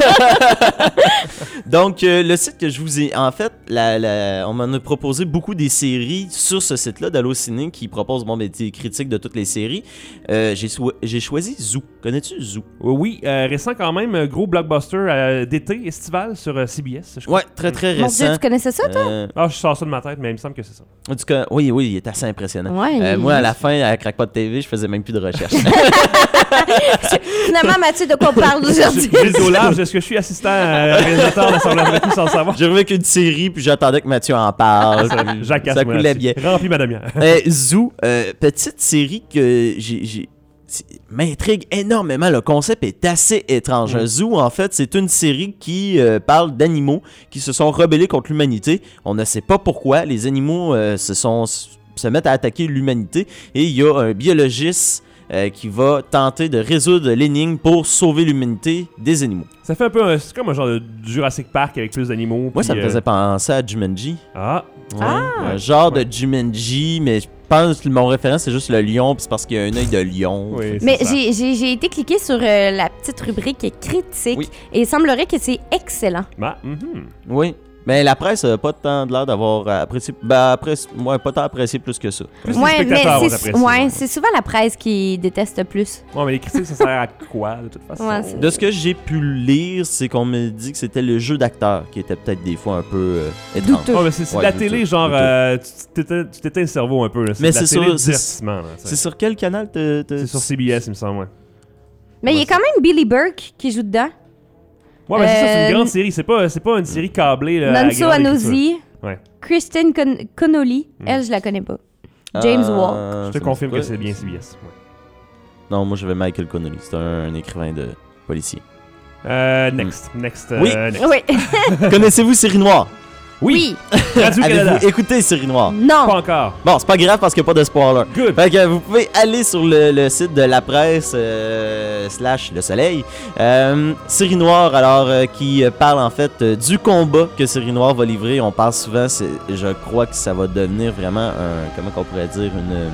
Donc, euh, le site que je vous ai... En fait, la, la- on m'en a proposé beaucoup des séries sur ce site-là d'Allociné qui propose bon, ben, des critiques de toutes les séries. Euh, j'ai, soi- j'ai choisi Zoo. Connais-tu Zoo? Oui, euh, récent quand même, euh, gros blockbuster euh, d'été, estival sur euh, C B S. Je crois. Ouais, très très Mon récent. Dieu, tu connaissais ça, toi? Euh, Ah, je sors ça de ma tête, mais il me semble que c'est ça. en tout cas, oui, oui, il est assez impressionnant. Ouais, Euh, il- moi, à la fin, à Crackpot T V, je faisais même plus de recherche. Finalement, Mathieu, de quoi on parle aujourd'hui? J'ai dit au large, est-ce que je suis assistant euh, réalisateur d'Assemblage de tout sans le savoir? J'ai revu qu'une série, puis j'attendais que Mathieu en parle. puis Jacasse, ça moi, coulait là-dessus. bien. Remplis ma demi-heure. Euh, Zoo, euh, petite série que j'ai... j'ai- c'est- m'intrigue énormément. Le concept est assez étrange. Mm. Zoo, en fait, c'est une série qui euh, parle d'animaux qui se sont rebellés contre l'humanité. On ne sait pas pourquoi. Les animaux euh, se, sont, se mettent à attaquer l'humanité et il y a un biologiste euh, qui va tenter de résoudre l'énigme pour sauver l'humanité des animaux. Ça fait un peu un, c'est comme un genre de Jurassic Park avec plus d'animaux. Moi, puis, ça me euh, faisait penser à Jumanji. Ah, Ah! Un genre Ouais. de Jumanji, mais je pense que mon référence, c'est juste le lion, puis c'est parce qu'il y a un œil de lion. Oui, c'est Mais ça. j'ai- j'ai j'ai été cliquer sur euh, la petite rubrique critique Oui. et il semblerait que c'est excellent. Bah, mhm. Oui. Mais la presse n'a pas tant de l'air d'avoir apprécié. Ben, après, moi, pas tant apprécié plus que ça. Plus les Ouais, mais spectateurs vont c'est apprécier, ouais, ouais. c'est souvent la presse qui déteste plus. Ouais, mais les critiques, ça sert à quoi, de toute façon? Ouais, c'est- De ce que j'ai pu lire, c'est qu'on me dit que c'était le jeu d'acteur qui était peut-être des fois un peu euh, étrange. Douteux. Ouais, mais c'est c'est Ouais, de la douteux, télé, genre, douteux. euh, tu t'éteins tu t'éteins le cerveau un peu. Là. Mais de la c'est télé sur- de c'est- divertissement, là, C'est sur quel canal te, te- C'est sur C B S, il me semble, ouais. Mais il y Ouais, a quand même Billy Burke qui joue dedans. Ouais, mais c'est ça, c'est Euh, une grande série. C'est pas, c'est pas une série câblée. Là, à Nonso grande écriture. Anozi. Ouais. Kristen Con- Connolly. Mm. Elle, je la connais pas. James Ah, Wall. Je ça te me confirme dit que pas. c'est bien C B S. Ouais. Non, moi j'avais Michael Connolly. C'est un, un écrivain de policier. Euh, next. Next. euh, Oui. next. Oui. Connaissez-vous Série Noire? Oui. Radio-Canada. Avez-vous écouté Série Noire? Non. Pas encore. Bon, c'est pas grave parce qu'il n'y a pas de spoiler. Good. Fait que vous pouvez aller sur le, le site de la presse euh, slash Le Soleil. Euh, Série Noire, alors, euh, qui euh, parle en fait euh, du combat que Série Noire va livrer. On parle souvent, c'est- je crois que ça va devenir vraiment un, comment qu'on pourrait dire, une...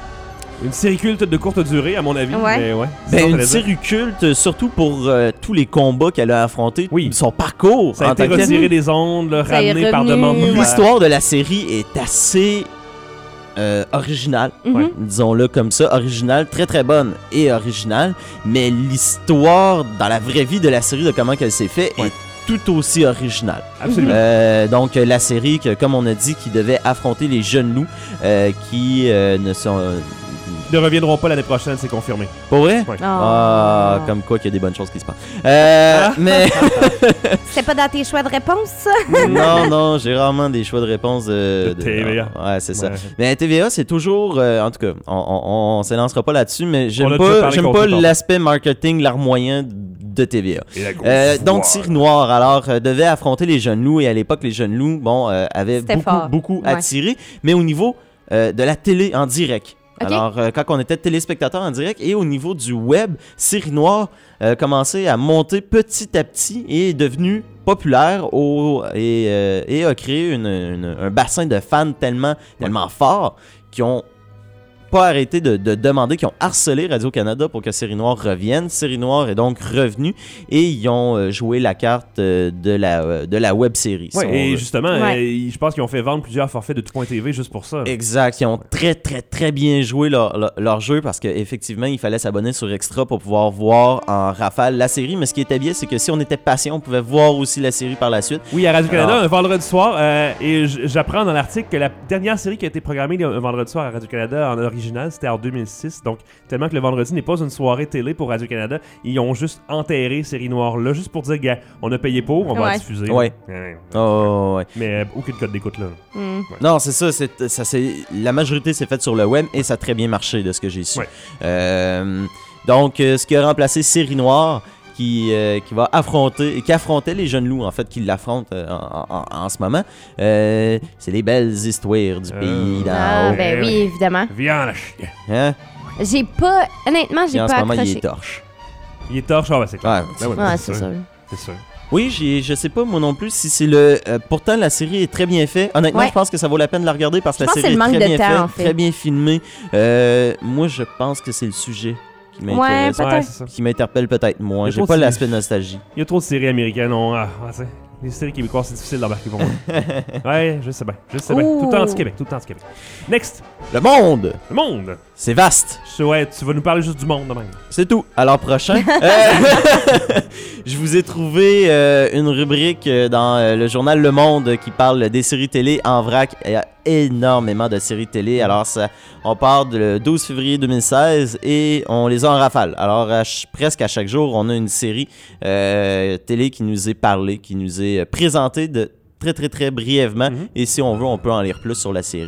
Une série culte de courte durée, à mon avis. Ouais. Mais ouais. C'est ça Ben, qu'on une allait dire. série culte, surtout pour euh, tous les combats qu'elle a affrontés, Oui. son parcours. Ça a en été tant que tel. retiré des ondes, là, Ça est ramené par revenu, demande. ouais. L'histoire de la série est assez euh, originale, Mhm. disons-le comme ça, originale, très très bonne et originale, mais l'histoire dans la vraie vie de la série, de comment qu'elle s'est faite, Ouais. est tout aussi originale. Absolument. Euh, donc euh, la série, que, comme on a dit, qui devait affronter les jeunes loups, euh, qui euh, ne sont... euh, Ils ne reviendront pas l'année prochaine, c'est confirmé. Pas vrai? Ouais. Ah, Oh. comme quoi qu'il y a des bonnes choses qui se passent. Euh, Ah. Mais... C'était pas dans tes choix de réponse, ça? non, non, j'ai rarement des choix de réponse de, De T V A. Ouais, c'est ça. Ouais. Mais T V A, c'est toujours, euh, en tout cas, on, on, on s'élancera pas là-dessus, mais On j'aime a déjà pas, parlé j'aime contre pas tantôt. l'aspect marketing larmoyant de T V A. Et la grosse Euh, donc, voix. Série Noire, alors, euh, devait affronter les jeunes loups, et à l'époque, les jeunes loups, bon, euh, avaient C'était beaucoup, fort. beaucoup Ouais. attiré, mais au niveau euh, de la télé en direct. Ok. Alors, euh, quand on était téléspectateur en direct, et au niveau du web, Série Noire euh, commençait à monter petit à petit et est devenu populaire au, et, euh, et a créé une- une- un bassin de fans tellement, tellement fort qui ont pas arrêté de, de demander, qui ont harcelé Radio-Canada pour que Série Noire revienne. Série Noire est donc revenu et ils ont euh, joué la carte euh, de la, euh, de la web-série. si Ouais, on et veut. justement, Ouais. euh, ils- je pense qu'ils ont fait vendre plusieurs forfaits de tout.tv juste pour ça. Exact, ils ont très très très bien joué leur, leur, leur jeu parce qu'effectivement il fallait s'abonner sur Extra pour pouvoir voir en rafale la série, mais ce qui était bien c'est que si on était patient on pouvait voir aussi la série par la suite. Oui, à Radio-Canada, Alors- un vendredi soir, euh, et j- j'apprends dans l'article que la dernière série qui a été programmée un vendredi soir à Radio-Canada en original, c'était en deux mille six, donc tellement que le vendredi n'est pas une soirée télé pour Radio-Canada, ils ont juste enterré Série Noire là, juste pour dire, gars, on a payé pour, on va Ouais. la diffuser. Ouais. Ouais. Oh, ouais. Mais euh, aucune code d'écoute là. Hmm. Non, c'est ça, c'est, ça c'est, la majorité s'est faite sur le web et ça a très bien marché de ce que j'ai su. Ouais. Euh, donc, euh, ce qui a remplacé Série Noire, qui, euh, qui va affronter, qui affrontait les jeunes loups, en fait, qui l'affrontent euh, en, en- en ce moment, euh, c'est les belles histoires du pays d'en Ah, haut. ben Eh oui, ouais. évidemment. Viens la chien. Hein? J'ai pas. Honnêtement, j'ai Et en ce pas moment, il accroché. est torche. Il est torche, ah ouais, c'est clair. Ouais. Ben ouais, Ouais, c'est c'est sûr. sûr. C'est sûr. Oui, j'ai, je sais pas moi non plus si c'est le... euh, pourtant, la série est très bien faite. Honnêtement, Ouais. je pense que ça vaut la peine de la regarder parce que Je la pense série que est c'est le très manque de bien temps, faite, en fait. très bien filmée. Euh, moi, je pense que c'est le sujet qui m'intéresse. Peut-être. Ouais, c'est ça. Qui m'interpelle peut-être moins. Il y a J'ai trop pas de- l'aspect nostalgie. Il y a trop de séries américaines, on... ah, ouais, c'est- les séries québécoises, c'est difficile d'embarquer pour moi. Ouais, je sais bien, je sais bien. Tout le temps Oh. anti-Québec, tout le temps anti-Québec. Next, Le monde, le monde. c'est vaste. Je- Ouais, tu vas nous parler juste du monde de même. C'est tout. Alors prochain, euh, je vous ai trouvé euh, une rubrique euh, dans euh, le journal Le Monde qui parle des séries télé en vrac. Il y a énormément de séries télé. Alors ça, on part le douze février deux mille seize et on les a en rafale. Alors à ch- presque à chaque jour, on a une série euh, télé qui nous est parlée, qui nous est euh, présentée de très très très brièvement. Mhm. Et si on veut, on peut en lire plus sur la série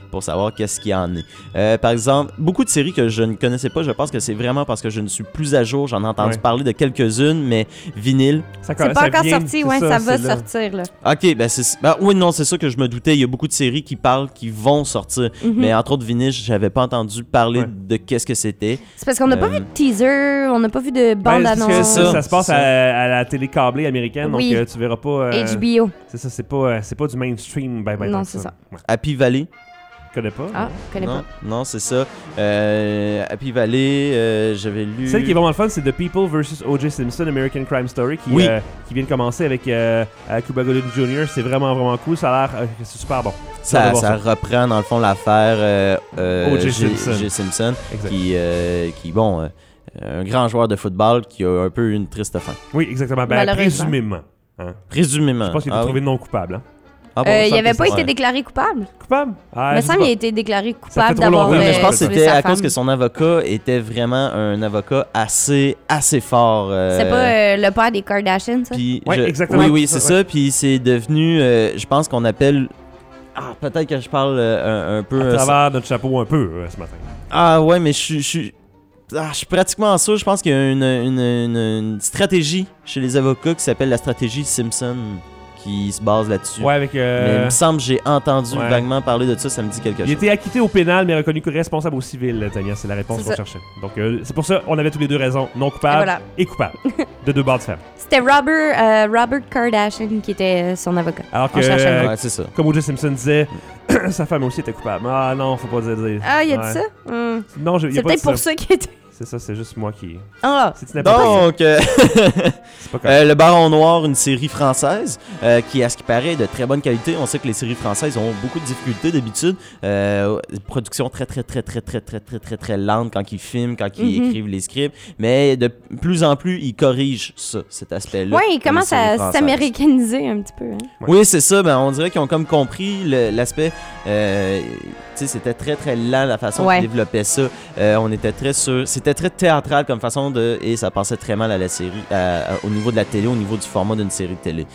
pour savoir qu'est-ce qu'il y en est. Euh, par exemple, beaucoup de séries que je ne connaissais pas, je pense que c'est vraiment parce que je ne suis plus à jour. J'en ai entendu Ouais. parler de quelques-unes, mais vinyle. Ça, C'est ça pas encore vient, sorti, c'est ouais, ça, va c'est là. sortir, là. Ok, ben c'est. Ben, oui, non, c'est ça que je me doutais. Il y a beaucoup de séries qui parlent, qui vont sortir. Mhm. Mais entre autres, vinyle, j'avais pas entendu parler Ouais. de qu'est-ce que c'était. C'est parce qu'on n'a pas Euh, vu de teaser, on n'a pas vu de Ben, c'est parce que bande-annonce. ça. ça se passe c'est à, à la télé câblée américaine, Oui. donc euh, tu verras pas. euh, H B O. C'est ça, c'est pas, euh, c'est pas du mainstream. Ben, ben, Non, tant c'est que ça. Ouais. Happy Valley. Je connais pas. Ah, je connais non, pas. non, c'est ça. Euh, Happy Valley, euh, j'avais lu. Celle qui est vraiment le fun, c'est The People versus O J Simpson, American Crime Story, qui, Oui. euh, qui vient de commencer avec euh, euh, Cuba Gooding junior C'est vraiment, vraiment cool. Ça a l'air. euh, c'est super bon. J'ai hâte Ça, de voir ça reprend dans le fond l'affaire euh, euh, O J J- Simpson. J. Simpson, Exact. qui, euh, qui bon, euh, un grand joueur de football qui a un peu une triste fin. Oui, exactement. Ben, Malheureusement. présumément. Hein. Présumément. Je pense qu'il a Ah été trouvé oui. non coupable. Hein. Ah bon, Euh, ça il me avait fait pas ça. été Ouais. déclaré coupable. Coupable? Ah, Il me je semble sais qu'il a pas. été déclaré Ça fait coupable trop d'avoir. longtemps. Oui, mais je euh, pense que tué c'était sa à cause femme. que son avocat était vraiment un avocat assez, assez fort. euh, C'est pas euh, le père des Kardashians, ça? Puis Ouais, je- exactement. Oui, oui, C'est c'est ça, ça. Puis c'est devenu, euh, je pense qu'on appelle. Ah, peut-être que je parle euh, un, un peu. À euh, travers notre chapeau un peu euh, ce matin. Ah ouais, mais je suis. Je suis ah, je suis pratiquement sûr. Je pense qu'il y a une, une, une, une stratégie chez les avocats qui s'appelle la stratégie Simpson qui se base là-dessus. Ouais, avec. euh, Mais il me semble que j'ai entendu ouais. vaguement parler de ça, ça me dit quelque Il a chose. été acquitté au pénal, mais reconnu responsable au civil, Tania. C'est la réponse C'est qu'on ça. cherchait. Donc, euh, c'est pour ça on avait tous les deux raison. Non coupable Et voilà. et coupable. De deux barres différentes. C'était Robert, euh, Robert Kardashian qui était euh, son avocat. Alors que, On cherchait le euh, mot. Ouais, c'est ça. comme O J Simpson disait, sa femme aussi était coupable. Ah non, faut pas dire. dire. Ah, il y a Ouais. dit ça? Hmm. Non, je- il y a C'est pas dit peut-être pour ça qu'il était. C'est ça, c'est juste moi qui. Ah! C'est n'importe quoi. Donc, euh, C'est pas correct. euh, Le Baron Noir, une série française euh, qui, à ce qui paraît, est de très bonne qualité. On sait que les séries françaises ont beaucoup de difficultés d'habitude. Euh, production très, très, très, très, très, très, très, très, très lente quand ils filment, quand ils Mhm. écrivent les scripts. Mais de plus en plus, ils corrigent ça, cet aspect-là. Ouais, il dans commence les séries à françaises. s'américaniser un petit peu. Hein. Ouais. Oui, c'est ça. Ben, on dirait qu'ils ont comme compris le- l'aspect. Euh, tu sais, c'était très très lent la façon Ouais. qu'ils développaient ça. Euh, on était très sur. C'était très théâtral comme façon de. Et ça passait très mal à la série, à- à- au niveau de la télé, au niveau du format d'une série de télé.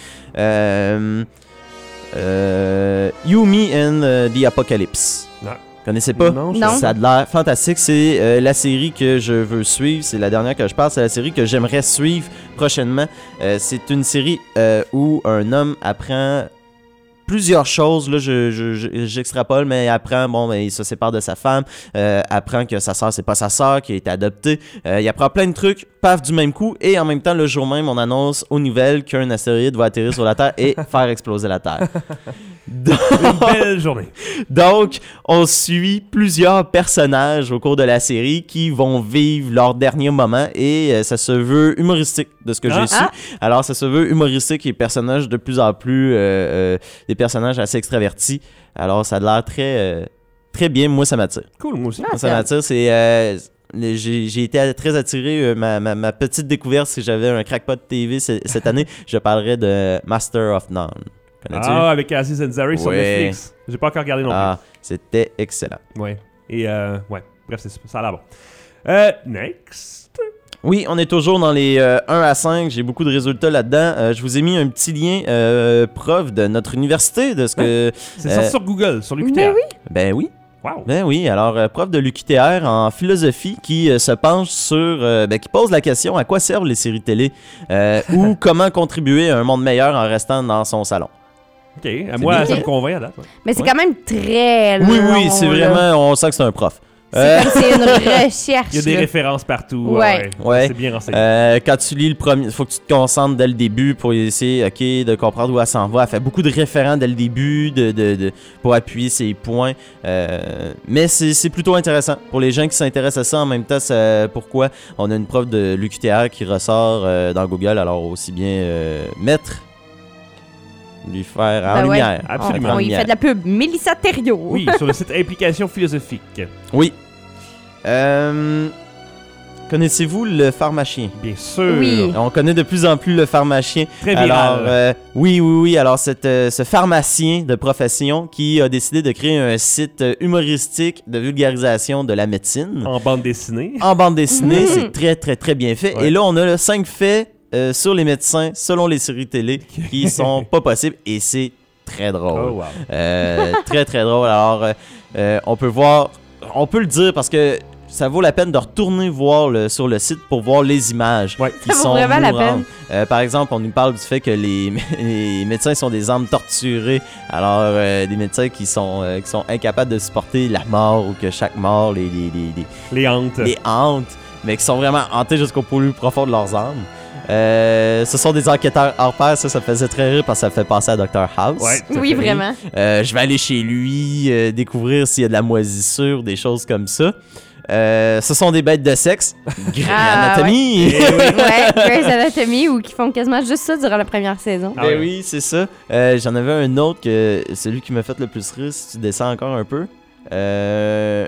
Euh, euh, You, Me and euh, the Apocalypse. Non. Connaissez pas? Non, je Non. sais Ça a de l'air fantastique. C'est euh, la série que je veux suivre. C'est la dernière que je parle. C'est la série que j'aimerais suivre prochainement. Euh, c'est une série euh, où un homme apprend plusieurs choses. Là, je, je- je- j'extrapole, mais apprend, bon, ben, il se sépare de sa femme, euh, apprend que sa sœur, c'est pas sa sœur, qui a été adoptée. Euh, il apprend plein de trucs, paf, du même coup. Et en même temps, le jour même, on annonce aux nouvelles qu'un astéroïde va atterrir sur la Terre et faire exploser la Terre. Donc, Une belle journée. donc, on suit plusieurs personnages au cours de la série qui vont vivre leur dernier moment et euh, ça se veut humoristique de ce que Ah. j'ai su. Ah. Alors, ça se veut humoristique et personnages de plus en plus, euh, euh, des personnages assez extravertis. Alors, ça a l'air très, euh, très bien. Moi, ça m'attire. Cool, moi aussi. Ah, Moi, ça m'attire. C'est, euh, le- j'ai, j'ai été très attiré. euh, ma, ma, ma petite découverte, si j'avais un crackpot T V c- cette année, je parlerais de Master of None. Connais-tu? Ah, avec Aziz Ansari sur Ouais. Netflix. J'ai pas encore regardé non plus. Ah, c'était excellent. Ouais. Et, euh, ouais. Bref, c'est, ça a l'air bon. Euh, next. Oui, on est toujours dans les euh, un à cinq. J'ai beaucoup de résultats là-dedans. Euh, je vous ai mis un petit lien euh, preuve de notre université, de ce que... C'est Euh, sorti sur Google, sur l'U Q T R. Mais oui. Ben oui. Wow. Ben oui, alors euh, prof de l'U Q T R en philosophie qui euh, se penche sur, euh, ben, qui pose la question à quoi servent les séries télé euh, ou comment contribuer à un monde meilleur en restant dans son salon. Ok, à moi, bien. ça me convainc à date. ouais. Mais c'est Ouais. quand même très long. Oui, oui, c'est là. vraiment, on sent que c'est un prof. C'est Euh, comme c'est une recherche. Il y a des là. références partout. Ouais. Ouais. C'est bien renseigné. Euh, quand tu lis le premier, il faut que tu te concentres dès le début pour essayer, ok, de comprendre où elle s'en va. Elle fait beaucoup de référents dès le début de, de, de- pour appuyer ses points. Euh, mais c'est, c'est plutôt intéressant pour les gens qui s'intéressent à ça. En même temps, ça, pourquoi on a une prof de l'U Q T R qui ressort euh, dans Google, alors aussi bien euh, mettre, lui faire en Ben ouais. lumière. Absolument. En On, il lumière. fait de la pub. Mélissa Thériault. Oui, sur le site Implication Philosophique. Oui. Euh, connaissez-vous le pharmacien? Bien sûr. Oui. On connaît de plus en plus le pharmacien. Très viral. Alors, euh, oui, oui, oui. Alors, cette, euh, ce pharmacien de profession qui a décidé de créer un site euh, humoristique de vulgarisation de la médecine En bande dessinée. en bande dessinée. Mhm. C'est très, très, très bien fait. Ouais. Et là, on a là, cinq faits euh, sur les médecins selon les séries télé qui sont pas possibles. Et c'est très drôle. Oh, wow. Euh, très très drôle. Alors, euh, Euh, on peut voir, on peut le dire parce que ça vaut la peine de retourner voir le, sur le site pour voir les images Ouais. qui Ça vaut sont vraiment la mourantes. Euh, par exemple, on nous parle du fait que les, les médecins sont des âmes torturées. Alors, euh, des médecins qui sont, euh, qui sont incapables de supporter la mort ou que chaque mort les, les, les, les, Les hantes. les hante, mais qui sont vraiment hantés jusqu'au plus profond de leurs âmes. Euh, ce sont des enquêteurs hors pair, ça, ça me faisait très rire parce que ça fait penser à docteur House. Ouais, tout à Oui, fait. vraiment. Euh, je vais aller chez lui, euh, découvrir s'il y a de la moisissure, des choses comme ça. Euh, ce sont des bêtes de sexe. Grey's Ah, Anatomy. Eh oui. Ouais, Grey's Anatomy, ou qui font quasiment juste ça durant la première saison. Ah Ben ouais. oui, c'est ça. Euh, J'en avais un autre que celui qui m'a fait le plus rire, si tu descends encore un peu. Euh...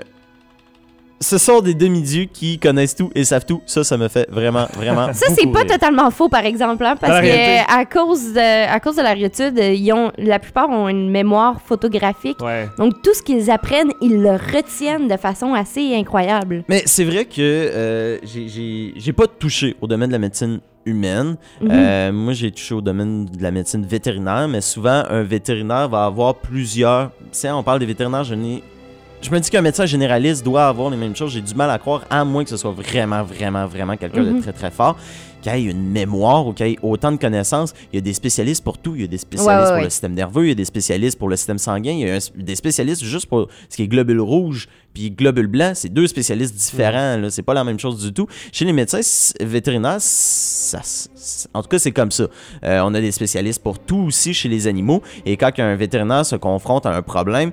Ce sont des demi-dieux qui connaissent tout et savent tout. Ça, ça me fait vraiment, vraiment. Ça, c'est beaucoup pas rire. totalement faux, par exemple, hein, Dans la parce réalité. que à cause de, à cause de la ritude, ils ont, la plupart ont une mémoire photographique. Ouais. Donc, tout ce qu'ils apprennent, ils le retiennent de façon assez incroyable. Mais c'est vrai que euh, j'ai- j'ai j'ai pas touché au domaine de la médecine humaine. Mhm. Euh, moi, j'ai touché au domaine de la médecine vétérinaire, mais souvent, un vétérinaire va avoir plusieurs... Si on parle des vétérinaires, je n'ai... Je me dis qu'un médecin généraliste doit avoir les mêmes choses. J'ai du mal à croire, à moins que ce soit vraiment, vraiment, vraiment quelqu'un Mhm. de très, très fort, qu'il ait une mémoire ou qu'il ait autant de connaissances. Il y a des spécialistes pour tout. Il y a des spécialistes Ouais, ouais, pour ouais. le système nerveux, il y a des spécialistes pour le système sanguin, il y a un- des spécialistes juste pour ce qui est globule rouge puis globule blanc. C'est deux spécialistes différents. Là. C'est pas la même chose du tout. Chez les médecins c- vétérinaires, ça, c- en tout cas, c'est comme ça. Euh, on a des spécialistes pour tout aussi chez les animaux. Et quand un vétérinaire se confronte à un problème,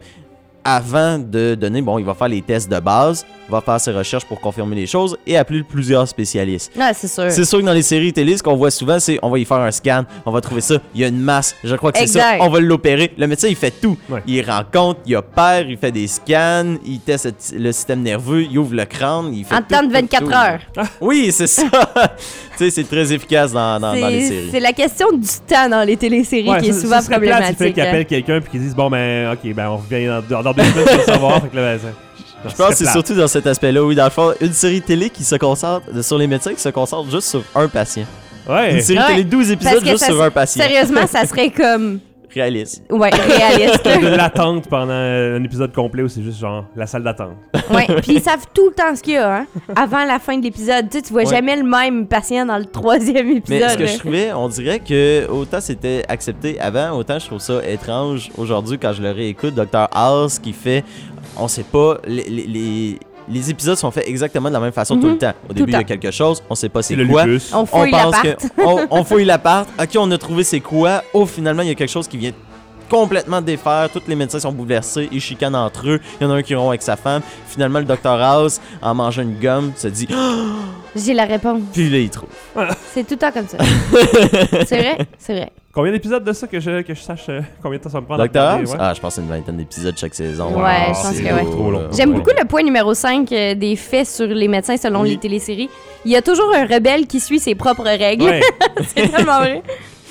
avant de donner, bon, il va faire les tests de base, va faire ses recherches pour confirmer les choses et appeler plusieurs spécialistes. Ah, c'est sûr. C'est sûr que dans les séries télé, ce qu'on voit souvent, c'est on va y faire un scan, on va trouver ça, il y a une masse, je crois que c'est ça, Exact. on va l'opérer. Le médecin, il fait tout. Ouais. Il rencontre, il opère, il fait des scans, il teste le système nerveux, il ouvre le crâne, il fait En tout, temps de tout, vingt-quatre tout. heures. Oui, c'est ça. Tu sais, c'est très efficace dans, dans, dans les C'est séries. c'est la question du temps dans les téléséries Ouais, qui est ça- souvent ça serait plate, il fait problématique. qu'ils hein. appellent quelqu'un puis qu'ils disent bon ben ok ben on revient dans, dans deux semaines pour le savoir. Fait que là, ben, ça- Je pense que c'est surtout dans cet aspect-là, oui, dans le fond, une série télé qui se concentre sur les médecins qui se concentre juste sur un patient. Ouais. Une série Ouais. télé douze épisodes Parce que juste ça- sur un patient. Sérieusement, ça serait comme. Réaliste. Ouais, réaliste. de l'attente pendant un épisode complet où c'est juste genre la salle d'attente. Ouais, puis ils savent tout le temps ce qu'il y a, hein, avant la fin de l'épisode. Tu sais, tu vois Ouais. jamais le même patient dans le troisième épisode. Mais ce que là. je trouvais, on dirait que autant c'était accepté avant, autant je trouve ça étrange aujourd'hui quand je le réécoute. docteur House qui fait, on sait pas, les, les, les, les épisodes sont faits exactement de la même façon tout Mhm. le temps. Au Tout début, il y le a quelque chose, on sait pas c'est le quoi. lupus. On On fouille pense l'appart. que on, on fouille l'appart. Ok, on a trouvé c'est quoi. Oh, finalement, il y a quelque chose qui vient complètement défaire. Tous les médecins sont bouleversés. Ils chicanent entre eux. Il y en a un qui rompt avec sa femme. Finalement, le docteur House, en mangeant une gomme, se dit. J'ai la réponse. Puis là, il trouve. C'est tout le temps comme ça. C'est vrai? C'est vrai. Combien d'épisodes de ça que je, que je sache euh, combien de temps ça va me prendre à docteur regarder, House? ouais? Ah, je pense que c'est une vingtaine d'épisodes chaque saison. Ouais, je Ah, pense c'est que ouais. lourd, Trop long. là. J'aime Ouais. beaucoup le point numéro cinq euh, des faits sur les médecins selon Oui. les téléséries. Il y a toujours un rebelle qui suit ses propres règles. Ouais. C'est tellement vrai.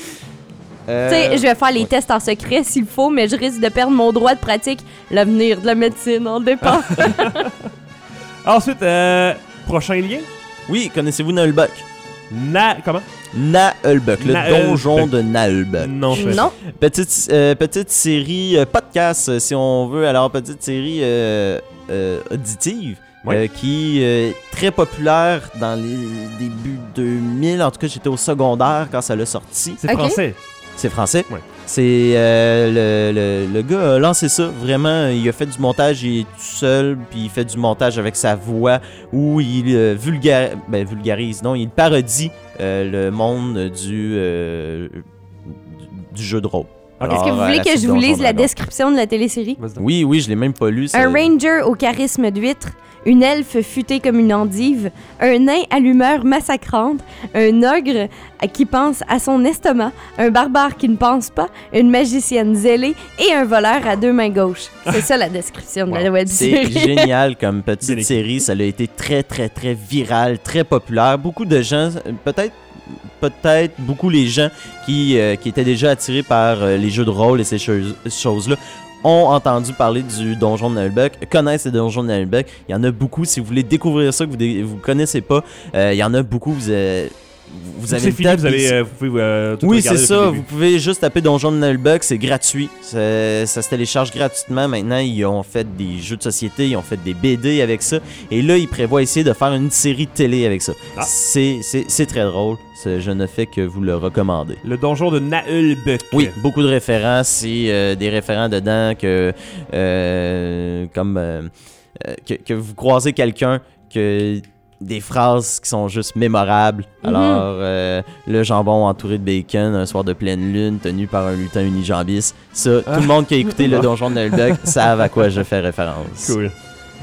Euh, Tu sais, je vais faire les ouais. tests en secret s'il faut, mais je risque de perdre mon droit de pratique. L'avenir de la médecine en dépend. Ensuite, euh, prochain lien. Oui, connaissez-vous Nahulbuck? Na... Comment? Nahulbuck, le Nahulbuck. donjon de Nahulbuck. Non, je fais non? Petite, euh, petite série euh, podcast, euh, si on veut. Alors, petite série euh, euh, auditive. Ouais. euh, qui est très populaire dans les débuts deux mille. En tout cas, j'étais au secondaire quand ça l'a sorti. C'est Ok. français. C'est français. Ouais. C'est euh, le, le, le gars a lancé ça. Vraiment, il a fait du montage, il est tout seul, puis il fait du montage avec sa voix où il euh, vulga- ben, vulgarise, non, il parodie euh, le monde du, euh, du, du jeu de rôle. Ok. Est-ce que vous Alors, à voulez la que suite je vous Donjon lise la Dragon. description de la télésérie? Vas-y donc. Oui, oui, je l'ai même pas lu. ça- Un ranger au charisme d'huître, une elfe futée comme une endive, un nain à l'humeur massacrante, un ogre qui pense à son estomac, un barbare qui ne pense pas, une magicienne zélée et un voleur à deux mains gauches. C'est ça la description de la web C'est série. génial comme Bien petite écrit. série. Ça a été très, très, très viral, très populaire. Beaucoup de gens, euh, peut-être peut-être beaucoup les gens qui, euh, qui étaient déjà attirés par euh, les jeux de rôle et ces choses- choses-là ont entendu parler du donjon de Nahulbuck, connaissent le donjon de Nahulbuck. Il y en a beaucoup. Si vous voulez découvrir ça, que vous ne connaissez pas, euh, il y en a beaucoup. Vous, euh, vous C'est avez fini, le temps, vous, avez, puis- euh, vous pouvez euh, tout Oui, regarder c'est depuis ça. le Vous début. pouvez juste taper Donjon de Nullbug, c'est gratuit. Ça, ça se télécharge gratuitement. Maintenant, ils ont fait des jeux de société, ils ont fait des B D avec ça. Et là, ils prévoient essayer de faire une série télé avec ça. Ah. C'est, c'est, c'est très drôle. C'est- je ne fais que vous le recommander. Le donjon de Naulbuck. Oui, beaucoup de références. C'est euh, des référents dedans que, euh, comme euh, euh, que, que vous croisez quelqu'un que des phrases qui sont juste mémorables. Alors, euh, le jambon entouré de bacon, un soir de pleine lune, tenu par un lutin unijambiste. Ça, tout le monde qui a écouté le donjon de Nullbug savent à quoi je fais référence. Cool.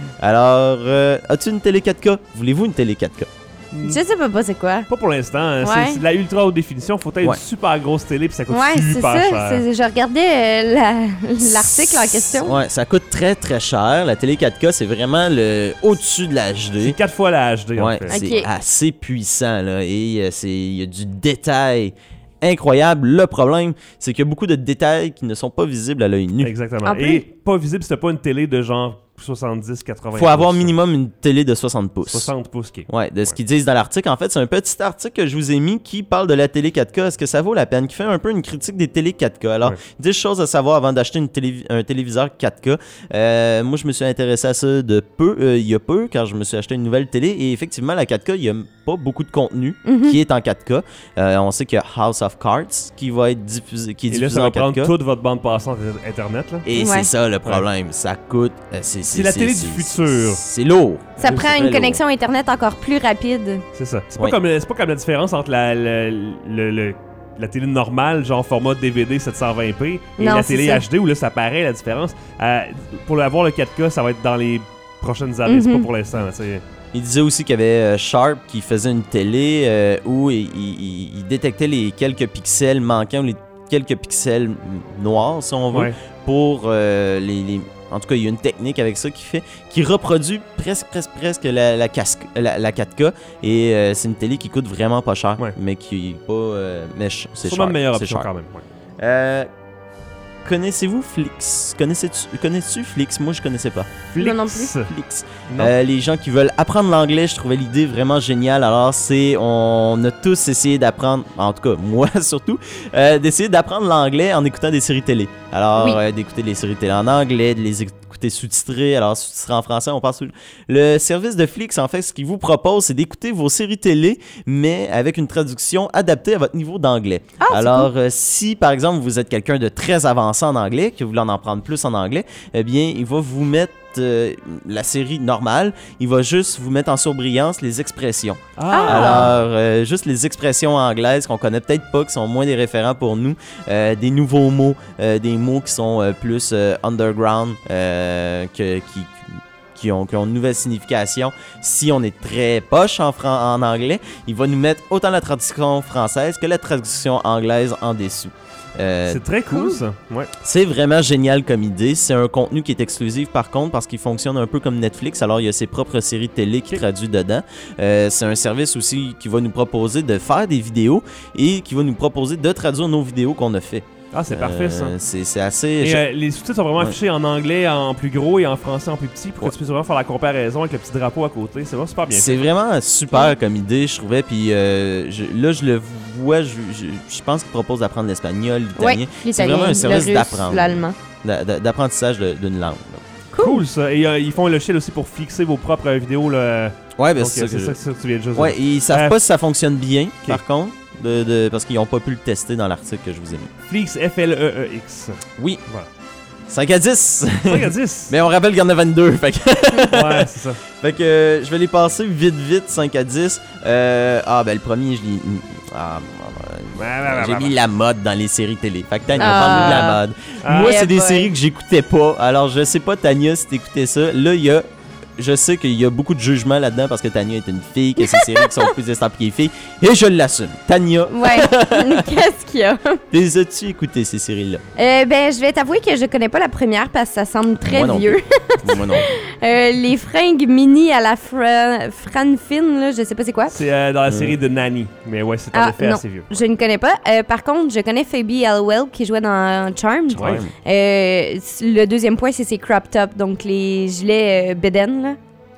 Alors, euh, as-tu une télé quatre K? Voulez-vous une télé quatre K? Je sais pas, pas c'est quoi. Pas pour l'instant. hein. C'est- Ouais. C'est de la ultra haute définition. Faut être Ouais. une super grosse télé puis ça coûte Ouais, c'est super ça. cher. c'est- Je regardais euh, la- l'article en question. Ouais, ça coûte très très cher. La télé quatre K, c'est vraiment le au-dessus de la H D. C'est quatre fois la H D. en Ouais, fait. c'est Ok. assez puissant là, et euh, c'est il y a du détail incroyable. Le problème, c'est qu'il y a beaucoup de détails qui ne sont pas visibles à l'œil nu. Exactement. En plus- Et pas visible si t'as pas une télé de genre soixante-dix quatre-vingts. Faut avoir pouces. minimum une télé de soixante pouces. soixante pouces. qui est- Ouais, de ce qu'ils disent dans l'article. En fait, c'est un petit article que je vous ai mis qui parle de la télé quatre K. Est-ce que ça vaut la peine? Qui fait un peu une critique des télé quatre K. Alors, Ouais. dix choses à savoir avant d'acheter une télé- un téléviseur quatre K. Euh, moi, je me suis intéressé à ça de peu, euh, il y a peu, car je me suis acheté une nouvelle télé. Et effectivement, la quatre K, il n'y a pas beaucoup de contenu Mhm. qui est en quatre K. Euh, on sait qu'il y a House of Cards qui va être diffusé, qui est Et là, diffusé ça va en quatre prendre K. toute votre bande passante Internet. Là. Et Ouais. c'est ça le problème. Ça coûte. euh, c'est C'est la télé du c'est- futur. C'est lourd. Ça C'est prend très une lourd. connexion Internet encore plus rapide. C'est ça. C'est Oui. pas, comme, c'est pas comme la différence entre la, la, le- le- la télé normale, genre format D V D sept cent vingt p, et Non, la c'est télé ça. H D où là, ça paraît la différence. Euh, pour avoir le quatre K, ça va être dans les prochaines années. C'est Mhm. pas pour l'instant. là, c'est- Il disait aussi qu'il y avait euh, Sharp qui faisait une télé euh, où il, il- il détectait les quelques pixels manquants ou les quelques pixels noirs, si on veut, Ouais. pour euh, les, les- En tout cas, il y a une technique avec ça qui fait, qui reproduit presque, presque, presque la, la, casque- la, la quatre K. Et euh, c'est une télé qui coûte vraiment pas cher, Ouais. mais qui est pas. euh, mais ch- c'est Sûrement cher. une meilleure c'est option cher. quand même. ouais. Euh, Connaissez-vous Flix? Connaissez-tu, connais-tu Flix? Moi, je connaissais pas. Moi non Flix. Flix. Non. Euh, les gens qui veulent apprendre l'anglais, je trouvais l'idée vraiment géniale. Alors, c'est, on a tous essayé d'apprendre, en tout cas, moi surtout, euh, d'essayer d'apprendre l'anglais en écoutant des séries télé. Alors, Oui. euh, d'écouter les séries télé en anglais, de les écouter sous-titrées. Alors, sous-titrées en français, on passe sous... Le service de Flix, en fait, ce qu'il vous propose, c'est d'écouter vos séries télé, mais avec une traduction adaptée à votre niveau d'anglais. Ah, c'est Alors, euh, si, par exemple, vous êtes quelqu'un de très avancé en anglais, que vous voulez en apprendre plus en anglais, eh bien, il va vous mettre euh, la série normale, il va juste vous mettre en surbrillance les expressions. Ah! Alors, euh, juste les expressions anglaises qu'on connaît peut-être pas, qui sont moins des référents pour nous, euh, des nouveaux mots, euh, des mots qui sont euh, plus euh, underground, euh, que, qui, qui, ont, qui ont une nouvelle signification. Si on est très poche en, fran- en anglais, il va nous mettre autant la traduction française que la traduction anglaise en dessous. Euh, C'est très cool, ça. Ouais. c'est vraiment génial comme idée. C'est un contenu qui est exclusif par contre parce qu'il fonctionne un peu comme Netflix. Alors il y a ses propres séries télé qui Ok. traduit dedans. Euh, c'est un service aussi qui va nous proposer de faire des vidéos et qui va nous proposer de traduire nos vidéos qu'on a fait. Ah, c'est parfait, ça. Euh, c'est, c'est assez... Et je- euh, les sous-titres sont vraiment Ouais. affichés en anglais en plus gros et en français en plus petit pour Ouais. que tu puisses vraiment faire la comparaison avec le petit drapeau à côté. C'est vraiment super bien C'est fait. vraiment super comme idée, je trouvais. Puis euh, je- là, je le vois, je, je, je pense qu'il propose d'apprendre l'espagnol, l'italien. Oui, C'est l'italien, vraiment un service le russe, d'apprendre. l'allemand. d'a- d'a- d'apprentissage de- d'une langue. là. Cool, ça. Et euh, ils font le shell aussi pour fixer vos propres vidéos. Là. Ouais, ben Donc, c'est euh, ça c'est que ça, je- que tu viens de juste Ouais, dire. ils savent Euh, pas si ça fonctionne bien, ok. par contre, de, de- parce qu'ils n'ont pas pu le tester dans l'article que je vous ai mis. Flix, F L E E X. Oui, Voilà. cinq à dix. cinq à dix. Mais on rappelle qu'il y en a vingt-deux, fait que, Ouais, c'est ça. fait que euh, je vais les passer vite vite, cinq à dix. Euh, ah ben le premier, je l'ai... Ah, Ouais, ouais, ouais, j'ai ouais, mis ouais. la mode dans les séries télé. Fait que Tania, Ah. parle-nous de la mode. Ah. Moi, Yeah, c'est des boy. séries que j'écoutais pas. Alors, je sais pas, Tania, si t'écoutais ça. Là, il y a... Je sais qu'il y a beaucoup de jugement là-dedans parce que Tania est une fille, que ces séries qui sont plus estampillées filles. Et je l'assume. Tania, Ouais. Qu'est-ce qu'il y a? les as-tu écoutées, ces séries-là? Euh, ben, je vais t'avouer que je connais pas la première parce que ça semble très Moi non vieux. Moi non. Euh, les fringues mini à la Fra- Franfin, là, je sais pas c'est quoi. C'est euh, dans la Euh. série de Nanny. Mais ouais, c'est en Ah, effet non. assez vieux. Je ne connais pas. Euh, par contre, je connais Phoebe Alwell qui jouait dans Charmed. Ouais. Euh, le deuxième point, c'est ses crop tops, donc les gilets euh, bédaines, là.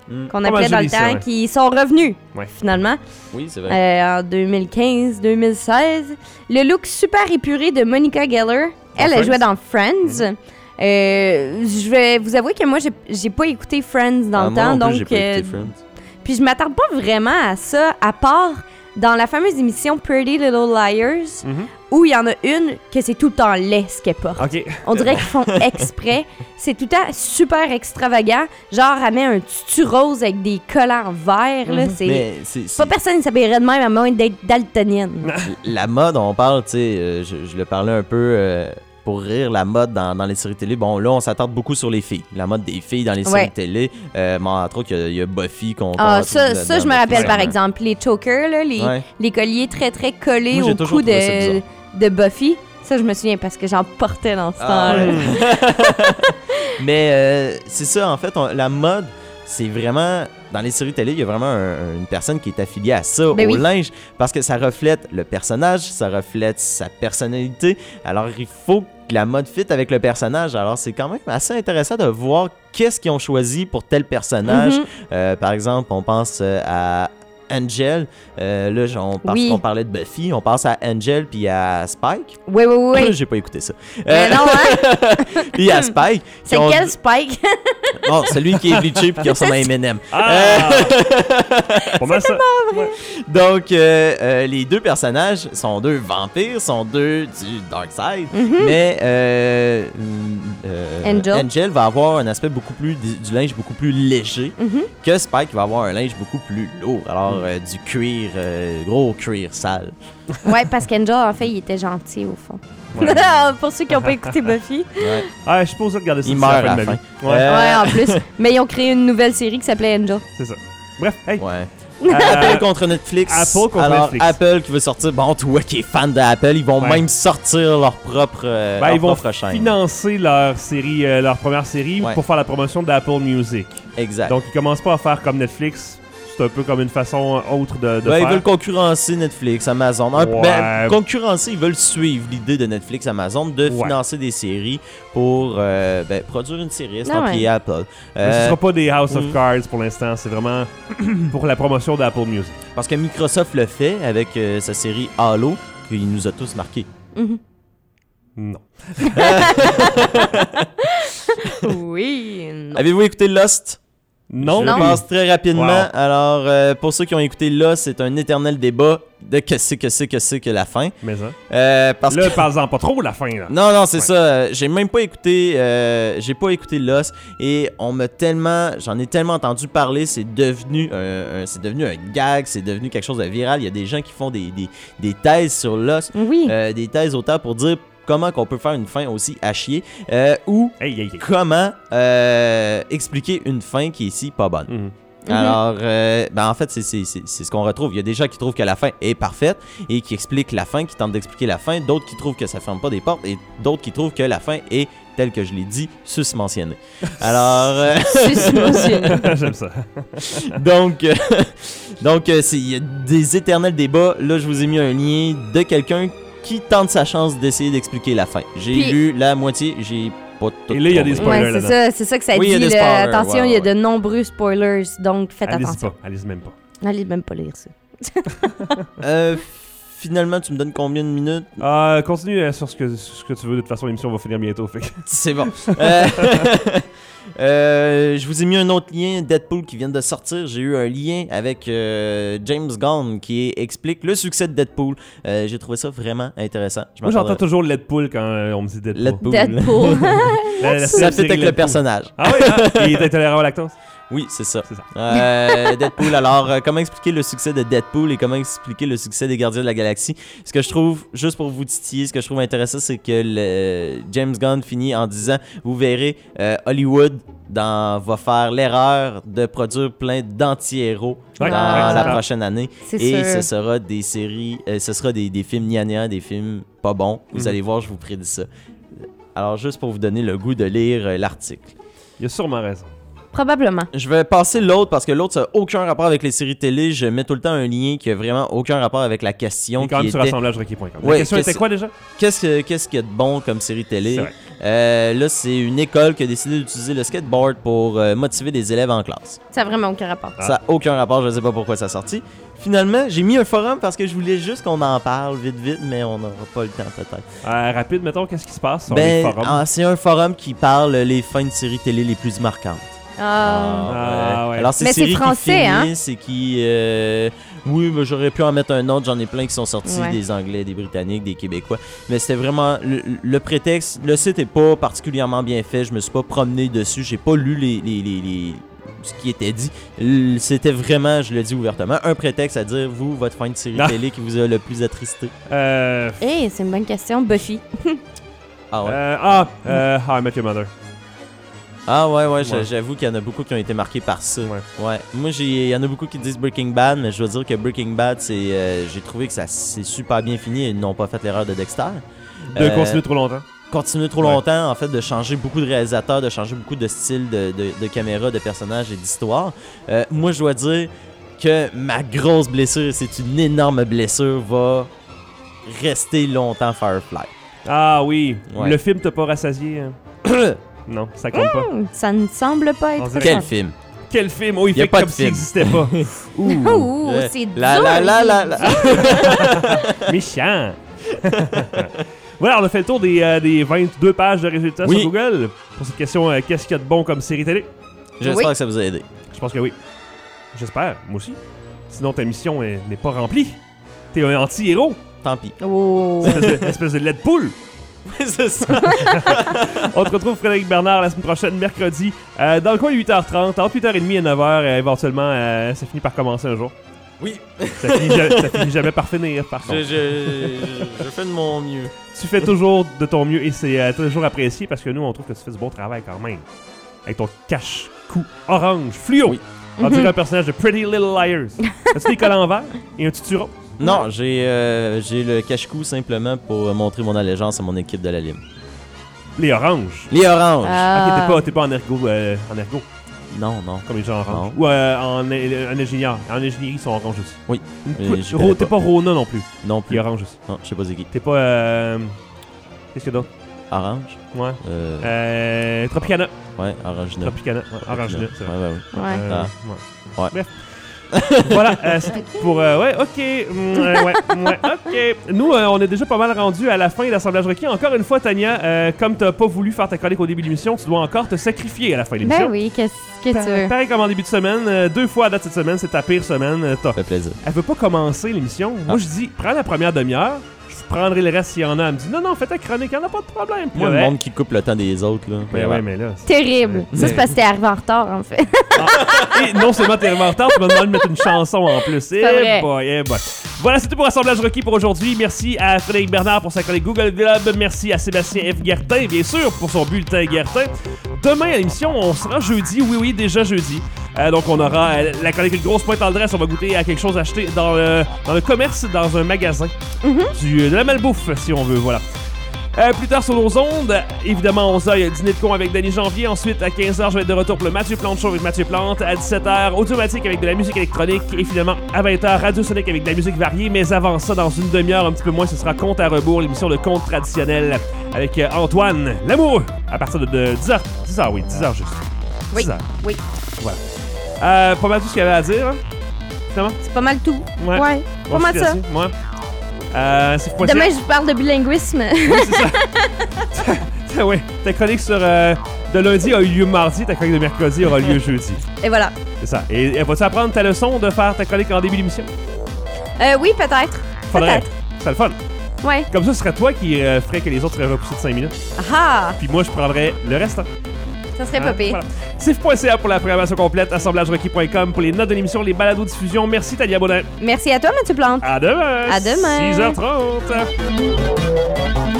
Mm. qu'on Pas mal appelait dans le joli, ça, temps, ouais. qui sont revenus, Ouais. finalement, Oui, c'est vrai. euh, en deux mille quinze deux mille seize. Le look super épuré de Monica Geller. Elle, elle Friends? jouait dans Friends. Euh, je vais vous avouer que moi, j'ai, j'ai pas écouté Friends dans Ah, le moi temps, non plus, donc... j'ai pas écouté euh, Friends. Puis je m'attarde pas vraiment à ça, à part dans la fameuse émission Pretty Little Liars, Mhm. où il y en a une que c'est tout le temps laid ce qu'elle porte. OK. On dirait qu'ils font exprès. C'est tout le temps super extravagant. Genre, elle met un tutu rose avec des collants verts. Là, c'est... Mais c'est, c'est- Pas personne ne s'habillerait de même à moins d'être daltonienne. la mode, on parle, tu sais, euh, je, je le parlais un peu euh, pour rire, la mode dans, dans les séries télé. Bon, là, on s'attarde beaucoup sur les filles. La mode des filles dans les Ouais. séries télé. Euh, mais entre autres, il y a- il y, a Buffy qu'on qu'on Ah, retrouve ça, là-dedans, ça, je me Buffy, rappelle, par vraiment. exemple, les chokers, là, les, Ouais. les colliers très, très collés Moi, j'ai au toujours cou trouvé ça de, bizarre. de Buffy. Ça, je me souviens parce que j'en portais dans ce Ah, temps-là. ouais. Mais euh, c'est ça, en fait, on- la mode, c'est vraiment... Dans les séries télé, il y a vraiment un- une personne qui est affiliée à ça, Ben au oui. linge, parce que ça reflète le personnage, ça reflète sa personnalité. Alors, il faut que la mode fit avec le personnage. Alors, c'est quand même assez intéressant de voir qu'est-ce qu'ils ont choisi pour tel personnage. Mhm. Euh, par exemple, on pense euh, à Angel. Euh, là, on, parce Oui. qu'on parlait de Buffy, on pense à Angel puis à Spike. Oui, oui, oui. oui. J'ai pas écouté ça. Mais Euh, non, hein? puis à Spike. C'est qui ont- quel Spike? Oh, celui qui est bleaché puis qui ressemble à Eminem. Ah! Pas mal ça. Donc, euh, euh, les deux personnages sont deux vampires, sont deux du Dark Side, mais euh, euh, Angel. Angel va avoir un aspect beaucoup plus du, du linge beaucoup plus léger Mhm. que Spike va avoir un linge beaucoup plus lourd. Alors, euh, du cuir, euh, gros cuir sale. Ouais, parce qu'Angel, en fait, il était gentil, au fond. Ouais. Pour ceux qui n'ont pas écouté Buffy. Ouais. Ah, je suis pas osé regarder ça. Il c'est meurt la à la de ma fin. vie. Ouais, Euh, Ouais, en plus. Mais ils ont créé une nouvelle série qui s'appelait Angel. c'est ça. Bref, hey. Ouais. Euh, Apple contre Netflix. Apple contre Alors, Netflix. Apple qui veut sortir. Bon, toi qui es fan d'Apple, ils vont Ouais. même sortir leur propre, euh, ben, leur ils vont propre chaîne. financer leur série, euh, leur première série Ouais. pour faire la promotion d'Apple Music. Exact. Donc, ils commencent pas à faire comme Netflix. C'est un peu comme une façon autre de, de Ben, ils faire. veulent concurrencer Netflix, Amazon. Un- Ouais. ben, concurrencer, ils veulent suivre l'idée de Netflix, Amazon de Ouais. financer des séries pour euh, ben, produire une série estampillée Ah ouais. Apple. Mais ce Euh, sera pas des House of mm. Cards pour l'instant. C'est vraiment pour la promotion d'Apple Music. Parce que Microsoft le fait avec euh, sa série Halo, qui nous a tous marqués. Mhm. Non. Oui. Non. Avez-vous écouté Lost? Non. Je Non. le passe très rapidement. Wow. Alors, euh, pour ceux qui ont écouté Lost, c'est un éternel débat de que c'est, que c'est, que c'est que la fin. Mais ça. Euh, parce Là, que... parle-en pas trop la fin, là. Non, non, c'est Ouais. ça. Euh, J'ai même pas écouté. euh, j'ai pas écouté Lost et on m'a tellement, j'en ai tellement entendu parler. C'est devenu, un, un- c'est devenu un gag. C'est devenu quelque chose de viral. Il y a des gens qui font des, des, des thèses sur Lost, Oui. euh, des thèses auteurs pour dire comment qu'on peut faire une fin aussi à chier euh, ou Hey, hey, hey. comment euh, expliquer une fin qui est ici pas bonne. Mhm. Alors, euh, ben en fait, c'est, c'est, c'est, c'est ce qu'on retrouve. Il y a des gens qui trouvent que la fin est parfaite et qui expliquent la fin, qui tentent d'expliquer la fin. D'autres qui trouvent que ça ferme pas des portes et d'autres qui trouvent que la fin est, telle que je l'ai dit, sus-mentionnée. Alors, euh, Susmentionné. J'aime ça. donc, euh, donc euh, c'est, il y a des éternels débats. Là, je vous ai mis un lien de quelqu'un qui tente sa chance d'essayer d'expliquer la fin. J'ai Puis- lu la moitié, j'ai pas tout Et là, il y a des trouvé. spoilers Ouais, c'est là-dedans. ça, c'est ça que ça Oui, il y a dit. des là. spoilers, Attention, ouais, il y a ouais. de nombreux spoilers, donc faites Allez-y attention. pas. Allez-y même pas. N'allez même pas lire ça. Euh, finalement, tu me donnes combien de minutes? Euh, continue euh, sur ce que, ce que tu veux. De toute façon, l'émission va finir bientôt. Fait. que- C'est bon. Euh, euh, je vous ai mis un autre lien, Deadpool, qui vient de sortir. J'ai eu un lien avec euh, James Gunn qui explique le succès de Deadpool. Euh, j'ai trouvé ça vraiment intéressant. Je Moi, j'entends m'attendais- toujours Deadpool quand euh, on me dit Deadpool. Deadpool. Deadpool. La- la Ça série fait avec le Deadpool. personnage. Ah oui, hein? Il est intolérant au lactose? Oui, c'est ça. C'est ça. Euh, Deadpool, alors, euh, comment expliquer le succès de Deadpool et comment expliquer le succès des Gardiens de la Galaxie? Ce que je trouve, juste pour vous titiller, ce que je trouve intéressant, c'est que le James Gunn finit en disant, vous verrez, euh, Hollywood dans, va faire l'erreur de produire plein d'anti-héros Ouais, dans ouais, la c'est prochaine année. C'est Et sûr. ce sera des séries, euh, ce sera des, des films gnangnan, des films pas bons. Vous Mhm. allez voir, je vous prédis ça. Alors, juste pour vous donner le goût de lire euh, l'article. Il a sûrement raison. Probablement. Je vais passer l'autre parce que l'autre, ça n'a aucun rapport avec les séries télé. Je mets tout le temps un lien qui a vraiment aucun rapport avec la question. Et quand qui même sur était... assemblage requis point com. Ouais, La question qu'est-ce- était quoi déjà? Qu'est-ce, que- qu'est-ce qu'il y a de bon comme série télé? C'est vrai. Euh, là, c'est une école qui a décidé d'utiliser le skateboard pour euh, motiver des élèves en classe. Ça n'a vraiment aucun rapport. Ah. Ça n'a aucun rapport, je ne sais pas pourquoi ça a sorti. Finalement, j'ai mis un forum parce que je voulais juste qu'on en parle vite vite, mais on n'aura pas le temps peut-être. Euh, rapide, mettons, qu'est-ce qui se passe sur les Ben, forums? ah, c'est un forum qui parle les fins de séries télé les plus marquantes. Ah. Ah, ouais. Alors, c'est Mais c'est séries français, qui hein? finissent et qui... euh, Oui, mais j'aurais pu en mettre un autre. J'en ai plein qui sont sortis, Ouais. des Anglais, des Britanniques, des Québécois. Mais c'était vraiment... Le, le prétexte... Le site est pas particulièrement bien fait. Je me suis pas promené dessus. J'ai pas lu les... les, les, les- ce qui était dit. L- C'était vraiment, je le dis ouvertement, un prétexte à dire, vous, votre fin de série Ah. télé qui vous a le plus attristé. Euh, Hey, c'est une bonne question. Buffy. Ah ouais? euh, ah, euh, How I Met Your Mother. Ah ouais, ouais, j'a- Ouais. j'avoue qu'il y en a beaucoup qui ont été marqués par ça. Ouais. Ouais. Moi, j'ai- il y en a beaucoup qui disent Breaking Bad, mais je dois dire que Breaking Bad, c'est, euh, j'ai trouvé que ça c'est super bien fini et ils n'ont pas fait l'erreur de Dexter. De Euh, continuer trop longtemps. Continuer trop Ouais. longtemps, en fait, de changer beaucoup de réalisateurs, de changer beaucoup de styles de, de, de caméra, de personnages et d'histoire. Euh, moi, je dois dire que ma grosse blessure, et c'est une énorme blessure, va rester longtemps Firefly. Ah oui, Ouais. le film t'a pas rassasié. hein? Non, ça compte pas. Hmm, ça ne semble pas On être dirait- Quel ça. film? Quel film? Oh, il Y a fait pas comme de s'il film. n'existait pas. Ouh, Ouh, Euh, c'est dur. la, la, la, la, la. méchant. Voilà, on a fait le tour des, euh, des vingt-deux pages de résultats Oui. sur Google. Pour cette question, euh, qu'est-ce qu'il y a de bon comme série télé? J'espère Oui. que ça vous a aidé. Je pense que oui. J'espère, moi aussi. Sinon, ta mission est- n'est pas remplie. T'es un anti-héros. Tant pis. Oh. Espèce de, espèce de lait de poule. C'est ça. On te retrouve Frédéric Bernard la semaine prochaine, mercredi, euh, dans le coin de huit heures trente, entre huit heures trente et neuf heures, euh, éventuellement, euh, ça finit par commencer un jour. Oui. Ça finit, ja- ça finit jamais par finir, par contre. Je, je, je, je fais de mon mieux. Tu fais toujours de ton mieux et c'est euh, toujours apprécié parce que nous, on trouve que tu fais du bon travail quand même. Avec ton cache-cou orange fluo. Oui. On dirait un personnage de Pretty Little Liars. As-tu des collants verts et un tutu rose? Non, j'ai euh, j'ai le cache-cou simplement pour montrer mon allégeance à mon équipe de la Lime. Les oranges. Les oranges. Ah, Ah. ok, t'es pas, t'es pas en ergo, euh, en ergo, Non, non. comme les gens oranges. Non. Ou euh, en, en ingénieur. En ingénierie, ils sont oranges aussi. Oui. Une Mais cou- j'y Ro- connais T'es pas. pas Rona non plus. Non Qui plus. est orange aussi. Non, je sais pas c'est qui. T'es pas. Euh... Qu'est-ce qu'il y a d'autre? Orange. Ouais. Euh, Euh. Tropicana. ouais, Orangina. Tropicana. Ouais, Orangina, c'est vrai. Ouais, ouais, ouais. Ouais. Euh, Ah. ouais. Ouais. Bref. Voilà, euh, c'est pour... euh, ouais, ok. Mm, euh, ouais, ouais, ok. Nous, euh, on est déjà pas mal rendu à la fin de l'assemblage requis. Encore une fois, Tania, euh, comme t'as pas voulu faire ta chronique au début de l'émission, tu dois encore te sacrifier à la fin de l'émission. Ben oui, qu'est-ce que Pa- tu veux? Pareil comme en début de semaine, euh, deux fois à date cette semaine, c'est ta pire semaine. euh, t'as- Ça fait plaisir. Elle veut pas commencer l'émission. Moi, Ah. je dis, prends la première demi-heure, je prendrai le reste s'il y en a. Elle me dit, non, non, fais ta chronique, y'en a pas de problème. Puis Moi, là, le ouais, monde qui coupe le temps des autres, là. ben ouais, mais là. c'est- Terrible. Mais- Ça, c'est parce que t'es arrivé en retard, en fait. Et non seulement t'es arrivé en retard, tu m'as demandé de mettre une chanson en plus. Eh vrai. boy, eh boy. Voilà, c'est tout pour Assemblage Requis pour aujourd'hui. Merci à Frédéric Bernard pour sa chronique Google Globe. Merci à Sébastien F. Guertin, bien sûr, pour son bulletin Guertin. Demain à l'émission, on sera jeudi. Oui, oui, déjà jeudi. Euh, donc, on aura euh, la chronique Une grosse pointe en dresse. On va goûter à quelque chose acheté dans le, dans le commerce, dans un magasin. Du, de la malbouffe, si on veut. Voilà. Euh, plus tard sur nos ondes, évidemment, onze heures, il y a le dîner de con avec Danny Janvier. Ensuite, à quinze heures, je vais être de retour pour le Mathieu Plante Show avec Mathieu Plante. À dix-sept heures, Audiomatique avec de la musique électronique. Et finalement, à vingt heures, Radio Sonic avec de la musique variée. Mais avant ça, dans une demi-heure, un petit peu moins, ce sera Conte à rebours, l'émission de conte traditionnel avec euh, Antoine Lamoureux. À partir de, de dix heures. dix heures, oui, dix heures juste. Oui. dix heures. Oui. Voilà. Euh, pas mal tout ce qu'il y avait à dire, hein, finalement. C'est pas mal tout. Ouais. Ouais. On Pas mal se ça. fait Ouais. Euh, c'est quoi Demain, je parle de bilinguisme. Oui, c'est ça. Ouais, ta chronique sur euh, de lundi a eu lieu mardi, ta chronique de mercredi aura lieu jeudi. Et voilà. C'est ça. Et, et vas-tu apprendre ta leçon de faire ta chronique en début d'émission? Euh, oui, peut-être. Faudrait. Peut-être. C'est le fun. Ouais. Comme ça, ce serait toi qui euh, ferais que les autres seraient repoussés de cinq minutes. Ah! Puis moi, je prendrais le restant. Ça serait Hein? pas pire. Voilà. sif point c a pour la programmation complète, assemblage requis point com pour les notes de l'émission, les balados diffusion. Merci Tania Baudin. Merci à toi, Mathieu Plante. À demain. À demain. six heures trente.